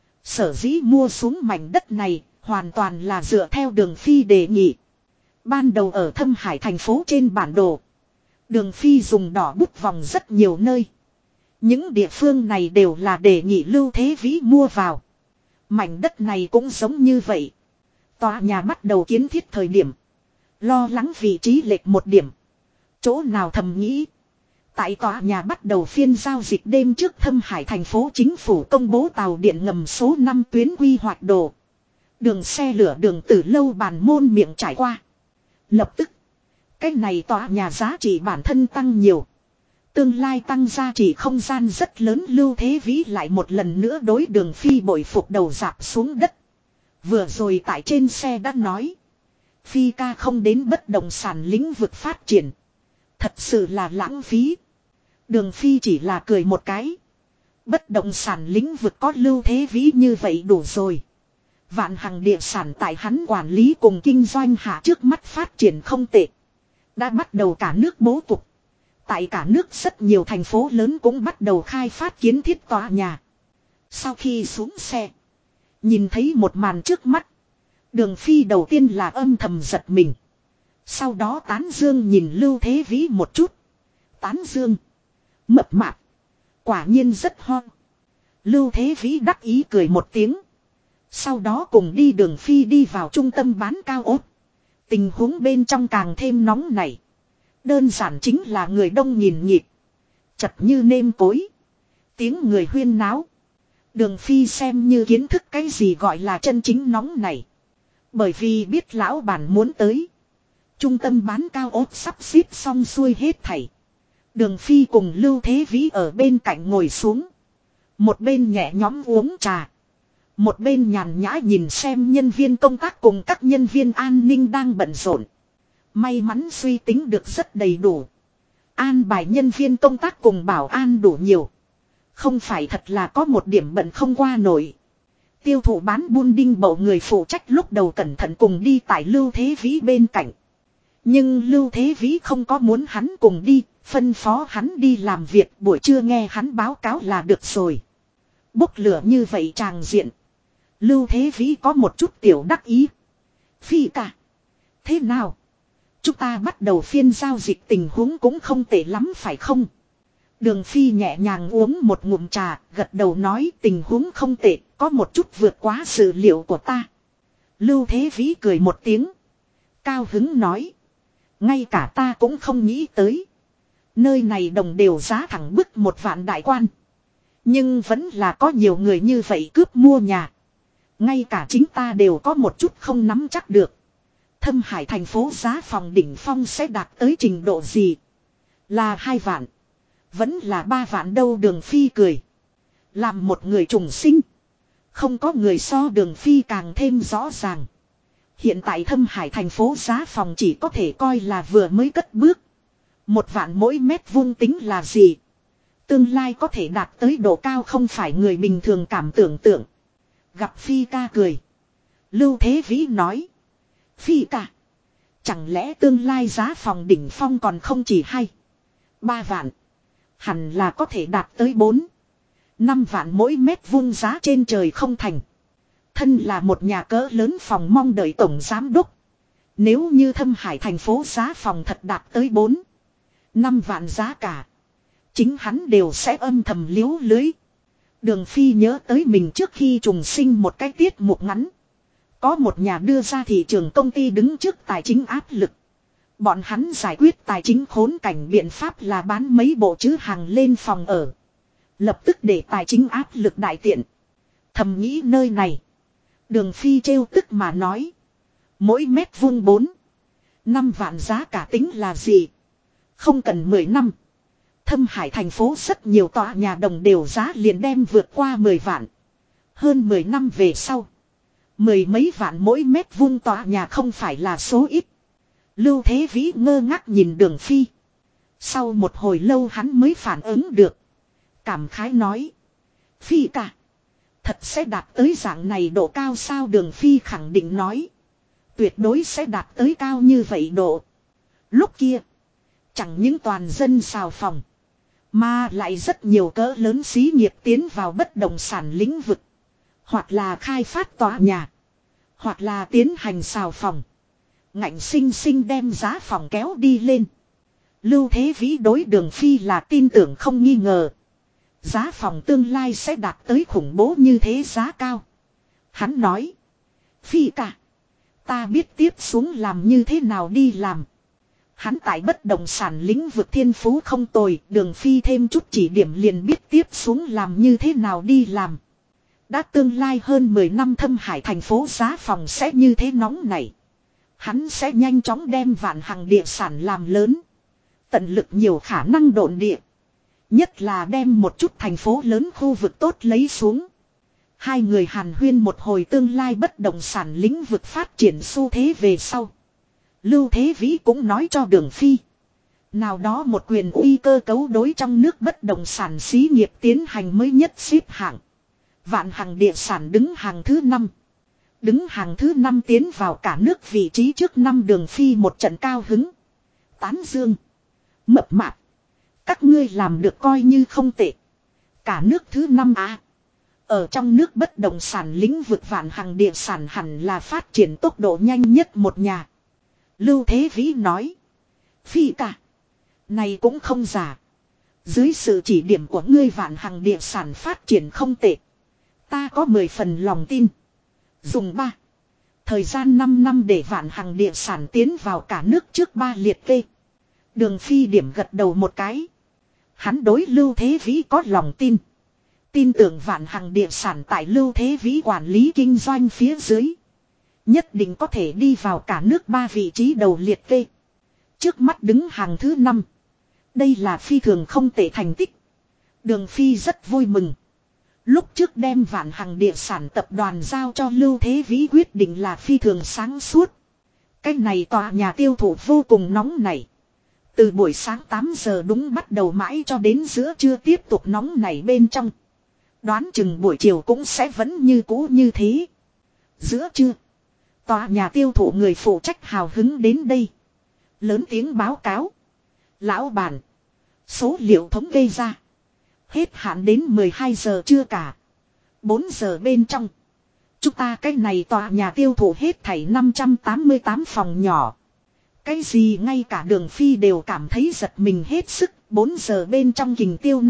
Sở dĩ mua xuống mảnh đất này, hoàn toàn là dựa theo Đường Phi đề nghị. Ban đầu ở Thâm Hải thành phố trên bản đồ, Đường Phi dùng đỏ bút vòng rất nhiều nơi. Những địa phương này đều là đề nghị Lưu Thế Vĩ mua vào. Mảnh đất này cũng giống như vậy. Tòa nhà bắt đầu kiến thiết thời điểm, lo lắng vị trí lệch một điểm. Chỗ nào thầm nghĩ. Tại tòa nhà bắt đầu phiên giao dịch đêm trước, Thâm Hải thành phố chính phủ công bố tàu điện ngầm số 5 tuyến quy hoạch đồ. Đường xe lửa đường từ lâu bàn môn miệng trải qua. Lập tức, cái này tòa nhà giá trị bản thân tăng nhiều. Tương lai tăng giá trị không gian rất lớn. Lưu Thế Vĩ lại một lần nữa đối Đường Phi bội phục đầu rạp xuống đất. Vừa rồi tại trên xe đã nói, Phi ca không đến bất động sản lĩnh vực phát triển, thật sự là lãng phí. Đường Phi chỉ là cười một cái. Bất động sản lĩnh vực có Lưu Thế Vĩ như vậy đủ rồi. Vạn Hằng địa sản tại hắn quản lý cùng kinh doanh hạ trước mắt phát triển không tệ. Đã bắt đầu cả nước bố cục. Tại cả nước rất nhiều thành phố lớn cũng bắt đầu khai phát kiến thiết tòa nhà. Sau khi xuống xe, nhìn thấy một màn trước mắt, Đường Phi đầu tiên là âm thầm giật mình. Sau đó tán dương nhìn Lưu Thế Vĩ một chút. Tán dương. Mập mạp. Quả nhiên rất hon. Lưu Thế Vĩ đắc ý cười một tiếng. Sau đó cùng đi Đường Phi đi vào trung tâm bán cao ốt. Tình huống bên trong càng thêm nóng nảy. Đơn giản chính là người đông nghìn nghịt, chật như nêm cối, tiếng người huyên náo. Đường Phi xem như kiến thức cái gì gọi là chân chính nóng nảy. Bởi vì biết lão bản muốn tới. Trung tâm bán cao ốt sắp xếp xong xuôi hết thảy. Đường Phi cùng Lưu Thế Vĩ ở bên cạnh ngồi xuống. Một bên nhẹ nhõm uống trà, một bên nhàn nhã nhìn xem nhân viên công tác cùng các nhân viên an ninh đang bận rộn. May mắn suy tính được rất đầy đủ. An bài nhân viên công tác cùng bảo an đủ nhiều. Không phải thật là có một điểm bận không qua nổi. Tiêu thụ bán buôn đinh bậu người phụ trách lúc đầu cẩn thận cùng đi tại Lưu Thế Vĩ bên cạnh. Nhưng Lưu Thế Vĩ không có muốn hắn cùng đi, phân phó hắn đi làm việc, buổi trưa nghe hắn báo cáo là được rồi. Bốc lửa như vậy tràng diện, Lưu Thế Vĩ có một chút tiểu đắc ý. Phi cả. Thế nào? Chúng ta bắt đầu phiên giao dịch tình huống cũng không tệ lắm phải không? Đường Phi nhẹ nhàng uống một ngụm trà, gật đầu nói tình huống không tệ, có một chút vượt quá dự liệu của ta. Lưu Thế Vĩ cười một tiếng. Cao hứng nói. Ngay cả ta cũng không nghĩ tới. Nơi này đồng đều giá thẳng bức 1 vạn đại quan. Nhưng vẫn là có nhiều người như vậy cướp mua nhà. Ngay cả chính ta đều có một chút không nắm chắc được. Thâm Hải thành phố giá phòng đỉnh phong sẽ đạt tới trình độ gì? Là 2 vạn. Vẫn là 3 vạn đâu? Đường Phi cười. Làm một người trùng sinh, không có người so Đường Phi càng thêm rõ ràng. Hiện tại Thâm Hải thành phố giá phòng chỉ có thể coi là vừa mới cất bước. 1 vạn mỗi mét vuông tính là gì? Tương lai có thể đạt tới độ cao không phải người bình thường cảm tưởng tượng. Gặp Phi ca cười, Lưu Thế Vĩ nói. Phi ca, chẳng lẽ tương lai giá phòng đỉnh phong còn không chỉ 2-3 vạn? Hẳn là có thể đạt tới 4-5 vạn mỗi mét vuông giá trên trời không thành. Thân là một nhà cỡ lớn phòng mong đợi tổng giám đốc. Nếu như Thâm Hải thành phố giá phòng thật đạt tới 4-5 vạn giá cả, chính hắn đều sẽ âm thầm liếu lưới. Đường Phi nhớ tới mình trước khi trùng sinh một cái tiết mục ngắn. Có một nhà đưa ra thị trường công ty đứng trước tài chính áp lực. Bọn hắn giải quyết tài chính khốn cảnh biện pháp là bán mấy bộ chữ hàng lên phòng ở. Lập tức để tài chính áp lực đại tiện. Thầm nghĩ nơi này. Đường Phi trêu tức mà nói. Mỗi mét vuông 4-5 vạn giá cả tính là gì? Không cần 10 năm. Thâm Hải thành phố rất nhiều tòa nhà đồng đều giá liền đem vượt qua 10 vạn. Hơn 10 năm về sau, 10 mấy vạn mỗi mét vuông tòa nhà không phải là số ít. Lưu Thế Vĩ ngơ ngác nhìn Đường Phi. Sau một hồi lâu hắn mới phản ứng được. Cảm khái nói. Phi ca, thật sẽ đạt tới dạng này độ cao sao? Đường Phi khẳng định nói. Tuyệt đối sẽ đạt tới cao như vậy độ. Lúc kia, chẳng những toàn dân xào phòng, Mà lại rất nhiều cỡ lớn xí nghiệp tiến vào bất động sản lĩnh vực. Hoặc là khai phát tòa nhà. Hoặc là tiến hành xào phòng. Ngạnh sinh sinh đem giá phòng kéo đi lên. Lưu Thế Vĩ đối Đường Phi là tin tưởng không nghi ngờ. Giá phòng tương lai sẽ đạt tới khủng bố như thế giá cao. Hắn nói. Phi cả. Ta biết tiếp xuống làm như thế nào đi làm. Hắn tại bất động sản lĩnh vực thiên phú không tồi. Đường Phi thêm chút chỉ điểm liền biết tiếp xuống làm như thế nào đi làm. Đã tương lai hơn 10 năm Thâm Hải thành phố giá phòng sẽ như thế nóng này. Hắn sẽ nhanh chóng đem Vạn Hằng địa sản làm lớn. Tận lực nhiều khả năng độn địa. Nhất là đem một chút thành phố lớn khu vực tốt lấy xuống. Hai người hàn huyên một hồi tương lai bất động sản lĩnh vực phát triển xu thế về sau. Lưu Thế Vĩ cũng nói cho Đường Phi. Nào đó một quyền uy cơ cấu đối trong nước bất động sản xí nghiệp tiến hành mới nhất xếp hạng. Vạn Hằng địa sản đứng hàng thứ 5. Đứng hàng thứ 5 tiến vào cả nước vị trí trước năm. Đường Phi một trận cao hứng. Tán dương. Mập mạp. Các ngươi làm được coi như không tệ. Cả nước thứ 5 à. Ở trong nước bất động sản lĩnh vực Vạn Hằng địa sản hẳn là phát triển tốc độ nhanh nhất một nhà. Lưu Thế Vĩ nói. Phi cả. Này cũng không giả. Dưới sự chỉ điểm của ngươi Vạn Hằng địa sản phát triển không tệ. Ta có 10 phần lòng tin. Dùng 3. Thời gian 5 năm để Vạn Hằng địa sản tiến vào cả nước trước 3 liệt kê. Đường Phi điểm gật đầu một cái. Hắn đối Lưu Thế Vĩ có lòng tin. Tin tưởng Vạn Hằng địa sản tại Lưu Thế Vĩ quản lý kinh doanh phía dưới. Nhất định có thể đi vào cả nước 3 vị trí đầu liệt kê. Trước mắt đứng hàng thứ 5. Đây là phi thường không tệ thành tích. Đường Phi rất vui mừng. Lúc trước đem Vạn Hằng địa sản tập đoàn giao cho Lưu Thế Vĩ quyết định là phi thường sáng suốt. Cái này tòa nhà tiêu thụ vô cùng nóng nảy. Từ buổi sáng 8 giờ đúng bắt đầu mãi cho đến giữa trưa tiếp tục nóng nảy bên trong. Đoán chừng buổi chiều cũng sẽ vẫn như cũ như thế. Giữa trưa, tòa nhà tiêu thụ người phụ trách hào hứng đến đây. Lớn tiếng báo cáo. Lão bản, số liệu thống kê ra. Hết hạn đến 12 giờ trưa cả. 4 giờ bên trong. Chúng ta cái này tòa nhà tiêu thụ hết thảy 588 phòng nhỏ. Cái gì ngay cả Đường Phi đều cảm thấy giật mình hết sức. 4 giờ bên trong kình tiêu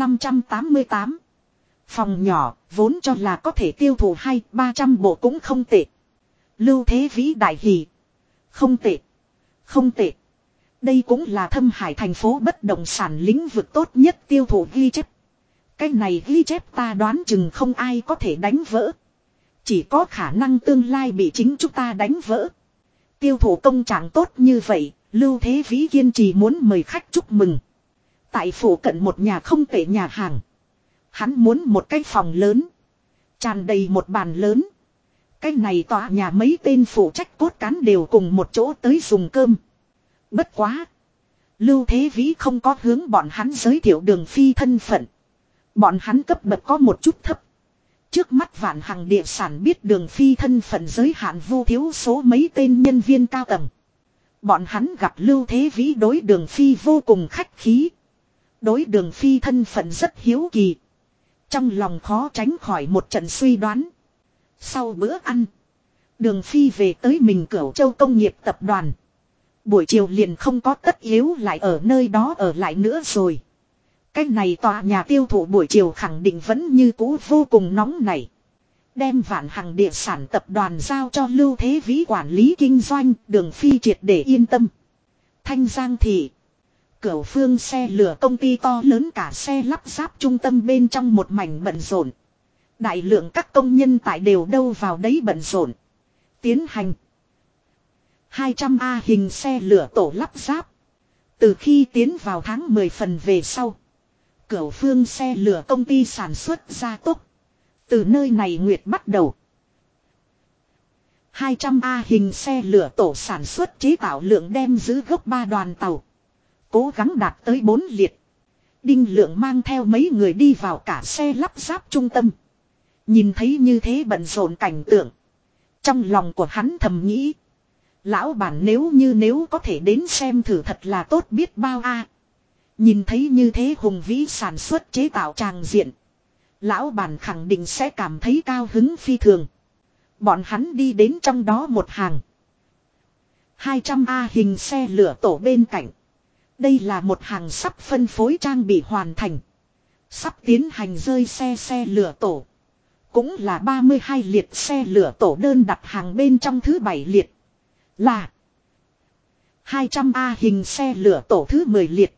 588. Phòng nhỏ vốn cho là có thể tiêu thụ 200-300 bộ cũng không tệ. Lưu Thế Vĩ đại hỉ. Không tệ. Không tệ. Đây cũng là Thâm Hải thành phố bất động sản lĩnh vực tốt nhất tiêu thụ ghi chép. Cái này ghi chép ta đoán chừng không ai có thể đánh vỡ. Chỉ có khả năng tương lai bị chính chúng ta đánh vỡ. Tiêu thụ công trạng tốt như vậy, Lưu Thế Vĩ kiên trì muốn mời khách chúc mừng. Tại phủ cận một nhà không tệ nhà hàng. Hắn muốn một cái phòng lớn. Tràn đầy một bàn lớn. Cái này tòa nhà mấy tên phụ trách cốt cán đều cùng một chỗ tới dùng cơm. Bất quá. Lưu Thế Vĩ không có hướng bọn hắn giới thiệu Đường Phi thân phận. Bọn hắn cấp bậc có một chút thấp. Trước mắt Vạn Hằng địa sản biết Đường Phi thân phận giới hạn vô thiếu số mấy tên nhân viên cao tầng. Bọn hắn gặp Lưu Thế Vĩ đối Đường Phi vô cùng khách khí. Đối Đường Phi thân phận rất hiếu kỳ. Trong lòng khó tránh khỏi một trận suy đoán. Sau bữa ăn. Đường Phi về tới mình Cửu Châu công nghiệp tập đoàn. Buổi chiều liền không có tất yếu lại ở nơi đó ở lại nữa rồi. Cái này tòa nhà tiêu thụ buổi chiều khẳng định vẫn như cũ vô cùng nóng nảy. Đem Vạn Hằng địa sản tập đoàn giao cho Lưu Thế Vĩ quản lý kinh doanh. Đường Phi triệt để yên tâm. Thanh Giang thị. Cửu Phương xe lửa công ty to lớn cả xe lắp ráp trung tâm bên trong một mảnh bận rộn. Đại lượng các công nhân tại đều đâu vào đấy bận rộn. Tiến hành 200A hình xe lửa tổ lắp ráp. Từ khi tiến vào tháng 10 phần về sau. Cửu Phương xe lửa công ty sản xuất gia tốc. Từ nơi này nguyệt bắt đầu. 200A hình xe lửa tổ sản xuất chế tạo lượng đem giữ gốc 3 đoàn tàu. Cố gắng đạt tới 4 liệt. Đinh Lượng mang theo mấy người đi vào cả xe lắp ráp trung tâm. Nhìn thấy như thế bận rộn cảnh tượng. Trong lòng của hắn thầm nghĩ. Lão bản nếu có thể đến xem thử thật là tốt biết bao a. Nhìn thấy như thế hùng vĩ sản xuất chế tạo tràng diện. Lão bản khẳng định sẽ cảm thấy cao hứng phi thường. Bọn hắn đi đến trong đó một hàng. 200A hình xe lửa tổ bên cạnh. Đây là một hàng sắp phân phối trang bị hoàn thành. Sắp tiến hành rơi xe lửa tổ. Cũng là 32 liệt xe lửa tổ đơn đặt hàng bên trong thứ 7 liệt. Là 200A hình xe lửa tổ thứ 10 liệt.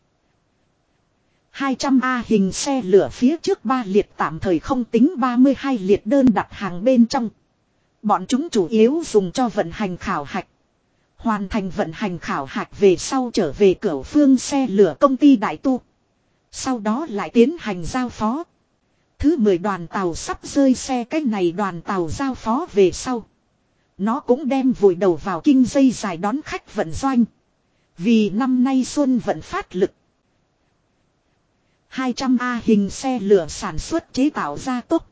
200A hình xe lửa phía trước 3 liệt tạm thời không tính 32 liệt đơn đặt hàng bên trong. Bọn chúng chủ yếu dùng cho vận hành khảo hạch. Hoàn thành vận hành khảo hạch về sau trở về Cửu Phương xe lửa công ty đại tu. Sau đó lại tiến hành giao phó. Thứ 10 đoàn tàu sắp rơi xe cái này đoàn tàu giao phó về sau. Nó cũng đem vùi đầu vào kinh dây dài đón khách vận doanh. Vì năm nay xuân vận phát lực. 200A hình xe lửa sản xuất chế tạo gia tốc.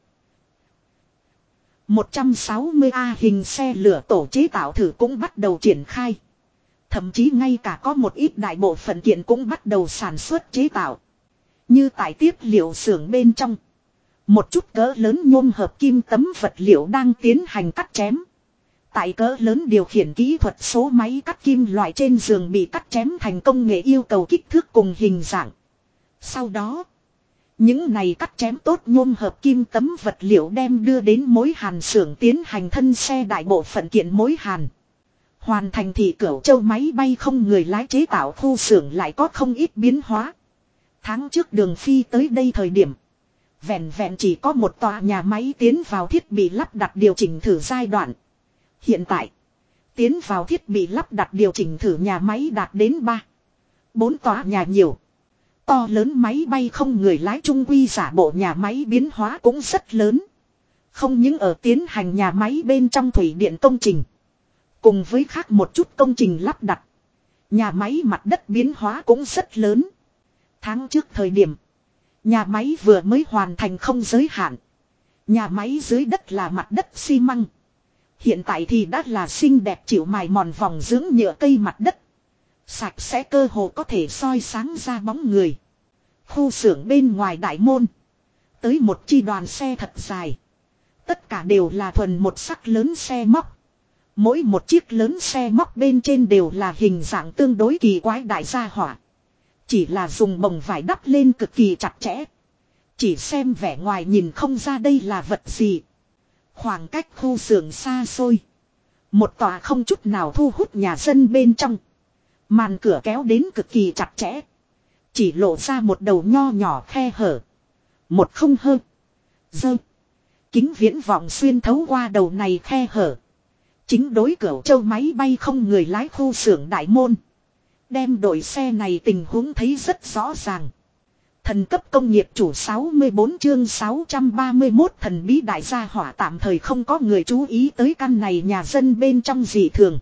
160A hình xe lửa tổ chế tạo thử cũng bắt đầu triển khai. Thậm chí ngay cả có một ít đại bộ phận kiện cũng bắt đầu sản xuất chế tạo. Như tại tiếp liệu xưởng bên trong. Một chút cỡ lớn nhôm hợp kim tấm vật liệu đang tiến hành cắt chém. Tại cỡ lớn điều khiển kỹ thuật số máy cắt kim loại trên giường bị cắt chém thành công nghệ yêu cầu kích thước cùng hình dạng. Sau đó, những này cắt chém tốt nhôm hợp kim tấm vật liệu đem đưa đến mối hàn xưởng tiến hành thân xe đại bộ phận kiện mối hàn. Hoàn thành thì Cửu Châu máy bay không người lái chế tạo khu xưởng lại có không ít biến hóa. Tháng trước Đường Phi tới đây thời điểm. Vẹn vẹn chỉ có một tòa nhà máy tiến vào thiết bị lắp đặt điều chỉnh thử giai đoạn. Hiện tại, tiến vào thiết bị lắp đặt điều chỉnh thử nhà máy đạt đến 4 tòa nhà nhiều. To lớn máy bay không người lái trung quy giả bộ nhà máy biến hóa cũng rất lớn. Không những ở tiến hành nhà máy bên trong thủy điện công trình. Cùng với khác một chút công trình lắp đặt. Nhà máy mặt đất biến hóa cũng rất lớn. Tháng trước thời điểm. Nhà máy vừa mới hoàn thành không giới hạn. Nhà máy dưới đất là mặt đất xi măng. Hiện tại thì đã là xinh đẹp chịu mài mòn vòng dưỡng nhựa cây mặt đất. Sạch sẽ cơ hồ có thể soi sáng ra bóng người. Khu xưởng bên ngoài đại môn. Tới một chi đoàn xe thật dài. Tất cả đều là thuần một sắc lớn xe móc. Mỗi một chiếc lớn xe móc bên trên đều là hình dạng tương đối kỳ quái đại gia hỏa. Chỉ là dùng bồng vải đắp lên cực kỳ chặt chẽ. Chỉ xem vẻ ngoài nhìn không ra đây là vật gì. Khoảng cách khu xưởng xa xôi. Một tòa không chút nào thu hút nhà dân bên trong. Màn cửa kéo đến cực kỳ chặt chẽ. Chỉ lộ ra một đầu nho nhỏ khe hở. Một không hơn. Dơ. Kính viễn vọng xuyên thấu qua đầu này khe hở. Chính đối Cửu Châu máy bay không người lái khu xưởng đại môn. Đem đội xe này tình huống thấy rất rõ ràng. Thần cấp công nghiệp chủ 64 chương 631 thần bí đại gia hỏa tạm thời không có người chú ý tới căn này nhà dân bên trong dị thường.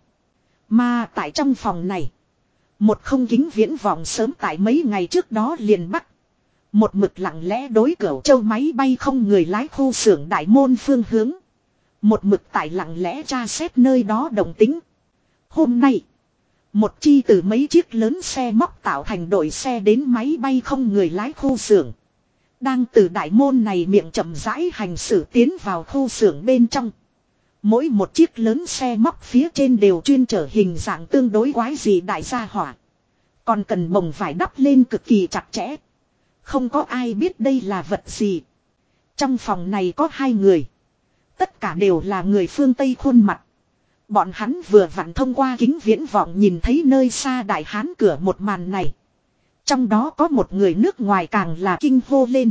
Mà tại trong phòng này. Một không kính viễn vọng sớm tại mấy ngày trước đó liền bắt. Một mực lặng lẽ đối Cửu Châu máy bay không người lái khu xưởng đại môn phương hướng. Một mực tại lặng lẽ tra xét nơi đó động tính. Hôm nay. Một chi từ mấy chiếc lớn xe móc tạo thành đội xe đến máy bay không người lái khu xưởng. Đang từ đại môn này miệng chậm rãi hành xử tiến vào khu xưởng bên trong. Mỗi một chiếc lớn xe móc phía trên đều chuyên trở hình dạng tương đối quái dị đại gia hỏa. Còn cần bồng vải đắp lên cực kỳ chặt chẽ. Không có ai biết đây là vật gì. Trong phòng này có 2 người. Tất cả đều là người phương Tây khuôn mặt. Bọn hắn vừa vặn thông qua kính viễn vọng nhìn thấy nơi xa đại hán cửa một màn này. Trong đó có một người nước ngoài càng là kinh hô lên.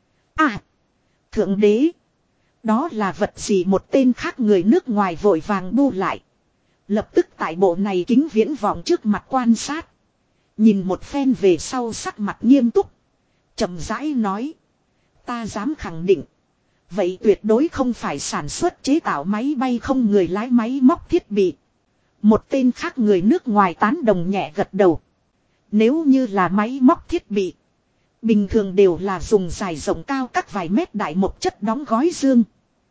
À! Thượng đế! Đó là vật gì một tên khác người nước ngoài vội vàng bu lại. Lập tức tại bộ này kính viễn vọng trước mặt quan sát. Nhìn một phen về sau sắc mặt nghiêm túc. Chậm rãi nói. Ta dám khẳng định. Vậy tuyệt đối không phải sản xuất chế tạo máy bay không người lái máy móc thiết bị. Một tên khác người nước ngoài tán đồng nhẹ gật đầu. Nếu như là máy móc thiết bị. Bình thường đều là dùng dài rộng cao các vài mét đại một chất đóng gói dương.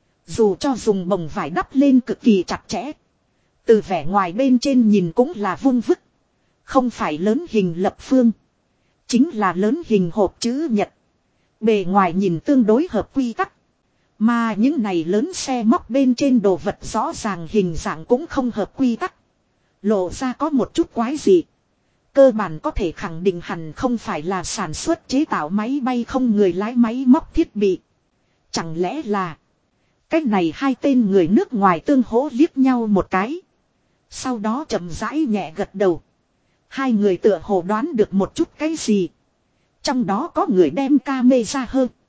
Dù cho dùng bồng vải đắp lên cực kỳ chặt chẽ. Từ vẻ ngoài bên trên nhìn cũng là vung vức. Không phải lớn hình lập phương. chính là lớn hình hộp chữ nhật. Bề ngoài nhìn tương đối hợp quy tắc. Mà những này lớn xe móc bên trên đồ vật rõ ràng hình dạng cũng không hợp quy tắc. Lộ ra có một chút quái dị. Cơ bản có thể khẳng định hẳn không phải là sản xuất chế tạo máy bay không người lái máy móc thiết bị. Chẳng lẽ là cách này hai tên người nước ngoài tương hỗ liếc nhau một cái. Sau đó chậm rãi nhẹ gật đầu. Hai người tựa hồ đoán được một chút cái gì. Trong đó có người đem camera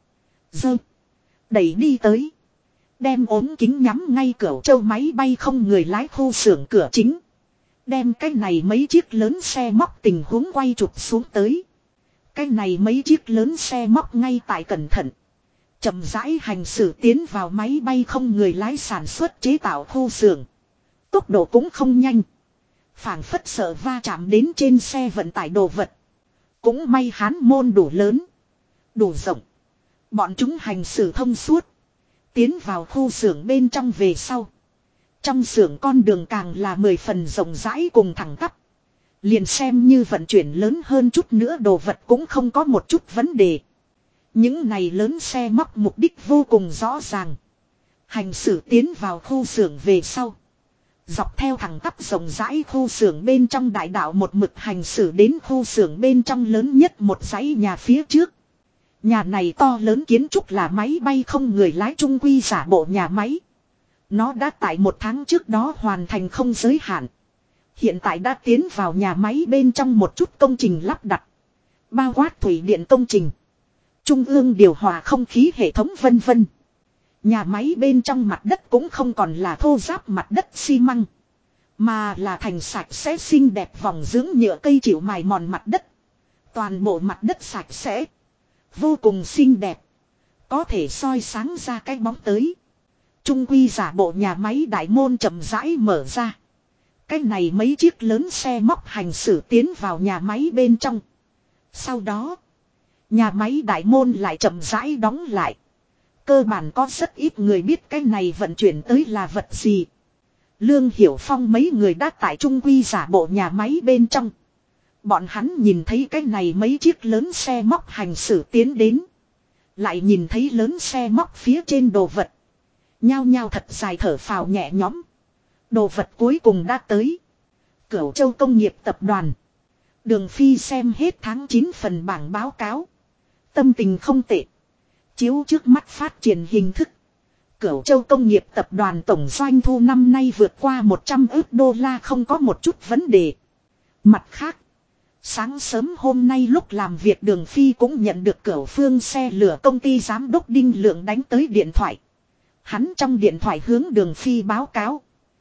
đẩy đi tới. Đem ốm kính nhắm ngay cửa châu máy bay không người lái khu xưởng cửa chính. Đem cái này mấy chiếc lớn xe móc tình huống quay chụp xuống tới. Cái này mấy chiếc lớn xe móc ngay tại cẩn thận. Chậm rãi hành xử tiến vào máy bay không người lái sản xuất chế tạo khu xưởng. Tốc độ cũng không nhanh. Phảng phất sợ va chạm đến trên xe vận tải đồ vật. Cũng may hán môn đủ lớn. Đủ rộng. Bọn chúng hành xử thông suốt. Tiến vào khu xưởng bên trong về sau. Trong xưởng con đường càng là 10 phần rộng rãi cùng thẳng tắp. Liền xem như vận chuyển lớn hơn chút nữa đồ vật cũng không có một chút vấn đề. Những này lớn xe móc mục đích vô cùng rõ ràng. Hành xử tiến vào khu xưởng về sau. Dọc theo thẳng tắp rộng rãi khu xưởng bên trong đại đạo một mực hành xử đến khu xưởng bên trong lớn nhất một dãy nhà phía trước. Nhà này to lớn kiến trúc là máy bay không người lái trung quy giả bộ nhà máy. Nó đã tại 1 tháng trước đó hoàn thành không giới hạn. Hiện tại đã tiến vào nhà máy bên trong một chút công trình lắp đặt. Bao quát thủy điện công trình. Trung ương điều hòa không khí hệ thống vân vân. Nhà máy bên trong mặt đất cũng không còn là thô ráp mặt đất xi măng. Mà là thành sạch sẽ xinh đẹp vòng dưỡng nhựa cây chịu mài mòn mặt đất. Toàn bộ mặt đất sạch sẽ. Vô cùng xinh đẹp. Có thể soi sáng ra cái bóng tới. Trung quy giả bộ nhà máy đại môn chậm rãi mở ra. Cái này mấy chiếc lớn xe móc hành xử tiến vào nhà máy bên trong. Sau đó, nhà máy đại môn lại chậm rãi đóng lại. Cơ bản có rất ít người biết cái này vận chuyển tới là vật gì. Lương Hiểu Phong mấy người đã tại trung quy giả bộ nhà máy bên trong. Bọn hắn nhìn thấy cái này mấy chiếc lớn xe móc hành xử tiến đến. Lại nhìn thấy lớn xe móc phía trên đồ vật. Nhao nhao thật dài thở phào nhẹ nhõm. Đồ vật cuối cùng đã tới. Cửu Châu Công nghiệp Tập đoàn. Đường Phi xem hết tháng 9 phần bảng báo cáo. Tâm tình không tệ. Chiếu trước mắt phát triển hình thức. Cửu Châu Công nghiệp Tập đoàn tổng doanh thu năm nay vượt qua 100 ức đô la không có một chút vấn đề. Mặt khác. Sáng sớm hôm nay lúc làm việc Đường Phi cũng nhận được Cửu Phương xe lửa công ty giám đốc Đinh Lượng đánh tới điện thoại. Hắn trong điện thoại hướng Đường Phi báo cáo.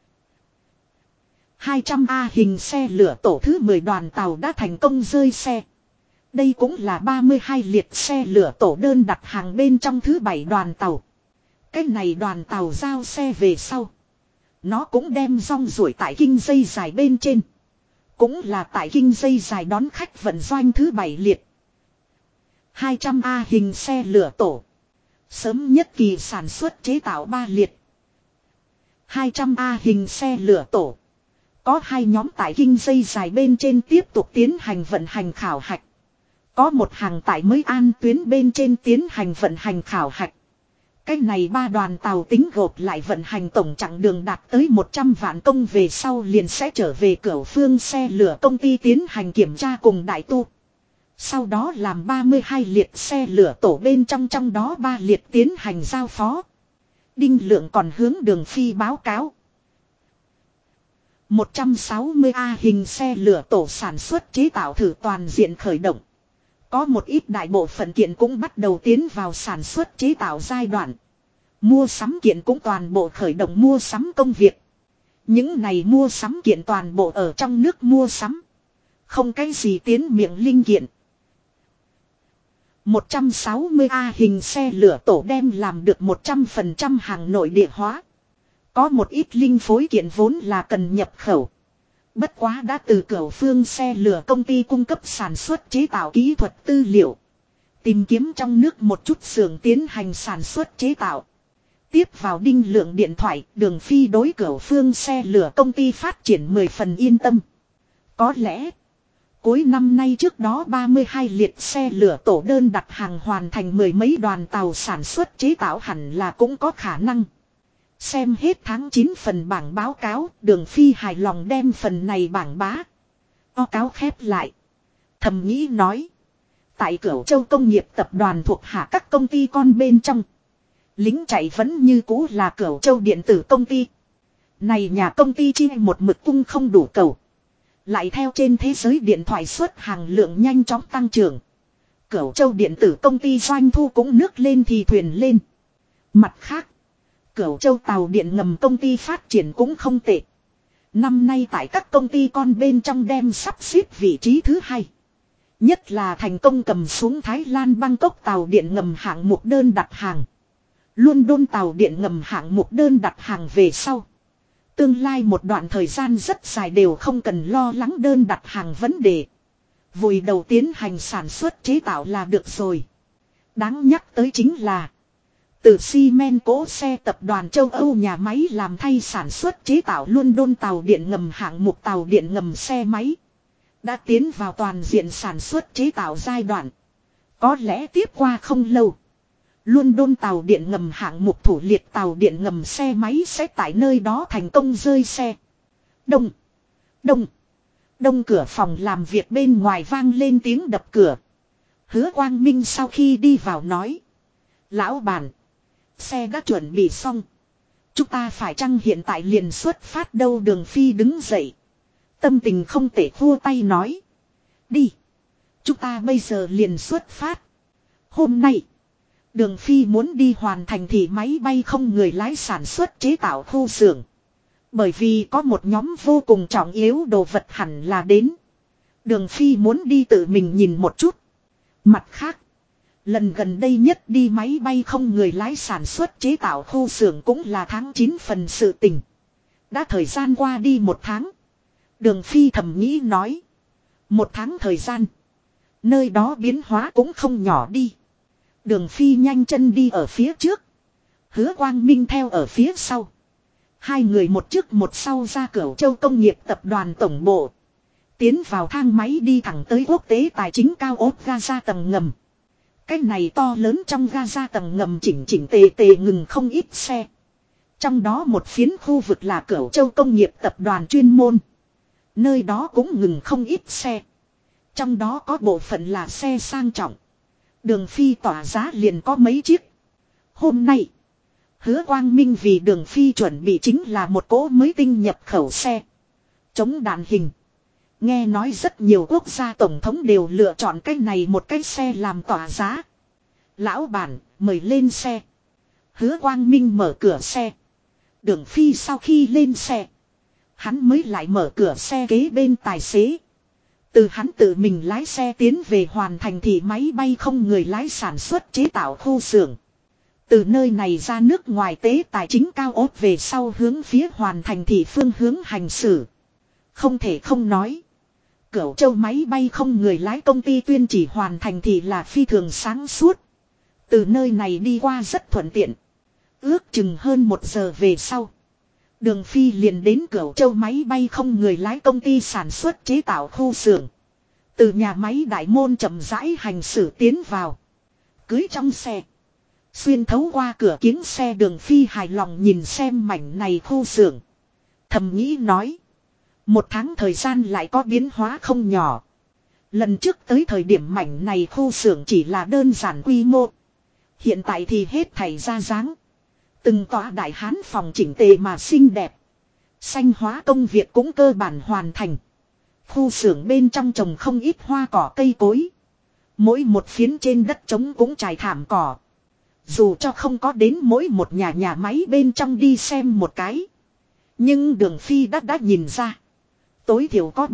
200A hình xe lửa tổ thứ 10 đoàn tàu đã thành công rơi xe. Đây cũng là 32 liệt xe lửa tổ đơn đặt hàng bên trong thứ 7 đoàn tàu. Cái này đoàn tàu giao xe về sau. Nó cũng đem rong ruổi tại kinh dây dài bên trên. Cũng là tại kinh dây dài đón khách vận doanh thứ 7 liệt. 200A hình xe lửa tổ. Sớm nhất kỳ sản xuất chế tạo 3 liệt. 200A hình xe lửa tổ. Có 2 nhóm tại kinh dây dài bên trên tiếp tục tiến hành vận hành khảo hạch. Có một hàng tại mới an tuyến bên trên tiến hành vận hành khảo hạch. Cái này 3 đoàn tàu tính gộp lại vận hành tổng chặng đường đạt tới 100 vạn công về sau liền sẽ trở về Cửu Phương xe lửa công ty tiến hành kiểm tra cùng đại tu. Sau đó làm 32 liệt xe lửa tổ bên trong đó 3 liệt tiến hành giao phó. Đinh Lượng còn hướng Đường Phi báo cáo. 160A hình xe lửa tổ sản xuất chế tạo thử toàn diện khởi động. Có một ít đại bộ phận kiện cũng bắt đầu tiến vào sản xuất chế tạo giai đoạn. Mua sắm kiện cũng toàn bộ khởi động mua sắm công việc. Những này mua sắm kiện toàn bộ ở trong nước mua sắm. Không cái gì tiến miệng linh kiện. 160A hình xe lửa tổ đem làm được 100% hàng nội địa hóa. Có một ít linh phối kiện vốn là cần nhập khẩu. Bất quá đã từ Cửu Phương xe lửa công ty cung cấp sản xuất chế tạo kỹ thuật tư liệu. Tìm kiếm trong nước một chút xưởng tiến hành sản xuất chế tạo. Tiếp vào Đinh Lượng điện thoại, Đường Phi đối Cửu Phương xe lửa công ty phát triển 10 phần yên tâm. Có lẽ Cuối năm nay trước đó 32 liệt xe lửa tổ đơn đặt hàng hoàn thành mười mấy đoàn tàu sản xuất chế tạo hẳn là cũng có khả năng. Xem hết tháng 9 phần bảng báo cáo, Đường Phi hài lòng đem phần này bảng báo cáo khép lại. Thầm nghĩ nói. Tại Cửu Châu công nghiệp tập đoàn thuộc hạ các công ty con bên trong. Lính chạy vẫn như cũ là Cửu Châu điện tử công ty. Này nhà công ty chi một mực cung không đủ cầu. Lại theo trên thế giới điện thoại xuất hàng lượng nhanh chóng tăng trưởng. Cửu Châu điện tử công ty doanh thu cũng nước lên thì thuyền lên. Mặt khác, Cửu Châu tàu điện ngầm công ty phát triển cũng không tệ. Năm nay tại các công ty con bên trong đem sắp xếp vị trí thứ hai. Nhất là thành công cầm xuống Thái Lan Bangkok tàu điện ngầm hạng mục đơn đặt hàng. London tàu điện ngầm hạng mục đơn đặt hàng về sau. Tương lai một đoạn thời gian rất dài đều không cần lo lắng đơn đặt hàng vấn đề. Vùi đầu tiến hành sản xuất chế tạo là được rồi. Đáng nhắc tới chính là từ Siemens cỗ xe tập đoàn châu Âu nhà máy làm thay sản xuất chế tạo London tàu điện ngầm hạng mục tàu điện ngầm xe máy. Đã tiến vào toàn diện sản xuất chế tạo giai đoạn. Có lẽ tiếp qua không lâu. London tàu điện ngầm hạng mục thủ liệt tàu điện ngầm xe máy sẽ tại nơi đó thành công rơi xe. Đông. Đông. Đông cửa phòng làm việc bên ngoài vang lên tiếng đập cửa. Hứa Quang Minh sau khi đi vào nói. Lão bản. Xe đã chuẩn bị xong. Chúng ta phải chăng hiện tại liền xuất phát đâu Đường Phi đứng dậy. Tâm tình không thể khua tay nói. Đi. Chúng ta bây giờ liền xuất phát. Hôm nay. Đường Phi muốn đi hoàn thành thì máy bay không người lái sản xuất chế tạo khu xưởng. Bởi vì có một nhóm vô cùng trọng yếu đồ vật hẳn là đến. Đường Phi muốn đi tự mình nhìn một chút. Mặt khác. Lần gần đây nhất đi máy bay không người lái sản xuất chế tạo khu xưởng cũng là tháng 9 phần sự tình. Đã thời gian qua đi một tháng. Đường Phi thầm nghĩ nói. Một tháng thời gian. Nơi đó biến hóa cũng không nhỏ đi. Đường Phi nhanh chân đi ở phía trước. Hứa Quang Minh theo ở phía sau. Hai người một trước một sau ra Cửu Châu công nghiệp tập đoàn tổng bộ. Tiến vào thang máy đi thẳng tới quốc tế tài chính cao ốt Gaza tầng ngầm. Cái này to lớn trong Gaza tầng ngầm chỉnh chỉnh tề tề ngừng không ít xe. Trong đó một phiến khu vực là Cửu Châu công nghiệp tập đoàn chuyên môn. Nơi đó cũng ngừng không ít xe. Trong đó có bộ phận là xe sang trọng. Đường Phi tỏa giá liền có mấy chiếc. Hôm nay, Hứa Quang Minh vì Đường Phi chuẩn bị chính là một cỗ mới tinh nhập khẩu xe. Chống đạn hình. Nghe nói rất nhiều quốc gia tổng thống đều lựa chọn cái này một cái xe làm tỏa giá. Lão bản, mời lên xe. Hứa Quang Minh mở cửa xe. Đường Phi sau khi lên xe. Hắn mới lại mở cửa xe kế bên tài xế. Từ hắn tự mình lái xe tiến về hoàn thành thì máy bay không người lái sản xuất chế tạo khu xưởng. Từ nơi này ra nước ngoài tế tài chính cao ốt về sau hướng phía hoàn thành thì phương hướng hành xử. Không thể không nói. Cửu Châu máy bay không người lái công ty tuyên chỉ hoàn thành thì là phi thường sáng suốt. Từ nơi này đi qua rất thuận tiện. Ước chừng hơn 1 giờ về sau. Đường Phi liền đến Cửu Châu máy bay không người lái công ty sản xuất chế tạo khu xưởng. Từ nhà máy đại môn chậm rãi hành xử tiến vào. Cưới trong xe. Xuyên thấu qua cửa kính xe Đường Phi hài lòng nhìn xem mảnh này khu xưởng. Thầm nghĩ nói. Một tháng thời gian lại có biến hóa không nhỏ. Lần trước tới thời điểm mảnh này khu xưởng chỉ là đơn giản quy mô. Hiện tại thì hết thảy ra dáng. Từng tòa đại hán phòng chỉnh tề mà xinh đẹp. Xanh hóa công việc cũng cơ bản hoàn thành. Khu xưởng bên trong trồng không ít hoa cỏ cây cối. Mỗi một phiến trên đất trống cũng trải thảm cỏ. Dù cho không có đến mỗi một nhà máy bên trong đi xem một cái. Nhưng Đường Phi đã nhìn ra. Tối thiểu có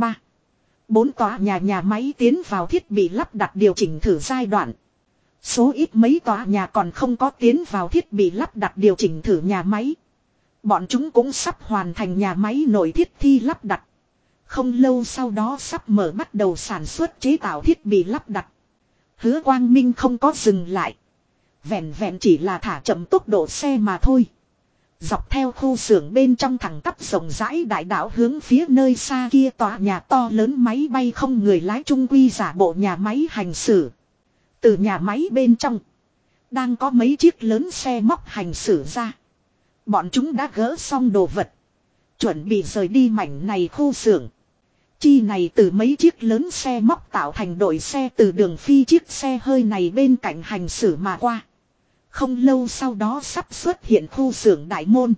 4 tòa nhà máy tiến vào thiết bị lắp đặt điều chỉnh thử giai đoạn. Số ít mấy tòa nhà còn không có tiến vào thiết bị lắp đặt điều chỉnh thử nhà máy. Bọn chúng cũng sắp hoàn thành nhà máy nội thiết thi lắp đặt. Không lâu sau đó sắp mở bắt đầu sản xuất chế tạo thiết bị lắp đặt. Hứa Quang Minh không có dừng lại. Vẹn vẹn chỉ là thả chậm tốc độ xe mà thôi. Dọc theo khu xưởng bên trong thẳng tắp rộng rãi đại đạo hướng phía nơi xa kia tòa nhà to lớn máy bay không người lái trung quy giả bộ nhà máy hành xử. Từ nhà máy bên trong, đang có mấy chiếc lớn xe móc hành xử ra. Bọn chúng đã gỡ xong đồ vật, chuẩn bị rời đi mảnh này khu xưởng. Chi này từ mấy chiếc lớn xe móc tạo thành đội xe từ đường phi chiếc xe hơi này bên cạnh hành xử mà qua. Không lâu sau đó sắp xuất hiện khu xưởng đại môn.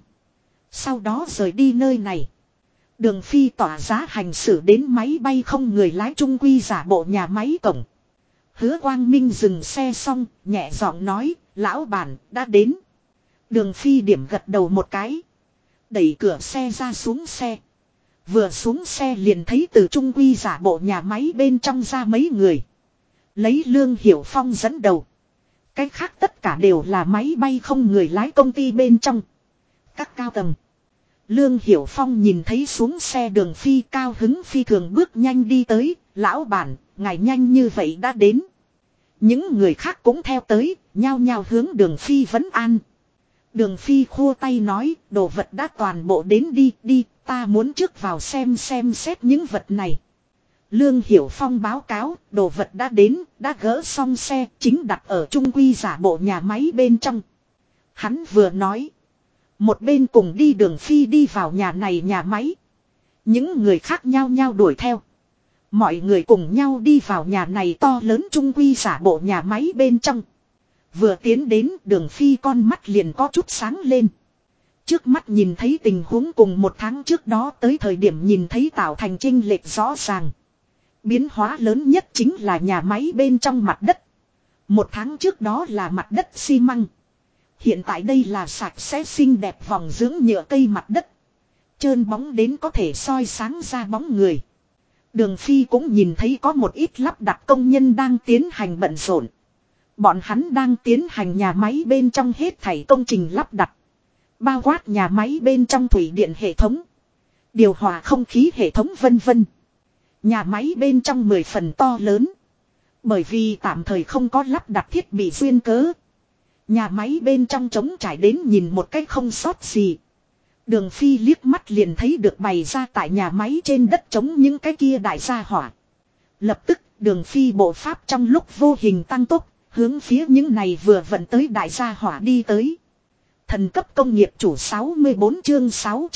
Sau đó rời đi nơi này. Đường phi tỏa giá hành xử đến máy bay không người lái trung quy giả bộ nhà máy cổng. Hứa Quang Minh dừng xe xong, nhẹ giọng nói, lão bản, đã đến. Đường phi điểm gật đầu một cái. Đẩy cửa xe ra xuống xe. Vừa xuống xe liền thấy từ trung quy giả bộ nhà máy bên trong ra mấy người. Lấy Lương Hiểu Phong dẫn đầu. Cái khác tất cả đều là máy bay không người lái công ty bên trong. Các cao tầng. Lương Hiểu Phong nhìn thấy xuống xe đường phi cao hứng phi thường bước nhanh đi tới. Lão bản, ngài nhanh như vậy đã đến. Những người khác cũng theo tới, nhao nhao hướng đường phi vấn an. Đường phi khua tay nói, đồ vật đã toàn bộ đến đi, ta muốn trước vào xem xét những vật này. Lương Hiểu Phong báo cáo, đồ vật đã đến, đã gỡ xong xe, chính đặt ở trung quy giả bộ nhà máy bên trong. Hắn vừa nói, một bên cùng đi đường phi đi vào nhà này nhà máy. Những người khác nhau nhau đuổi theo. Mọi người cùng nhau đi vào nhà này to lớn trung quy giả bộ nhà máy bên trong. Vừa tiến đến đường phi con mắt liền có chút sáng lên. Trước mắt nhìn thấy tình huống cùng một tháng trước đó tới thời điểm nhìn thấy tạo thành chênh lệch rõ ràng. Biến hóa lớn nhất chính là nhà máy bên trong mặt đất. Một tháng trước đó là mặt đất xi măng. Hiện tại đây là sạch sẽ xinh đẹp vòng dưỡng nhựa cây mặt đất. Trơn bóng đến có thể soi sáng ra bóng người. Đường phi cũng nhìn thấy có một ít lắp đặt công nhân đang tiến hành bận rộn. Bọn hắn đang tiến hành nhà máy bên trong hết thảy công trình lắp đặt. Bao quát nhà máy bên trong thủy điện hệ thống. Điều hòa không khí hệ thống vân vân. Nhà máy bên trong 10 phần to lớn. Bởi vì tạm thời không có lắp đặt thiết bị duyên cớ. Nhà máy bên trong trống trải đến nhìn một cách không sót gì. Đường phi liếc mắt liền thấy được bày ra tại nhà máy trên đất trống những cái kia đại gia hỏa. Lập tức đường phi bộ pháp trong lúc vô hình tăng tốc. Hướng phía những này vừa vận tới đại gia hỏa đi tới. Thần cấp công nghiệp chủ 64 chương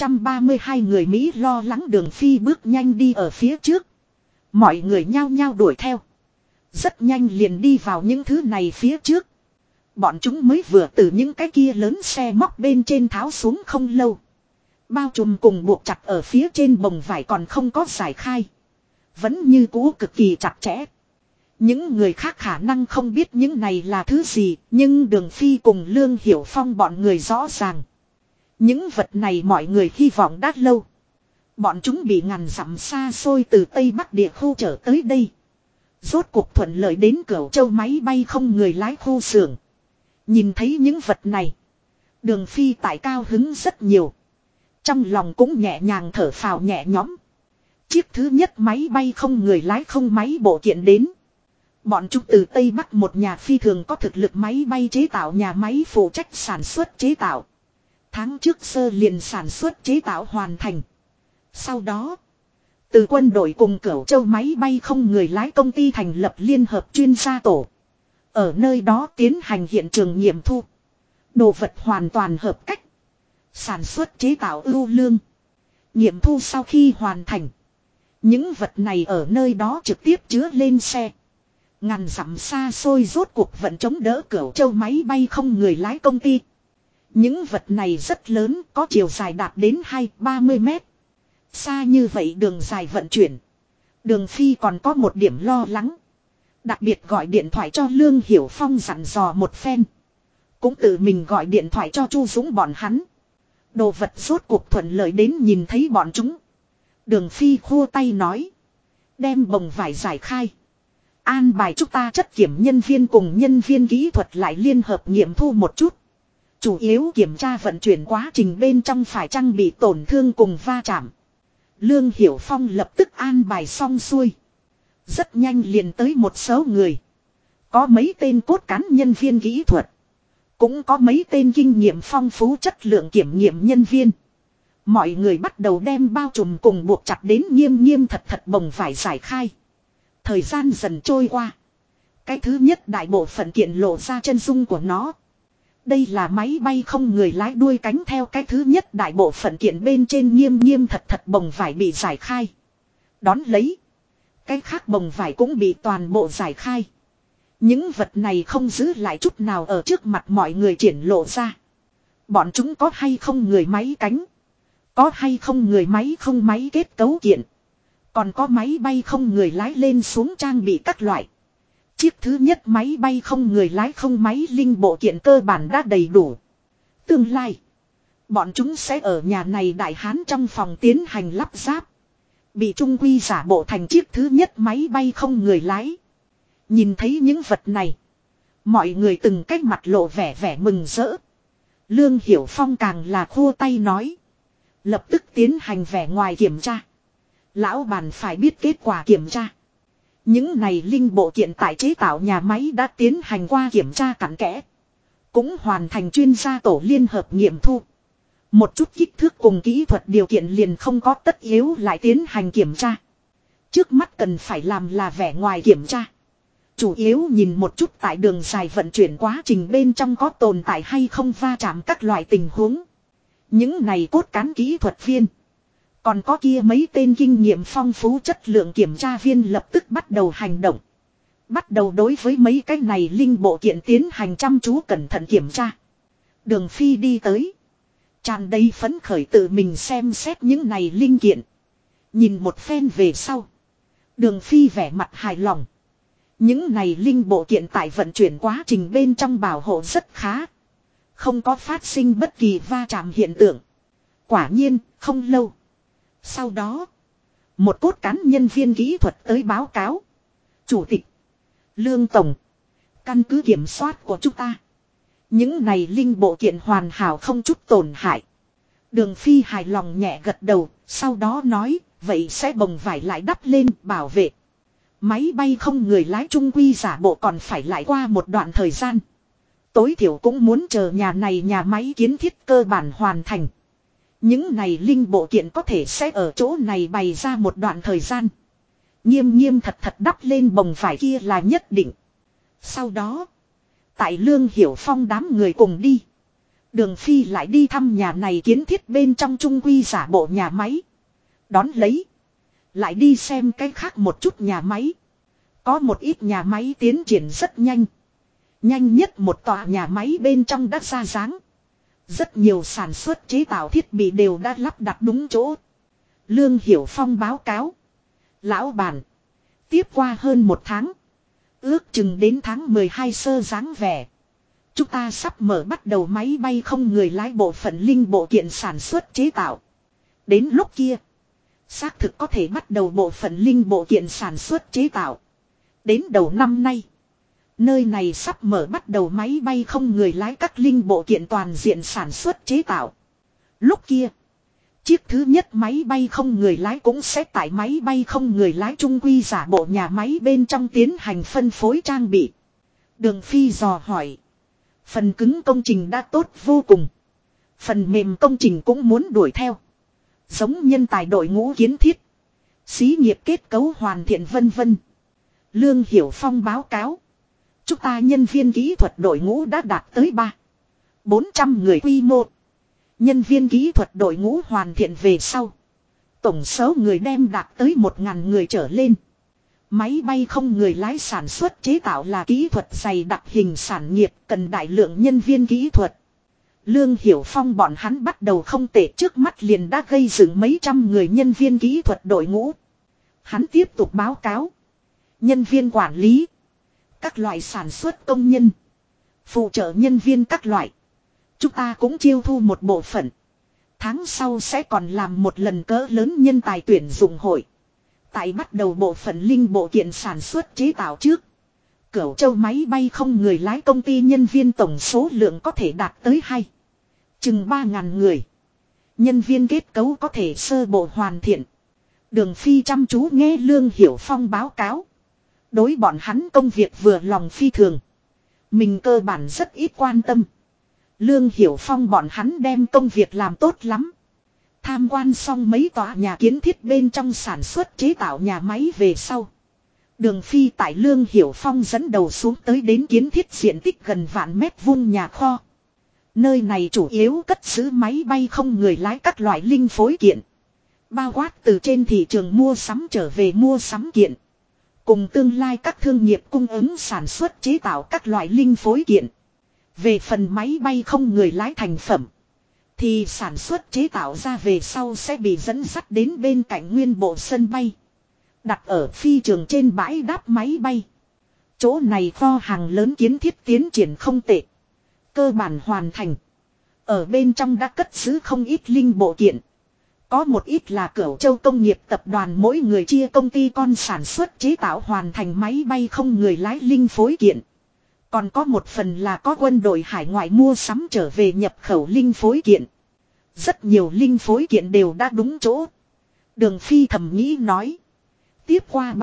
632 người Mỹ lo lắng đường phi bước nhanh đi ở phía trước. Mọi người nhao nhao đuổi theo. Rất nhanh liền đi vào những thứ này phía trước. Bọn chúng mới vừa từ những cái kia lớn xe móc bên trên tháo xuống không lâu. Bao trùm cùng buộc chặt ở phía trên bồng vải còn không có giải khai. Vẫn như cũ cực kỳ chặt chẽ. Những người khác khả năng không biết những này là thứ gì, nhưng Đường Phi cùng Lương Hiểu Phong bọn người rõ ràng. Những vật này mọi người hy vọng đã lâu. Bọn chúng bị ngàn dặm xa xôi từ Tây Bắc địa khu trở tới đây. Rốt cuộc thuận lợi đến Cửu Châu máy bay không người lái khu xưởng. Nhìn thấy những vật này, Đường Phi tại cao hứng rất nhiều. Trong lòng cũng nhẹ nhàng thở phào nhẹ nhõm. Chiếc thứ nhất máy bay không người lái không máy bộ kiện đến. Bọn chúng từ Tây Bắc một nhà phi thường có thực lực máy bay chế tạo nhà máy phụ trách sản xuất chế tạo. Tháng trước sơ liền sản xuất chế tạo hoàn thành. Sau đó, từ quân đội cùng Cửu Châu máy bay không người lái công ty thành lập liên hợp chuyên gia tổ. Ở nơi đó tiến hành hiện trường nghiệm thu. Đồ vật hoàn toàn hợp cách. Sản xuất chế tạo ưu lương. Nghiệm thu sau khi hoàn thành. Những vật này ở nơi đó trực tiếp chứa lên xe. Ngàn dặm xa xôi rốt cuộc vận chống đỡ Cửu Châu máy bay không người lái công ty. Những vật này rất lớn, có chiều dài đạt đến 20-30 mét. Xa như vậy đường dài vận chuyển. Đường Phi còn có một điểm lo lắng. Đặc biệt gọi điện thoại cho Lương Hiểu Phong dặn dò một phen. Cũng tự mình gọi điện thoại cho Chu Dũng bọn hắn. Đồ vật rốt cuộc thuận lợi đến nhìn thấy bọn chúng. Đường Phi khua tay nói. Đem bồng vải giải khai. An bài chúng ta chất kiểm nhân viên cùng nhân viên kỹ thuật lại liên hợp nghiệm thu một chút. Chủ yếu kiểm tra vận chuyển quá trình bên trong phải chăng bị tổn thương cùng va chạm. Lương Hiểu Phong lập tức an bài xong xuôi. Rất nhanh liền tới một số người. Có mấy tên cốt cán nhân viên kỹ thuật. Cũng có mấy tên kinh nghiệm phong phú chất lượng kiểm nghiệm nhân viên. Mọi người bắt đầu đem bao trùm cùng buộc chặt đến nghiêm nghiêm thật thật bồng vải giải khai. Thời gian dần trôi qua. Cái thứ nhất đại bộ phận kiện lộ ra chân dung của nó. Đây là máy bay không người lái đuôi cánh theo cái thứ nhất đại bộ phận kiện bên trên nghiêm nghiêm thật thật bồng vải bị giải khai. Đón lấy. Cái khác bồng vải cũng bị toàn bộ giải khai. Những vật này không giữ lại chút nào ở trước mặt mọi người triển lộ ra. Bọn chúng có hay không người máy cánh. Có hay không người máy không máy kết cấu kiện. Còn có máy bay không người lái lên xuống trang bị các loại. Chiếc thứ nhất máy bay không người lái không máy linh bộ kiện cơ bản đã đầy đủ. Tương lai. Bọn chúng sẽ ở nhà này đại hán trong phòng tiến hành lắp ráp. Bị trung quy giả bộ thành chiếc thứ nhất máy bay không người lái. Nhìn thấy những vật này. Mọi người từng cách mặt lộ vẻ vẻ mừng rỡ. Lương Hiểu Phong càng là khua tay nói. Lập tức tiến hành vẻ ngoài kiểm tra. Lão bản phải biết kết quả kiểm tra. Những này linh bộ kiện tại chế tạo nhà máy đã tiến hành qua kiểm tra cặn kẽ. Cũng hoàn thành chuyên gia tổ liên hợp nghiệm thu. Một chút kích thước cùng kỹ thuật điều kiện liền không có tất yếu lại tiến hành kiểm tra. Trước mắt cần phải làm là vẻ ngoài kiểm tra. Chủ yếu nhìn một chút tại đường dài vận chuyển quá trình bên trong có tồn tại hay không va chạm các loại tình huống. Những này cốt cán kỹ thuật viên. Còn có kia mấy tên kinh nghiệm phong phú chất lượng kiểm tra viên lập tức bắt đầu hành động. Bắt đầu đối với mấy cái này linh bộ kiện tiến hành chăm chú cẩn thận kiểm tra. Đường Phi đi tới. Tràn đầy phấn khởi tự mình xem xét những này linh kiện. Nhìn một phen về sau. Đường Phi vẻ mặt hài lòng. Những này linh bộ kiện tại vận chuyển quá trình bên trong bảo hộ rất khá. Không có phát sinh bất kỳ va chạm hiện tượng. Quả nhiên, không lâu. Sau đó, một cốt cán nhân viên kỹ thuật tới báo cáo. Chủ tịch, Lương Tổng, căn cứ kiểm soát của chúng ta. Những này linh bộ kiện hoàn hảo không chút tổn hại. Đường Phi hài lòng nhẹ gật đầu, sau đó nói, vậy sẽ bồng vải lại đắp lên bảo vệ. Máy bay không người lái trung quy giả bộ còn phải lại qua một đoạn thời gian. Tối thiểu cũng muốn chờ nhà này nhà máy kiến thiết cơ bản hoàn thành. Những này linh bộ kiện có thể sẽ ở chỗ này bày ra một đoạn thời gian. Nghiêm nghiêm thật thật đắp lên bồng vải kia là nhất định. Sau đó, tại Lương Hiểu Phong đám người cùng đi. Đường Phi lại đi thăm nhà này kiến thiết bên trong trung quy giả bộ nhà máy. Đón lấy. Lại đi xem cái khác một chút nhà máy. Có một ít nhà máy tiến triển rất nhanh. Nhanh nhất một tòa nhà máy bên trong đã ra dáng. Rất nhiều sản xuất chế tạo thiết bị đều đã lắp đặt đúng chỗ. Lương Hiểu Phong báo cáo. Lão bản. Tiếp qua hơn một tháng. Ước chừng đến tháng 12 sơ dáng vẻ. Chúng ta sắp mở bắt đầu máy bay không người lái bộ phận linh bộ kiện sản xuất chế tạo. Đến lúc kia. Xác thực có thể bắt đầu bộ phận linh bộ kiện sản xuất chế tạo. Đến đầu năm nay. Nơi này sắp mở bắt đầu máy bay không người lái các linh bộ kiện toàn diện sản xuất chế tạo. Lúc kia. Chiếc thứ nhất máy bay không người lái cũng sẽ tại máy bay không người lái trung quy giả bộ nhà máy bên trong tiến hành phân phối trang bị. Đường Phi dò hỏi. Phần cứng công trình đã tốt vô cùng. Phần mềm công trình cũng muốn đuổi theo. Giống nhân tài đội ngũ kiến thiết. Xí nghiệp kết cấu hoàn thiện vân vân. Lương Hiểu Phong báo cáo. Chúng ta nhân viên kỹ thuật đội ngũ đã đạt tới 400 người quy mô. Nhân viên kỹ thuật đội ngũ hoàn thiện về sau. Tổng số người đem đạt tới 1.000 người trở lên. Máy bay không người lái sản xuất chế tạo là kỹ thuật dày đặc hình sản nghiệp cần đại lượng nhân viên kỹ thuật. Lương Hiểu Phong bọn hắn bắt đầu không tệ trước mắt liền đã gây dựng mấy trăm người nhân viên kỹ thuật đội ngũ. Hắn tiếp tục báo cáo. Nhân viên quản lý. Các loại sản xuất công nhân. Phụ trợ nhân viên các loại. Chúng ta cũng chiêu thu một bộ phận. Tháng sau sẽ còn làm một lần cỡ lớn nhân tài tuyển dụng hội. Tại bắt đầu bộ phận linh bộ kiện sản xuất chế tạo trước. Cửu Châu máy bay không người lái công ty nhân viên tổng số lượng có thể đạt tới chừng 3.000 người. Nhân viên kết cấu có thể sơ bộ hoàn thiện. Đường Phi chăm chú nghe Lương Hiểu Phong báo cáo. Đối bọn hắn công việc vừa lòng phi thường. Mình cơ bản rất ít quan tâm. Lương Hiểu Phong bọn hắn đem công việc làm tốt lắm. Tham quan xong mấy tòa nhà kiến thiết bên trong sản xuất chế tạo nhà máy về sau. Đường Phi tại Lương Hiểu Phong dẫn đầu xuống tới đến kiến thiết diện tích gần vạn mét vuông nhà kho. Nơi này chủ yếu cất giữ máy bay không người lái các loại linh phối kiện. Bao quát từ trên thị trường mua sắm trở về mua sắm kiện. Cùng tương lai các thương nghiệp cung ứng sản xuất chế tạo các loại linh phối kiện. Về phần máy bay không người lái thành phẩm. Thì sản xuất chế tạo ra về sau sẽ bị dẫn dắt đến bên cạnh nguyên bộ sân bay. Đặt ở phi trường trên bãi đáp máy bay. Chỗ này kho hàng lớn kiến thiết tiến triển không tệ. Cơ bản hoàn thành. Ở bên trong đã cất giữ không ít linh bộ kiện. Có một ít là Cửu Châu Công nghiệp tập đoàn mỗi người chia công ty con sản xuất chế tạo hoàn thành máy bay không người lái linh phối kiện. Còn có một phần là có quân đội hải ngoại mua sắm trở về nhập khẩu linh phối kiện. Rất nhiều linh phối kiện đều đã đúng chỗ. Đường Phi thầm nghĩ nói. Tiếp qua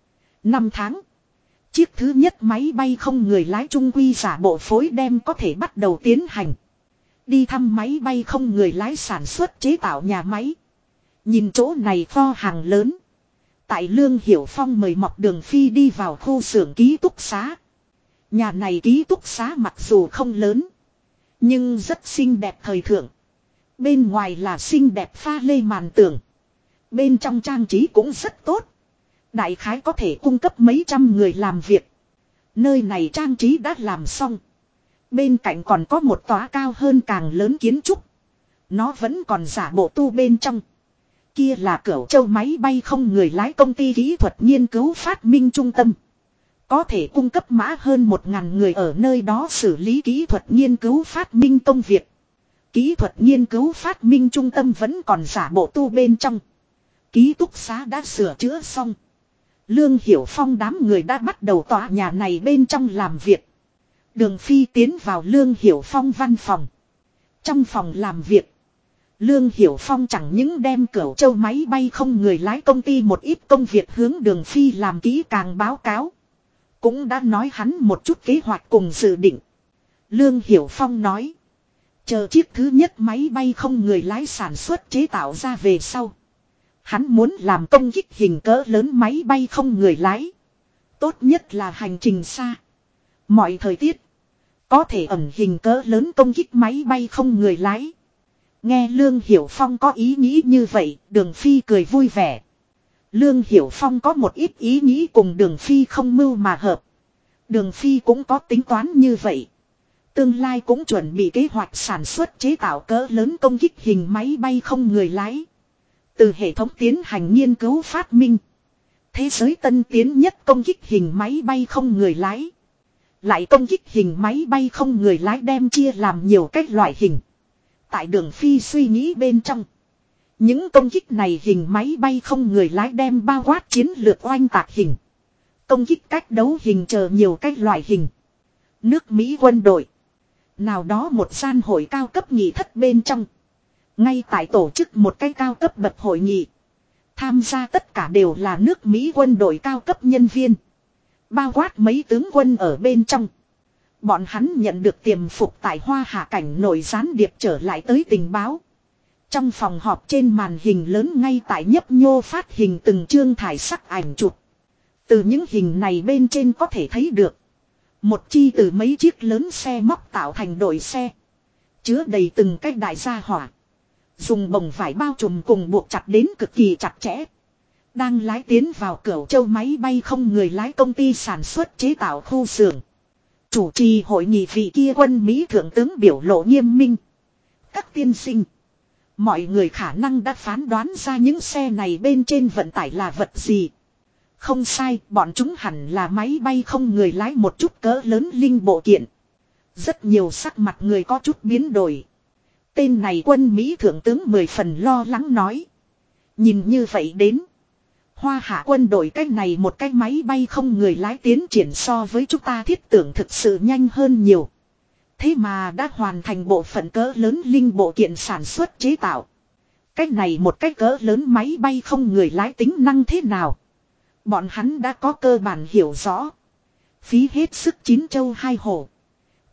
3-5 tháng. Chiếc thứ nhất máy bay không người lái trung quy giả bộ phối đem có thể bắt đầu tiến hành. Đi thăm máy bay không người lái sản xuất chế tạo nhà máy. Nhìn chỗ này kho hàng lớn. Tại Lương Hiểu Phong mời mọc Đường Phi đi vào khu xưởng ký túc xá. Nhà này ký túc xá mặc dù không lớn. Nhưng rất xinh đẹp thời thượng. Bên ngoài là xinh đẹp pha lê màn tường. Bên trong trang trí cũng rất tốt. Đại khái có thể cung cấp mấy trăm người làm việc. Nơi này trang trí đã làm xong. Bên cạnh còn có một tòa cao hơn càng lớn kiến trúc. Nó vẫn còn giả bộ tu bên trong. Kia là Cửu Châu máy bay không người lái công ty kỹ thuật nghiên cứu phát minh trung tâm. Có thể cung cấp mã hơn 1000 người ở nơi đó xử lý kỹ thuật nghiên cứu phát minh công việc. Kỹ thuật nghiên cứu phát minh trung tâm vẫn còn giả bộ tu bên trong. Ký túc xá đã sửa chữa xong. Lương Hiểu Phong đám người đã bắt đầu tòa nhà này bên trong làm việc. Đường Phi tiến vào Lương Hiểu Phong văn phòng. Trong phòng làm việc, Lương Hiểu Phong chẳng những đem Cửu Châu máy bay không người lái công ty một ít công việc hướng Đường Phi làm kỹ càng báo cáo. Cũng đã nói hắn một chút kế hoạch cùng dự định. Lương Hiểu Phong nói. Chờ chiếc thứ nhất máy bay không người lái sản xuất chế tạo ra về sau. Hắn muốn làm công kích hình cỡ lớn máy bay không người lái. Tốt nhất là hành trình xa. Mọi thời tiết. Có thể ẩn hình cỡ lớn công kích máy bay không người lái. Nghe Lương Hiểu Phong có ý nghĩ như vậy, Đường Phi cười vui vẻ. Lương Hiểu Phong có một ít ý nghĩ cùng Đường Phi không mưu mà hợp. Đường Phi cũng có tính toán như vậy. Tương lai cũng chuẩn bị kế hoạch sản xuất chế tạo cỡ lớn công kích hình máy bay không người lái. Từ hệ thống tiến hành nghiên cứu phát minh. Thế giới tân tiến nhất công kích hình máy bay không người lái. Lại công kích hình máy bay không người lái đem chia làm nhiều cách loại hình. Tại Đường Phi suy nghĩ bên trong. Những công kích này hình máy bay không người lái đem bao quát chiến lược oanh tạc hình. Công kích cách đấu hình chờ nhiều cách loại hình. Nước Mỹ quân đội. Nào đó một gian hội cao cấp nghị thất bên trong. Ngay tại tổ chức một cái cao cấp bậc hội nghị. Tham gia tất cả đều là nước Mỹ quân đội cao cấp nhân viên. Bao quát mấy tướng quân ở bên trong. Bọn hắn nhận được tiềm phục tại Hoa Hạ cảnh nội gián điệp trở lại tới tình báo. Trong phòng họp trên màn hình lớn ngay tại nhấp nhô phát hình từng chương thải sắc ảnh chụp. Từ những hình này bên trên có thể thấy được. Một chi từ mấy chiếc lớn xe móc tạo thành đội xe. Chứa đầy từng cái đại gia hỏa. Dùng bồng vải bao trùm cùng buộc chặt đến cực kỳ chặt chẽ. Đang lái tiến vào Cửu Châu máy bay không người lái công ty sản xuất chế tạo khu xưởng. Chủ trì hội nghị vị kia quân Mỹ thượng tướng biểu lộ nghiêm minh. Các tiên sinh. Mọi người khả năng đã phán đoán ra những xe này bên trên vận tải là vật gì. Không sai, bọn chúng hẳn là máy bay không người lái một chút cỡ lớn linh bộ kiện. Rất nhiều sắc mặt người có chút biến đổi. Tên này quân Mỹ thượng tướng 10 phần lo lắng nói. Nhìn như vậy đến. Hoa Hạ quân đội cái này một cái máy bay không người lái tiến triển so với chúng ta thiết tưởng thực sự nhanh hơn nhiều. Thế mà đã hoàn thành bộ phận cỡ lớn linh bộ kiện sản xuất chế tạo. Cái này một cái cỡ lớn máy bay không người lái tính năng thế nào. Bọn hắn đã có cơ bản hiểu rõ. Phí hết sức chín châu hai hổ.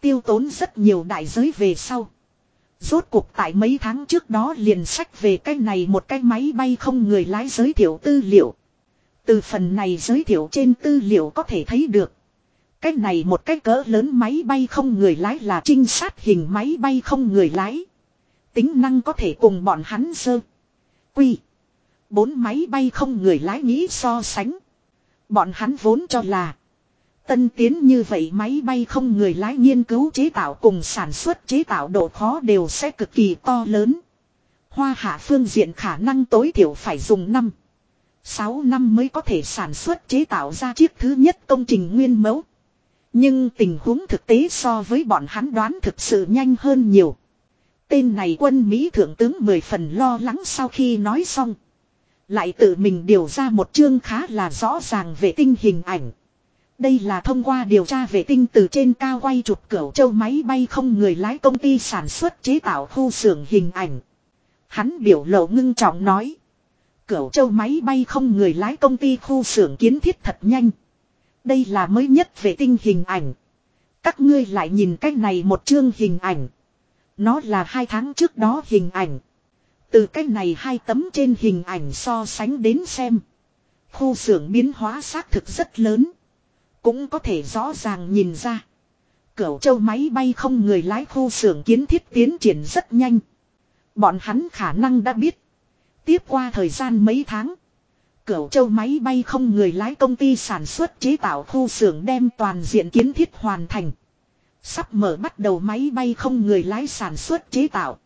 tiêu tốn rất nhiều đại giới về sau. Rốt cuộc tại mấy tháng trước đó liền sách về cái này một cái máy bay không người lái giới thiệu tư liệu. Từ phần này giới thiệu trên tư liệu có thể thấy được. Cái này một cái cỡ lớn máy bay không người lái là trinh sát hình máy bay không người lái. Tính năng có thể cùng bọn hắn sơ. Quy. 4 máy bay không người lái nghĩ so sánh. Bọn hắn vốn cho là. Tân tiến như vậy máy bay không người lái nghiên cứu chế tạo cùng sản xuất chế tạo độ khó đều sẽ cực kỳ to lớn. Hoa hạ phương diện khả năng tối thiểu phải dùng 6 năm mới có thể sản xuất chế tạo ra chiếc thứ nhất công trình nguyên mẫu. Nhưng tình huống thực tế so với bọn hắn đoán thực sự nhanh hơn nhiều. Tên này quân Mỹ thượng tướng 10 phần lo lắng sau khi nói xong. Lại tự mình điều ra một chương khá là rõ ràng vệ tinh hình ảnh. Đây là thông qua điều tra vệ tinh từ trên cao quay chụp Cửu Châu máy bay không người lái công ty sản xuất chế tạo khu xưởng hình ảnh. Hắn biểu lộ ngưng trọng nói. Cửu Châu máy bay không người lái công ty khu xưởng kiến thiết thật nhanh. Đây là mới nhất vệ tinh hình ảnh. Các ngươi lại nhìn cái này một chương hình ảnh. Nó là 2 tháng trước đó hình ảnh. Từ cái này 2 tấm trên hình ảnh so sánh đến xem. Khu xưởng biến hóa xác thực rất lớn. Cũng có thể rõ ràng nhìn ra. Cửu Châu máy bay không người lái khu xưởng kiến thiết tiến triển rất nhanh. Bọn hắn khả năng đã biết. Tiếp qua thời gian mấy tháng. Cửu Châu máy bay không người lái công ty sản xuất chế tạo khu xưởng đem toàn diện kiến thiết hoàn thành. Sắp mở bắt đầu máy bay không người lái sản xuất chế tạo.